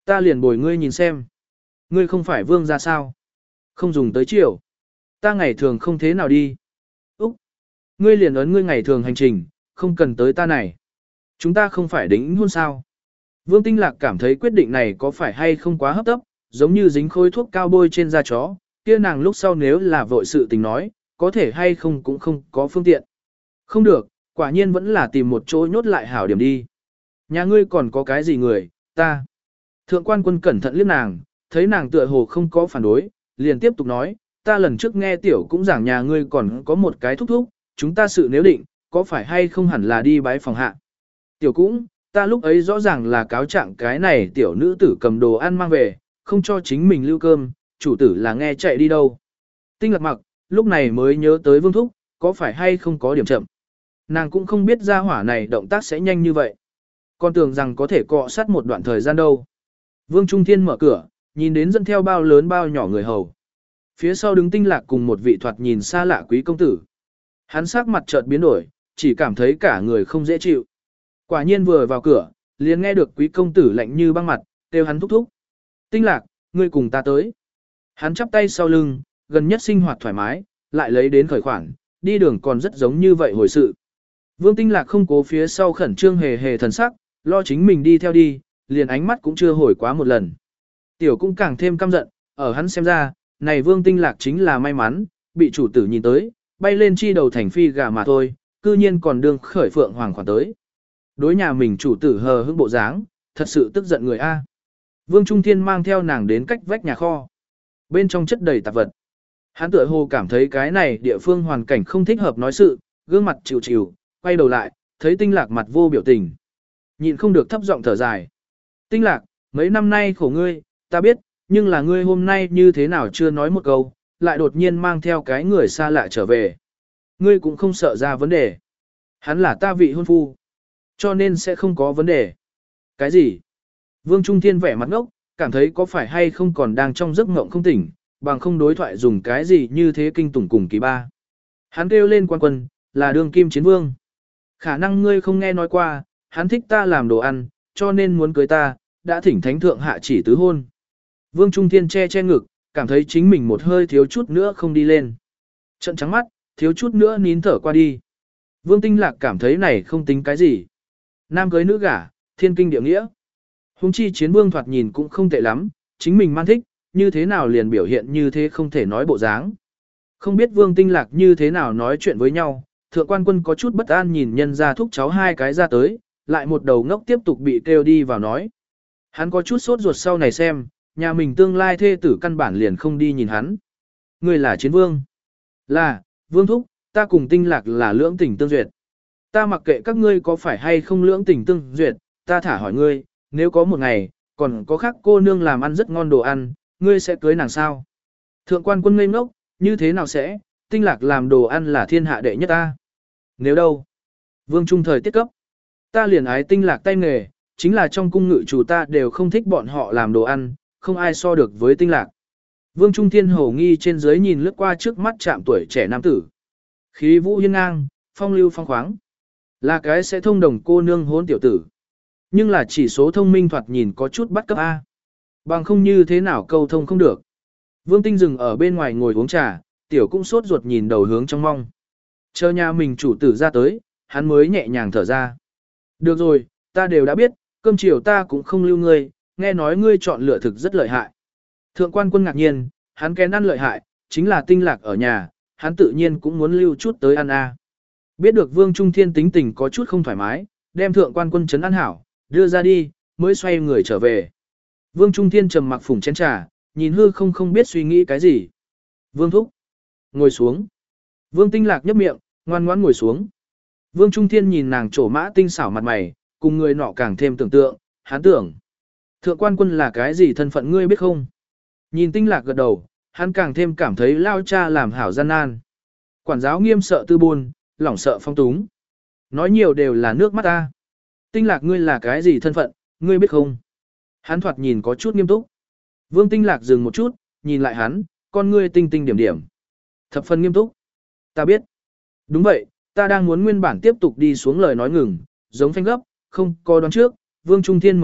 Ta liền bồi ngươi nhìn xem. Ngươi không phải vương ra sao? Không dùng tới chiều. Ta ngày thường không thế nào đi. Úc! Ngươi liền ấn ngươi ngày thường hành trình, không cần tới ta này. Chúng ta không phải đính hôn sao? Vương Tinh Lạc cảm thấy quyết định này có phải hay không quá hấp tấp, giống như dính khối thuốc cao bôi trên da chó, kia nàng lúc sau nếu là vội sự tình nói, có thể hay không cũng không có phương tiện. Không được, quả nhiên vẫn là tìm một chỗ nhốt lại hảo điểm đi. Nhà ngươi còn có cái gì người, ta. Thượng quan quân cẩn thận liếc nàng, thấy nàng tựa hồ không có phản đối, liền tiếp tục nói, ta lần trước nghe tiểu cũng giảng nhà ngươi còn có một cái thúc thúc, chúng ta sự nếu định, có phải hay không hẳn là đi bái phòng hạ. Tiểu cũng, ta lúc ấy rõ ràng là cáo trạng cái này tiểu nữ tử cầm đồ ăn mang về, không cho chính mình lưu cơm, chủ tử là nghe chạy đi đâu. Tinh Lạc mặc, lúc này mới nhớ tới Vương Thúc, có phải hay không có điểm chậm. Nàng cũng không biết ra hỏa này động tác sẽ nhanh như vậy. Còn tưởng rằng có thể cọ sát một đoạn thời gian đâu. Vương Trung Thiên mở cửa, nhìn đến dẫn theo bao lớn bao nhỏ người hầu. Phía sau đứng Tinh Lạc cùng một vị thoạt nhìn xa lạ quý công tử. Hắn sắc mặt chợt biến đổi, chỉ cảm thấy cả người không dễ chịu. Quả nhiên vừa vào cửa, liền nghe được quý công tử lạnh như băng mặt, kêu hắn thúc thúc. Tinh Lạc, ngươi cùng ta tới. Hắn chắp tay sau lưng, gần nhất sinh hoạt thoải mái, lại lấy đến khởi khoản, đi đường còn rất giống như vậy hồi sự. Vương Tinh Lạc không cố phía sau khẩn trương hề hề thần sắc, lo chính mình đi theo đi, liền ánh mắt cũng chưa hồi quá một lần. Tiểu cũng càng thêm căm giận, ở hắn xem ra, này Vương Tinh Lạc chính là may mắn, bị chủ tử nhìn tới, bay lên chi đầu thành phi gà mà thôi, cư nhiên còn đương khởi phượng hoàng khoản tới. Đối nhà mình chủ tử hờ hững bộ dáng, thật sự tức giận người A. Vương Trung Thiên mang theo nàng đến cách vách nhà kho. Bên trong chất đầy tạp vật. Hắn tựa hồ cảm thấy cái này địa phương hoàn cảnh không thích hợp nói sự, gương mặt chịu chịu, quay đầu lại, thấy Tinh Lạc mặt vô biểu tình. Nhịn không được thấp giọng thở dài. Tinh Lạc, mấy năm nay khổ ngươi, ta biết, nhưng là ngươi hôm nay như thế nào chưa nói một câu, lại đột nhiên mang theo cái người xa lạ trở về. Ngươi cũng không sợ ra vấn đề. Hắn là ta vị hôn phu, cho nên sẽ không có vấn đề. Cái gì? Vương Trung Thiên vẻ mặt ngốc, cảm thấy có phải hay không còn đang trong giấc mộng không tỉnh, bằng không đối thoại dùng cái gì như thế kinh tủng cùng kỳ ba. Hắn kêu lên quan quân, là đương kim chiến vương. Khả năng ngươi không nghe nói qua, hắn thích ta làm đồ ăn, cho nên muốn cưới ta, đã thỉnh thánh thượng hạ chỉ tứ hôn. Vương Trung Thiên che che ngực, cảm thấy chính mình một hơi thiếu chút nữa không đi lên. Trận trắng mắt, thiếu chút nữa nín thở qua đi. Vương Tinh Lạc cảm thấy này không tính cái gì. Nam cưới nữ gả, thiên kinh địa nghĩa. Hùng chi chiến vương thoạt nhìn cũng không tệ lắm, chính mình man thích, như thế nào liền biểu hiện như thế không thể nói bộ dáng. Không biết Vương Tinh Lạc như thế nào nói chuyện với nhau, thượng quan quân có chút bất an nhìn nhân ra thúc cháu hai cái ra tới, lại một đầu ngốc tiếp tục bị kêu đi vào nói. Hắn có chút sốt ruột sau này xem, nhà mình tương lai thê tử căn bản liền không đi nhìn hắn. Ngươi là chiến vương. Là, vương thúc, ta cùng Tinh Lạc là lưỡng tình tương duyệt. Ta mặc kệ các ngươi có phải hay không lưỡng tình tương duyệt, ta thả hỏi ngươi, nếu có một ngày, còn có khác cô nương làm ăn rất ngon đồ ăn, ngươi sẽ cưới nàng sao? Thượng quan quân ngây ngốc, như thế nào sẽ, Tinh Lạc làm đồ ăn là thiên hạ đệ nhất ta. Nếu đâu? Vương Trung thời tiết cấp. Ta liền ái Tinh Lạc tay nghề, chính là trong cung ngự chủ ta đều không thích bọn họ làm đồ ăn, không ai so được với Tinh Lạc. Vương Trung Thiên hổ nghi trên dưới nhìn lướt qua trước mắt chạm tuổi trẻ nam tử. Khí vũ hiên ngang, phong lưu phong khoáng. Là cái sẽ thông đồng cô nương hốn tiểu tử. Nhưng là chỉ số thông minh thoạt nhìn có chút bắt cấp A. Bằng không như thế nào câu thông không được. Vương Tinh dừng ở bên ngoài ngồi uống trà, tiểu cũng sốt ruột nhìn đầu hướng trong mong. Chờ nhà mình chủ tử ra tới, hắn mới nhẹ nhàng thở ra. Được rồi, ta đều đã biết, cơm chiều ta cũng không lưu ngươi, nghe nói ngươi chọn lựa thực rất lợi hại. Thượng quan quân ngạc nhiên, hắn kén ăn lợi hại, chính là Tinh Lạc ở nhà, hắn tự nhiên cũng muốn lưu chút tới ăn a. Biết được Vương Trung Thiên tính tình có chút không thoải mái, đem thượng quan quân chấn ăn hảo, đưa ra đi, mới xoay người trở về. Vương Trung Thiên trầm mặc phủng chén trà, nhìn hư không không biết suy nghĩ cái gì. Vương thúc, ngồi xuống. Vương Tinh Lạc nhấp miệng, ngoan ngoãn ngồi xuống. Vương Trung Thiên nhìn nàng trổ mã tinh xảo mặt mày, cùng người nọ càng thêm tưởng tượng, hắn tưởng. Thượng quan quân là cái gì thân phận ngươi biết không? Nhìn Tinh Lạc gật đầu, hắn càng thêm cảm thấy lao cha làm hảo gian nan. Quản giáo nghiêm sợ tư buôn, lỏng sợ phong túng. Nói nhiều đều là nước mắt ta. Tinh Lạc ngươi là cái gì thân phận, ngươi biết không? Hắn thoạt nhìn có chút nghiêm túc. Vương Tinh Lạc dừng một chút, nhìn lại hắn, con ngươi tinh tinh điểm điểm. Thập phần nghiêm túc. Ta biết. Đúng vậy, ta đang muốn nguyên bản tiếp tục đi xuống lời nói ngừng, giống phanh gấp, không có đoán trước, Vương Trung Thiên mở mịt,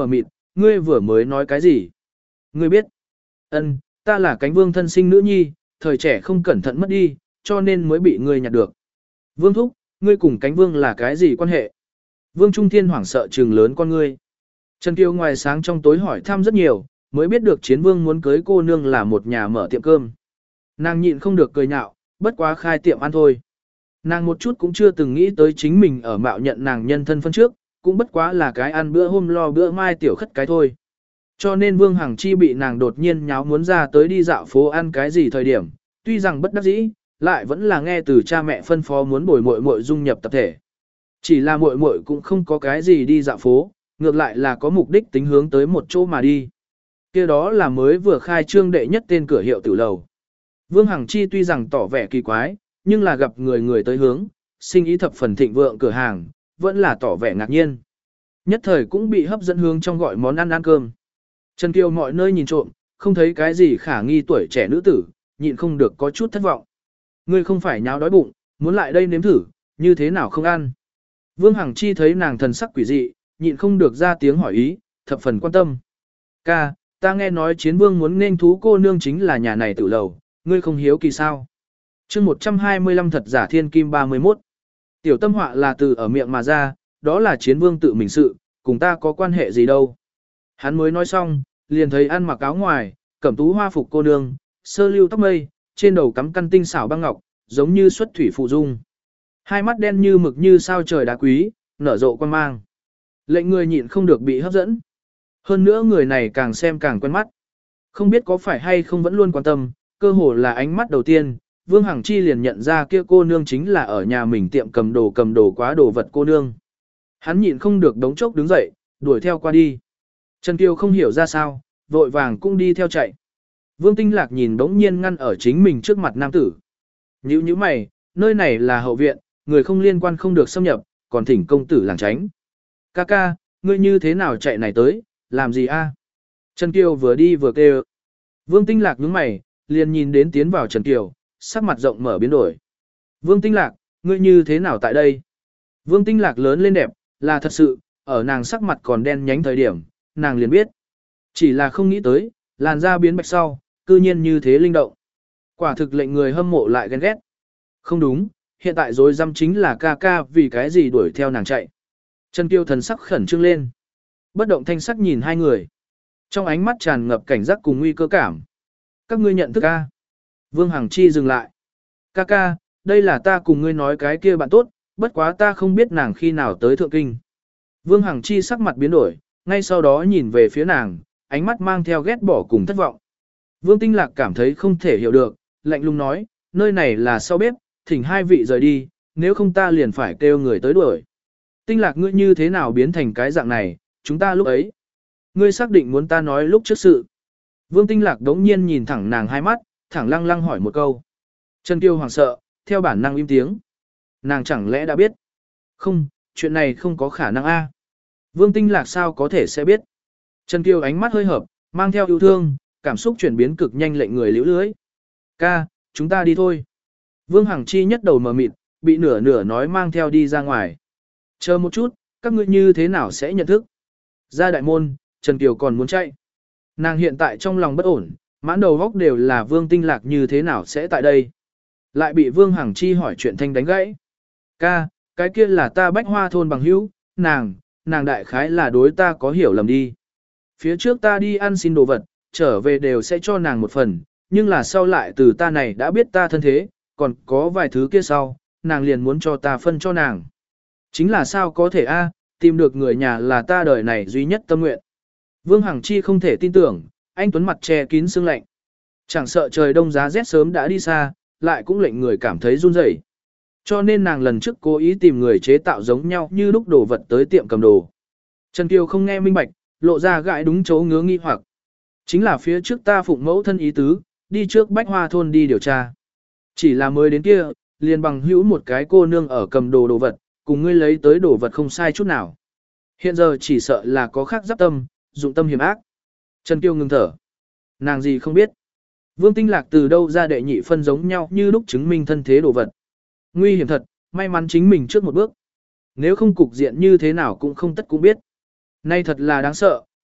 ngươi vừa mới nói cái gì? Ngươi biết? Ân, ta là cánh vương thân sinh nữ nhi, thời trẻ không cẩn thận mất đi, cho nên mới bị ngươi nhặt được. Vương thúc, ngươi cùng cánh vương là cái gì quan hệ? Vương Trung Thiên hoảng sợ trừng lớn con ngươi. Trần Kiều ngoài sáng trong tối hỏi thăm rất nhiều, mới biết được chiến vương muốn cưới cô nương là một nhà mở tiệm cơm. Nàng nhịn không được cười nhạo, bất quá khai tiệm ăn thôi. Nàng một chút cũng chưa từng nghĩ tới chính mình ở mạo nhận nàng nhân thân phân trước, cũng bất quá là cái ăn bữa hôm lo bữa mai tiểu khất cái thôi. Cho nên Vương Hằng Chi bị nàng đột nhiên nháo muốn ra tới đi dạo phố ăn cái gì thời điểm, tuy rằng bất đắc dĩ, lại vẫn là nghe từ cha mẹ phân phó muốn bồi muội muội dung nhập tập thể. Chỉ là muội muội cũng không có cái gì đi dạo phố, ngược lại là có mục đích tính hướng tới một chỗ mà đi. Kia đó là mới vừa khai trương đệ nhất tên cửa hiệu tử lầu. Vương Hằng Chi tuy rằng tỏ vẻ kỳ quái, nhưng là gặp người người tới hướng, sinh ý thập phần thịnh vượng cửa hàng, vẫn là tỏ vẻ ngạc nhiên. Nhất thời cũng bị hấp dẫn hướng trong gọi món ăn ăn cơm. Trần Kiều mọi nơi nhìn trộm, không thấy cái gì khả nghi tuổi trẻ nữ tử, nhịn không được có chút thất vọng. Ngươi không phải nháo đói bụng, muốn lại đây nếm thử, như thế nào không ăn. Vương Hằng Chi thấy nàng thần sắc quỷ dị, nhịn không được ra tiếng hỏi ý, thập phần quan tâm. Ca, ta nghe nói chiến vương muốn nên thú cô nương chính là nhà này tử lầu, ngươi không hiếu kỳ sao. chương một trăm hai mươi lăm thật giả thiên kim ba mươi mốt. Tiểu tâm họa là từ ở miệng mà ra, đó là chiến vương tự mình sự, cùng ta có quan hệ gì đâu. Hắn mới nói xong, liền thấy ăn mặc áo ngoài, cẩm tú hoa phục cô nương, sơ lưu tóc mây, trên đầu cắm căn tinh xảo băng ngọc, giống như xuất thủy phụ dung. Hai mắt đen như mực như sao trời đá quý, nở rộ quan mang. Lệnh người nhịn không được bị hấp dẫn. Hơn nữa người này càng xem càng quen mắt. Không biết có phải hay không vẫn luôn quan tâm, cơ hồ là ánh mắt đầu tiên, Vương Hằng Chi liền nhận ra kia cô nương chính là ở nhà mình tiệm cầm đồ cầm đồ quá đồ vật cô nương. Hắn nhịn không được đống chốc đứng dậy, đuổi theo qua đi. Trần Kiều không hiểu ra sao, vội vàng cũng đi theo chạy. Vương Tinh Lạc nhìn đống nhiên ngăn ở chính mình trước mặt nam tử. Nhữ như mày, nơi này là hậu viện, người không liên quan không được xâm nhập, còn thỉnh công tử làng tránh. Ca ca, ngươi như thế nào chạy này tới, làm gì a? Trần Kiều vừa đi vừa kêu. Vương Tinh Lạc nhướng mày, liền nhìn đến tiến vào Trần Kiều, sắc mặt rộng mở biến đổi. Vương Tinh Lạc, ngươi như thế nào tại đây? Vương Tinh Lạc lớn lên đẹp, là thật sự, ở nàng sắc mặt còn đen nhánh thời điểm, nàng liền biết. Chỉ là không nghĩ tới, làn da biến bạch sau, cư nhiên như thế linh động. Quả thực lệnh người hâm mộ lại ghen ghét. Không đúng, hiện tại rồi dăm chính là ca ca vì cái gì đuổi theo nàng chạy. Trần Kiều thần sắc khẩn trương lên. Bất động thanh sắc nhìn hai người. Trong ánh mắt tràn ngập cảnh giác cùng nguy cơ cảm. Các ngươi nhận thức ca. Vương Hằng Chi dừng lại. Ca ca, đây là ta cùng ngươi nói cái kia bạn tốt, bất quá ta không biết nàng khi nào tới Thượng Kinh. Vương Hằng Chi sắc mặt biến đổi, ngay sau đó nhìn về phía nàng, ánh mắt mang theo ghét bỏ cùng thất vọng. Vương Tinh Lạc cảm thấy không thể hiểu được, lạnh lùng nói, nơi này là sau bếp, thỉnh hai vị rời đi, nếu không ta liền phải kêu người tới đuổi. Tinh Lạc ngươi như thế nào biến thành cái dạng này, chúng ta lúc ấy. Ngươi xác định muốn ta nói lúc trước sự. Vương Tinh Lạc đống nhiên nhìn thẳng nàng hai mắt, thẳng lăng lăng hỏi một câu. Trần Kiều hoảng sợ, theo bản năng im tiếng. Nàng chẳng lẽ đã biết? Không, chuyện này không có khả năng a. Vương Tinh Lạc sao có thể sẽ biết? Trần Kiều ánh mắt hơi hợp, mang theo yêu thương, cảm xúc chuyển biến cực nhanh lệnh người liễu lưới. Ca, chúng ta đi thôi. Vương Hằng Chi nhất đầu mờ mịt, bị nửa nửa nói mang theo đi ra ngoài. Chờ một chút, các ngươi như thế nào sẽ nhận thức? Ra đại môn, Trần Kiều còn muốn chạy. Nàng hiện tại trong lòng bất ổn, mãn đầu góc đều là Vương Tinh Lạc như thế nào sẽ tại đây. Lại bị Vương Hằng Chi hỏi chuyện thanh đánh gãy. Ca, cái kia là ta bách hoa thôn bằng hữu, nàng, nàng đại khái là đối ta có hiểu lầm đi. Phía trước ta đi ăn xin đồ vật, trở về đều sẽ cho nàng một phần, nhưng là sau lại từ ta này đã biết ta thân thế, còn có vài thứ kia sau, nàng liền muốn cho ta phân cho nàng. Chính là sao có thể a, tìm được người nhà là ta đời này duy nhất tâm nguyện. Vương Hằng Chi không thể tin tưởng, anh tuấn mặt che kín sương lạnh. Chẳng sợ trời đông giá rét sớm đã đi xa, lại cũng lệnh người cảm thấy run rẩy. Cho nên nàng lần trước cố ý tìm người chế tạo giống nhau như lúc đồ vật tới tiệm cầm đồ. Trần Kiều không nghe minh bạch, lộ ra gãi đúng chỗ ngứa nghi hoặc. Chính là phía trước ta phụng mẫu thân ý tứ, đi trước Bách Hoa thôn đi điều tra. Chỉ là mới đến kia, liền bằng hữu một cái cô nương ở cầm đồ đồ vật, cùng ngươi lấy tới đồ vật không sai chút nào. Hiện giờ chỉ sợ là có khác giáp tâm, dụng tâm hiểm ác. Trần Kiều ngừng thở. Nàng gì không biết. Vương Tinh Lạc từ đâu ra đệ nhị phân giống nhau như lúc chứng minh thân thế đồ vật. Nguy hiểm thật, may mắn chính mình trước một bước. Nếu không cục diện như thế nào cũng không tất cũng biết. Nay thật là đáng sợ,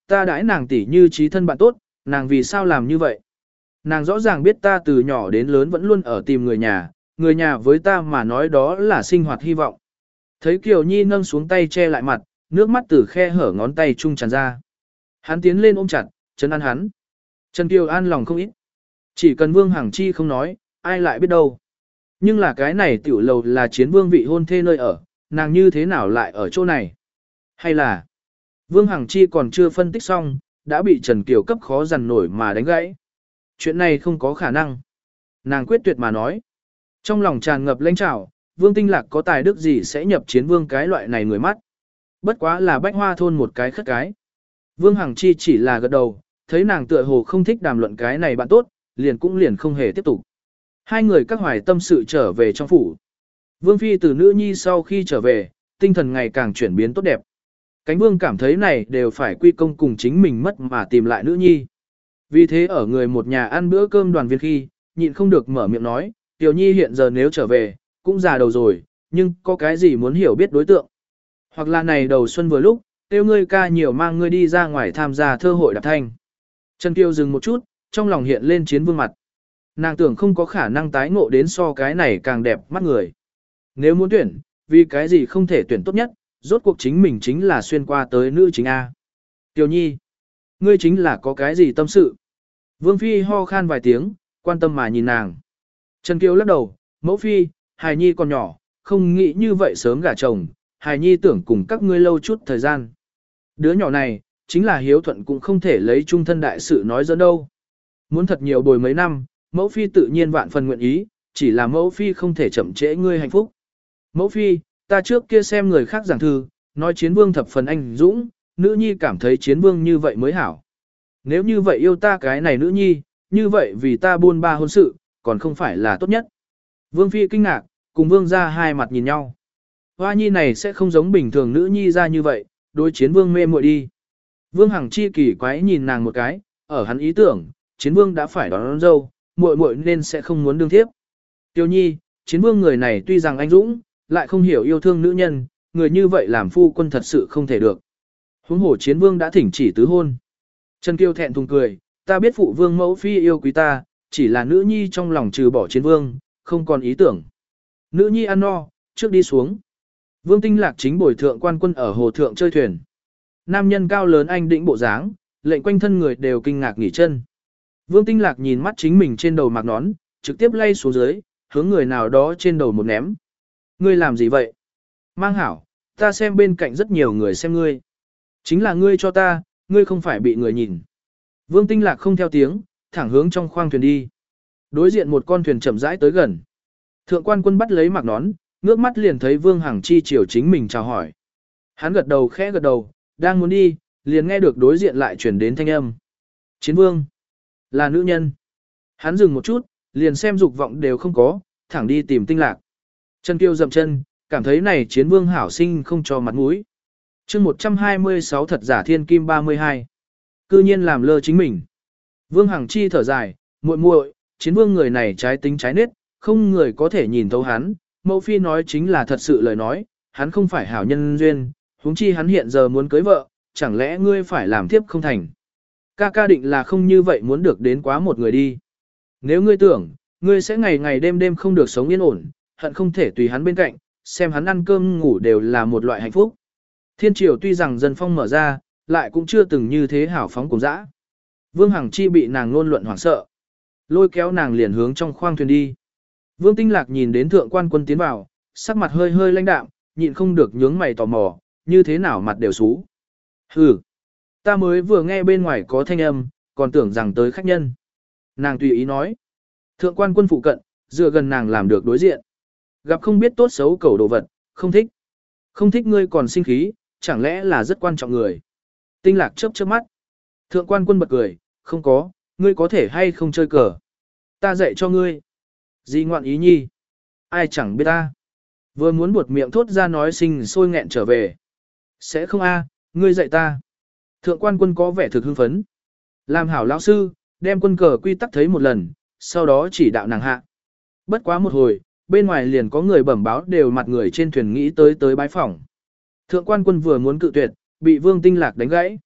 ta đãi nàng tỉ như trí thân bạn tốt, nàng vì sao làm như vậy? Nàng rõ ràng biết ta từ nhỏ đến lớn vẫn luôn ở tìm người nhà, người nhà với ta mà nói đó là sinh hoạt hy vọng. Thấy Kiều Nhi nâng xuống tay che lại mặt, nước mắt từ khe hở ngón tay trung tràn ra. Hắn tiến lên ôm chặt, trấn an hắn. Trần Kiều an lòng không ít. Chỉ cần Vương Hằng Chi không nói, ai lại biết đâu. Nhưng là cái này tiểu lầu là chiến vương vị hôn thê nơi ở, nàng như thế nào lại ở chỗ này? Hay là Vương Hằng Chi còn chưa phân tích xong, đã bị Trần Kiều cấp khó dằn nổi mà đánh gãy. Chuyện này không có khả năng. Nàng quyết tuyệt mà nói. Trong lòng tràn ngập lãnh trào, Vương Tinh Lạc có tài đức gì sẽ nhập chiến vương cái loại này người mắt. Bất quá là bách hoa thôn một cái khất cái. Vương Hằng Chi chỉ là gật đầu, thấy nàng tựa hồ không thích đàm luận cái này bạn tốt, liền cũng liền không hề tiếp tục. Hai người các hoài tâm sự trở về trong phủ. Vương Phi từ nữ nhi sau khi trở về, tinh thần ngày càng chuyển biến tốt đẹp. Cánh Vương cảm thấy này đều phải quy công cùng chính mình mất mà tìm lại nữ nhi. Vì thế ở người một nhà ăn bữa cơm đoàn viên khi, nhịn không được mở miệng nói, Tiểu Nhi hiện giờ nếu trở về, cũng già đầu rồi, nhưng có cái gì muốn hiểu biết đối tượng. Hoặc là này đầu xuân vừa lúc, tiêu ngươi ca nhiều mang ngươi đi ra ngoài tham gia thơ hội đạp thanh. Trần Kiều dừng một chút, trong lòng hiện lên chiến vương mặt. Nàng tưởng không có khả năng tái ngộ đến so cái này càng đẹp mắt người. Nếu muốn tuyển, vì cái gì không thể tuyển tốt nhất, rốt cuộc chính mình chính là xuyên qua tới nữ chính A. Tiểu Nhi, ngươi chính là có cái gì tâm sự? Vương Phi ho khan vài tiếng, quan tâm mà nhìn nàng. Trần Kiều lắc đầu, mẫu Phi, hài Nhi còn nhỏ, không nghĩ như vậy sớm gả chồng, hài Nhi tưởng cùng các ngươi lâu chút thời gian. Đứa nhỏ này, chính là hiếu thuận cũng không thể lấy trung thân đại sự nói dẫn đâu. Muốn thật nhiều bồi mấy năm, mẫu Phi tự nhiên vạn phần nguyện ý, chỉ là mẫu Phi không thể chậm trễ ngươi hạnh phúc. Mẫu Phi, ta trước kia xem người khác giảng thư, nói chiến vương thập phần anh dũng, nữ nhi cảm thấy chiến vương như vậy mới hảo. Nếu như vậy yêu ta cái này nữ nhi, như vậy vì ta buôn ba hôn sự, còn không phải là tốt nhất. Vương Phi kinh ngạc, cùng vương ra hai mặt nhìn nhau. Hoa nhi này sẽ không giống bình thường nữ nhi ra như vậy, đối chiến vương mê muội đi. Vương Hằng Chi kỳ quái nhìn nàng một cái, ở hắn ý tưởng, chiến vương đã phải đón, đón dâu, muội muội nên sẽ không muốn đương thiếp. Tiêu Nhi, chiến vương người này tuy rằng anh dũng, lại không hiểu yêu thương nữ nhân, người như vậy làm phu quân thật sự không thể được. Huống hồ chiến vương đã thỉnh chỉ tứ hôn. Trần Kiều thẹn thùng cười, ta biết phụ vương mẫu phi yêu quý ta, chỉ là nữ nhi trong lòng trừ bỏ chiến vương, không còn ý tưởng. Nữ nhi ăn no, trước đi xuống. Vương Tinh Lạc chính bồi thượng quan quân ở hồ thượng chơi thuyền. Nam nhân cao lớn anh đĩnh bộ dáng, lệnh quanh thân người đều kinh ngạc nghỉ chân. Vương Tinh Lạc nhìn mắt chính mình trên đầu mặc nón, trực tiếp lay xuống dưới, hướng người nào đó trên đầu một ném. Ngươi làm gì vậy? Mang hảo, ta xem bên cạnh rất nhiều người xem ngươi. Chính là ngươi cho ta, ngươi không phải bị người nhìn. Vương Tinh Lạc không theo tiếng, thẳng hướng trong khoang thuyền đi. Đối diện một con thuyền chậm rãi tới gần. Thượng quan quân bắt lấy mặc nón, ngước mắt liền thấy Vương Hằng Chi chiều chính mình chào hỏi. Hắn gật đầu khẽ gật đầu, đang muốn đi, liền nghe được đối diện lại chuyển đến thanh âm. Chiến vương, là nữ nhân. Hắn dừng một chút, liền xem dục vọng đều không có, thẳng đi tìm Tinh Lạc. Trần Kiều dậm chân, cảm thấy này chiến vương hảo sinh không cho mặt mũi. chương một trăm hai mươi sáu thật giả thiên kim ba mươi hai. Cư nhiên làm lơ chính mình. Vương Hằng Chi thở dài, muội muội, chiến vương người này trái tính trái nết, không người có thể nhìn thấu hắn. Mẫu phi nói chính là thật sự lời nói, hắn không phải hảo nhân duyên, huống chi hắn hiện giờ muốn cưới vợ, chẳng lẽ ngươi phải làm tiếp không thành. Ca ca định là không như vậy muốn được đến quá một người đi. Nếu ngươi tưởng, ngươi sẽ ngày ngày đêm đêm không được sống yên ổn, hận không thể tùy hắn bên cạnh, xem hắn ăn cơm ngủ đều là một loại hạnh phúc. Thiên triều tuy rằng dân phong mở ra, lại cũng chưa từng như thế hảo phóng cùng dã. Vương Hằng Chi bị nàng ngôn luận hoảng sợ, lôi kéo nàng liền hướng trong khoang thuyền đi. Vương Tinh Lạc nhìn đến thượng quan quân tiến vào, sắc mặt hơi hơi lãnh đạm, nhịn không được nhướng mày tò mò, như thế nào mặt đều xú. Hừ, ta mới vừa nghe bên ngoài có thanh âm, còn tưởng rằng tới khách nhân. Nàng tùy ý nói. Thượng quan quân phụ cận, dựa gần nàng làm được đối diện. Gặp không biết tốt xấu cầu đồ vật, không thích. Không thích ngươi còn sinh khí, chẳng lẽ là rất quan trọng người. Tinh Lạc chớp chớp mắt. Thượng quan quân bật cười, không có, ngươi có thể hay không chơi cờ. Ta dạy cho ngươi. Gì ngoạn ý nhi? Ai chẳng biết ta. Vừa muốn buột miệng thốt ra nói sinh sôi nghẹn trở về. Sẽ không a, ngươi dạy ta. Thượng quan quân có vẻ thực hưng phấn. Làm hảo lão sư, đem quân cờ quy tắc thấy một lần, sau đó chỉ đạo nàng hạ. Bất quá một hồi, bên ngoài liền có người bẩm báo đều mặt người trên thuyền nghĩ tới tới bái phỏng. Thượng quan quân vừa muốn cự tuyệt, bị Vương Tinh Lạc đánh gãy.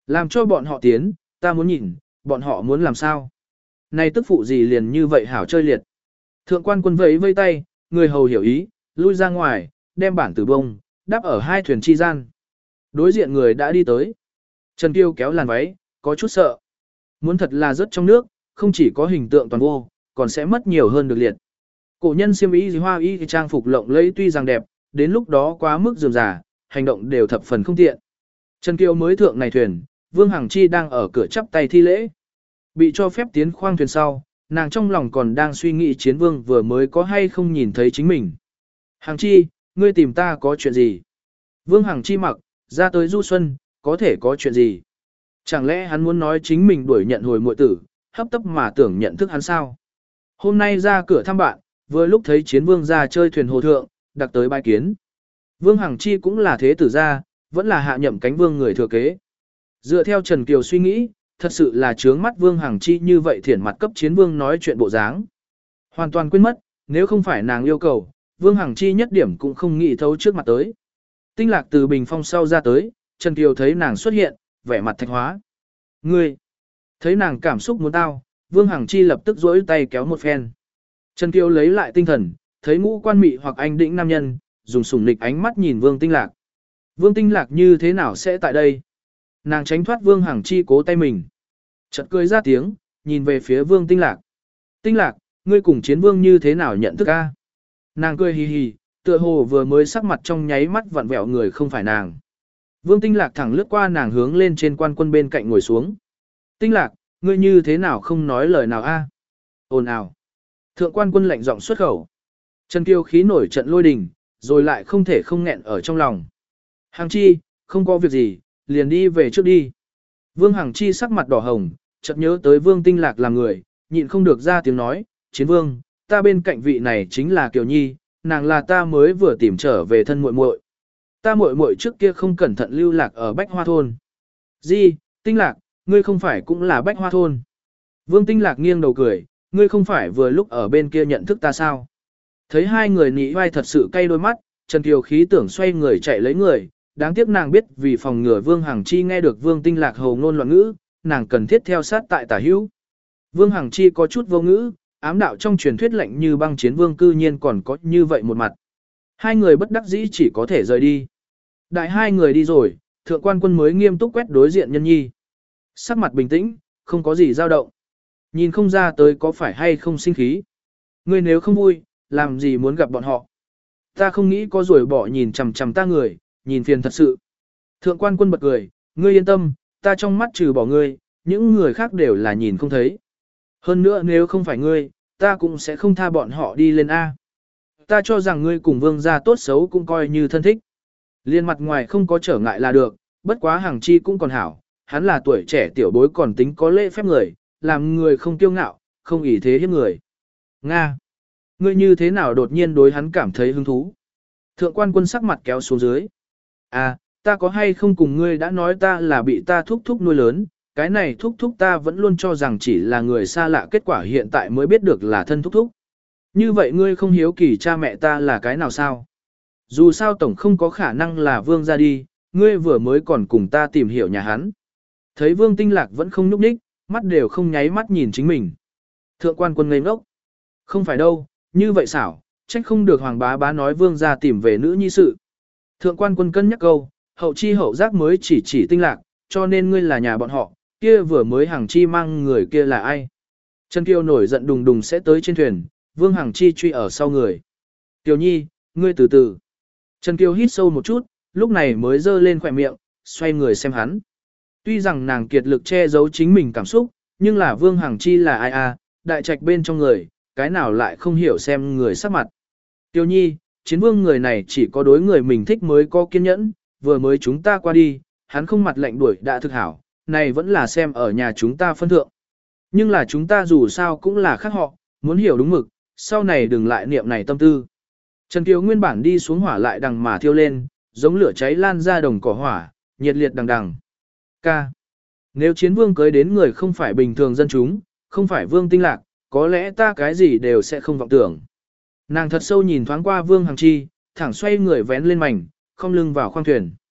Làm cho bọn họ tiến, ta muốn nhìn, bọn họ muốn làm sao. Này tức phụ gì liền như vậy hảo chơi liệt. Thượng quan quân vẫy vây tay, người hầu hiểu ý, lui ra ngoài, đem bản tử bông, đáp ở hai thuyền chi gian. Đối diện người đã đi tới. Trần Kiêu kéo làn váy, có chút sợ. Muốn thật là rớt trong nước, không chỉ có hình tượng toàn vô, còn sẽ mất nhiều hơn được liệt. Cổ nhân xiêm y hoa y trang phục lộng lẫy tuy rằng đẹp, đến lúc đó quá mức rườm rà, hành động đều thập phần không tiện. Trần Kiêu mới thượng này thuyền, Vương Hằng Chi đang ở cửa chắp tay thi lễ. Bị cho phép tiến khoang thuyền sau, nàng trong lòng còn đang suy nghĩ Chiến Vương vừa mới có hay không nhìn thấy chính mình. Hằng Chi, ngươi tìm ta có chuyện gì? Vương Hằng Chi mặc, ra tới du xuân, có thể có chuyện gì? Chẳng lẽ hắn muốn nói chính mình đuổi nhận hồi muội tử, hấp tấp mà tưởng nhận thức hắn sao? Hôm nay ra cửa thăm bạn, vừa lúc thấy Chiến Vương ra chơi thuyền hồ thượng, đặc tới bái kiến. Vương Hằng Chi cũng là thế tử gia, vẫn là hạ nhậm cánh vương người thừa kế. Dựa theo Trần Kiều suy nghĩ, thật sự là trướng mắt Vương Hằng Chi như vậy thiển mặt cấp Chiến Vương nói chuyện bộ dáng. Hoàn toàn quên mất, nếu không phải nàng yêu cầu, Vương Hằng Chi nhất điểm cũng không nghĩ thấu trước mặt tới. Tinh Lạc từ bình phong sau ra tới, Trần Kiều thấy nàng xuất hiện, vẻ mặt thạch hóa. Ngươi! Thấy nàng cảm xúc muốn tao, Vương Hằng Chi lập tức duỗi tay kéo một phen. Trần Kiều lấy lại tinh thần, thấy ngũ quan mị hoặc anh đĩnh nam nhân, dùng sủng nịch ánh mắt nhìn Vương Tinh Lạc. Vương Tinh Lạc như thế nào sẽ tại đây? Nàng tránh thoát Vương Hằng Chi cố tay mình. Chợt cười ra tiếng, nhìn về phía Vương Tinh Lạc. Tinh Lạc, ngươi cùng Chiến Vương như thế nào nhận thức a? Nàng cười hì hì, tựa hồ vừa mới sắc mặt trong nháy mắt vặn vẹo người không phải nàng. Vương Tinh Lạc thẳng lướt qua nàng hướng lên trên quan quân bên cạnh ngồi xuống. Tinh Lạc, ngươi như thế nào không nói lời nào a? Ồn ào. Thượng quan quân lạnh giọng xuất khẩu. Trần Kiêu khí nổi trận lôi đình, rồi lại không thể không nghẹn ở trong lòng. Hằng Chi, không có việc gì, liền đi về trước đi. Vương Hằng Chi sắc mặt đỏ hồng, chợt nhớ tới Vương Tinh Lạc làm người, nhịn không được ra tiếng nói, Chiến Vương, ta bên cạnh vị này chính là Kiều Nhi, nàng là ta mới vừa tìm trở về thân muội muội. Ta muội muội trước kia không cẩn thận lưu lạc ở Bách Hoa thôn. Di, Tinh Lạc, ngươi không phải cũng là Bách Hoa thôn. Vương Tinh Lạc nghiêng đầu cười, ngươi không phải vừa lúc ở bên kia nhận thức ta sao? Thấy hai người nị vai thật sự cay đôi mắt, Trần Kiều khí tưởng xoay người chạy lấy người, đáng tiếc nàng biết vì phòng ngừa Vương Hằng Chi nghe được Vương Tinh Lạc hầu ngôn loạn ngữ, nàng cần thiết theo sát tại tả hữu. Vương Hằng Chi có chút vô ngữ, ám đạo trong truyền thuyết lạnh như băng Chiến Vương cư nhiên còn có như vậy một mặt. Hai người bất đắc dĩ chỉ có thể rời đi. Đại hai người đi rồi, thượng quan quân mới nghiêm túc quét đối diện nhân nhi. Sắc mặt bình tĩnh, không có gì dao động. Nhìn không ra tới có phải hay không sinh khí. Ngươi nếu không vui, làm gì muốn gặp bọn họ. Ta không nghĩ có rồi bỏ nhìn chằm chằm ta người, nhìn phiền thật sự. Thượng quan quân bật cười, ngươi yên tâm, ta trong mắt trừ bỏ ngươi, những người khác đều là nhìn không thấy. Hơn nữa nếu không phải ngươi, ta cũng sẽ không tha bọn họ đi lên A. Ta cho rằng ngươi cùng vương gia tốt xấu cũng coi như thân thích. Liên mặt ngoài không có trở ngại là được, bất quá Hằng Chi cũng còn hảo, hắn là tuổi trẻ tiểu bối còn tính có lễ phép người, làm người không kiêu ngạo, không ỷ thế hiếp người. Nga! Ngươi như thế nào đột nhiên đối hắn cảm thấy hứng thú? Thượng quan quân sắc mặt kéo xuống dưới. À, ta có hay không cùng ngươi đã nói ta là bị ta thúc thúc nuôi lớn, cái này thúc thúc ta vẫn luôn cho rằng chỉ là người xa lạ, kết quả hiện tại mới biết được là thân thúc thúc. Như vậy ngươi không hiếu kỳ cha mẹ ta là cái nào sao? Dù sao tổng không có khả năng là vương ra đi, ngươi vừa mới còn cùng ta tìm hiểu nhà hắn. Thấy Vương Tinh Lạc vẫn không nhúc nhích, mắt đều không nháy mắt nhìn chính mình. Thượng quan quân ngây ngốc. Không phải đâu, như vậy xảo, trách không được Hoàng bá bá nói vương ra tìm về nữ nhi sự. Thượng quan quân cân nhắc câu, hậu chi hậu giác mới chỉ chỉ Tinh Lạc, cho nên ngươi là nhà bọn họ, kia vừa mới Hằng Chi mang người kia là ai. Trần Kiều nổi giận đùng đùng sẽ tới trên thuyền, Vương Hằng Chi truy ở sau người. Kiều Nhi, ngươi từ từ. Trần Kiều hít sâu một chút, lúc này mới giơ lên khỏe miệng, xoay người xem hắn. Tuy rằng nàng kiệt lực che giấu chính mình cảm xúc, nhưng là Vương Hằng Chi là ai à, đại trạch bên trong người, cái nào lại không hiểu xem người sắc mặt. Tiêu Nhi, Chiến Vương người này chỉ có đối người mình thích mới có kiên nhẫn, vừa mới chúng ta qua đi, hắn không mặt lạnh đuổi đã thực hảo, này vẫn là xem ở nhà chúng ta phân thượng. Nhưng là chúng ta dù sao cũng là khác họ, muốn hiểu đúng mực, sau này đừng lại niệm này tâm tư. Trần Kiều nguyên bản đi xuống hỏa lại đằng mà thiêu lên, giống lửa cháy lan ra đồng cỏ hỏa, nhiệt liệt đằng đằng. Ca. Nếu Chiến Vương cưới đến người không phải bình thường dân chúng, không phải Vương Tinh Lạc, có lẽ ta cái gì đều sẽ không vọng tưởng. Nàng thật sâu nhìn thoáng qua Vương Hằng Chi, thẳng xoay người vén lên mảnh, không lưng vào khoang thuyền.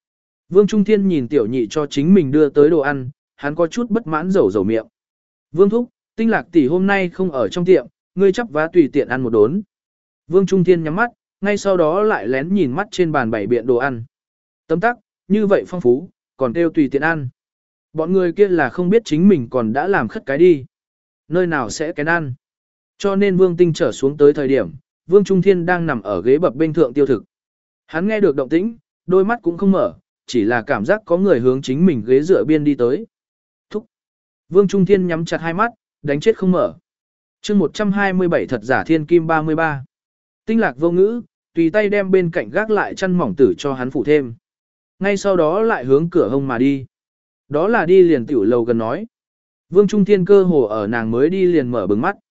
Vương Trung Thiên nhìn tiểu nhị cho chính mình đưa tới đồ ăn, hắn có chút bất mãn dầu dầu miệng. Vương Thúc, Tinh Lạc tỷ hôm nay không ở trong tiệm, ngươi chắp vá tùy tiện ăn một đốn. Vương Trung Thiên nhắm mắt, ngay sau đó lại lén nhìn mắt trên bàn bảy biện đồ ăn. Tấm tắc, như vậy phong phú, còn kêu tùy tiện ăn. Bọn người kia là không biết chính mình còn đã làm khất cái đi. Nơi nào sẽ kén ăn. Cho nên Vương Tinh trở xuống tới thời điểm, Vương Trung Thiên đang nằm ở ghế bập bên thượng tiêu thực. Hắn nghe được động tĩnh, đôi mắt cũng không mở, chỉ là cảm giác có người hướng chính mình ghế dựa biên đi tới. Thúc. Vương Trung Thiên nhắm chặt hai mắt, đánh chết không mở. chương một trăm hai mươi bảy thật giả thiên kim ba mươi ba. Tinh Lạc vô ngữ, tùy tay đem bên cạnh gác lại chăn mỏng tử cho hắn phủ thêm. Ngay sau đó lại hướng cửa hông mà đi. Đó là đi liền tiểu lầu gần nói. Vương Trung Thiên cơ hồ ở nàng mới đi liền mở bừng mắt.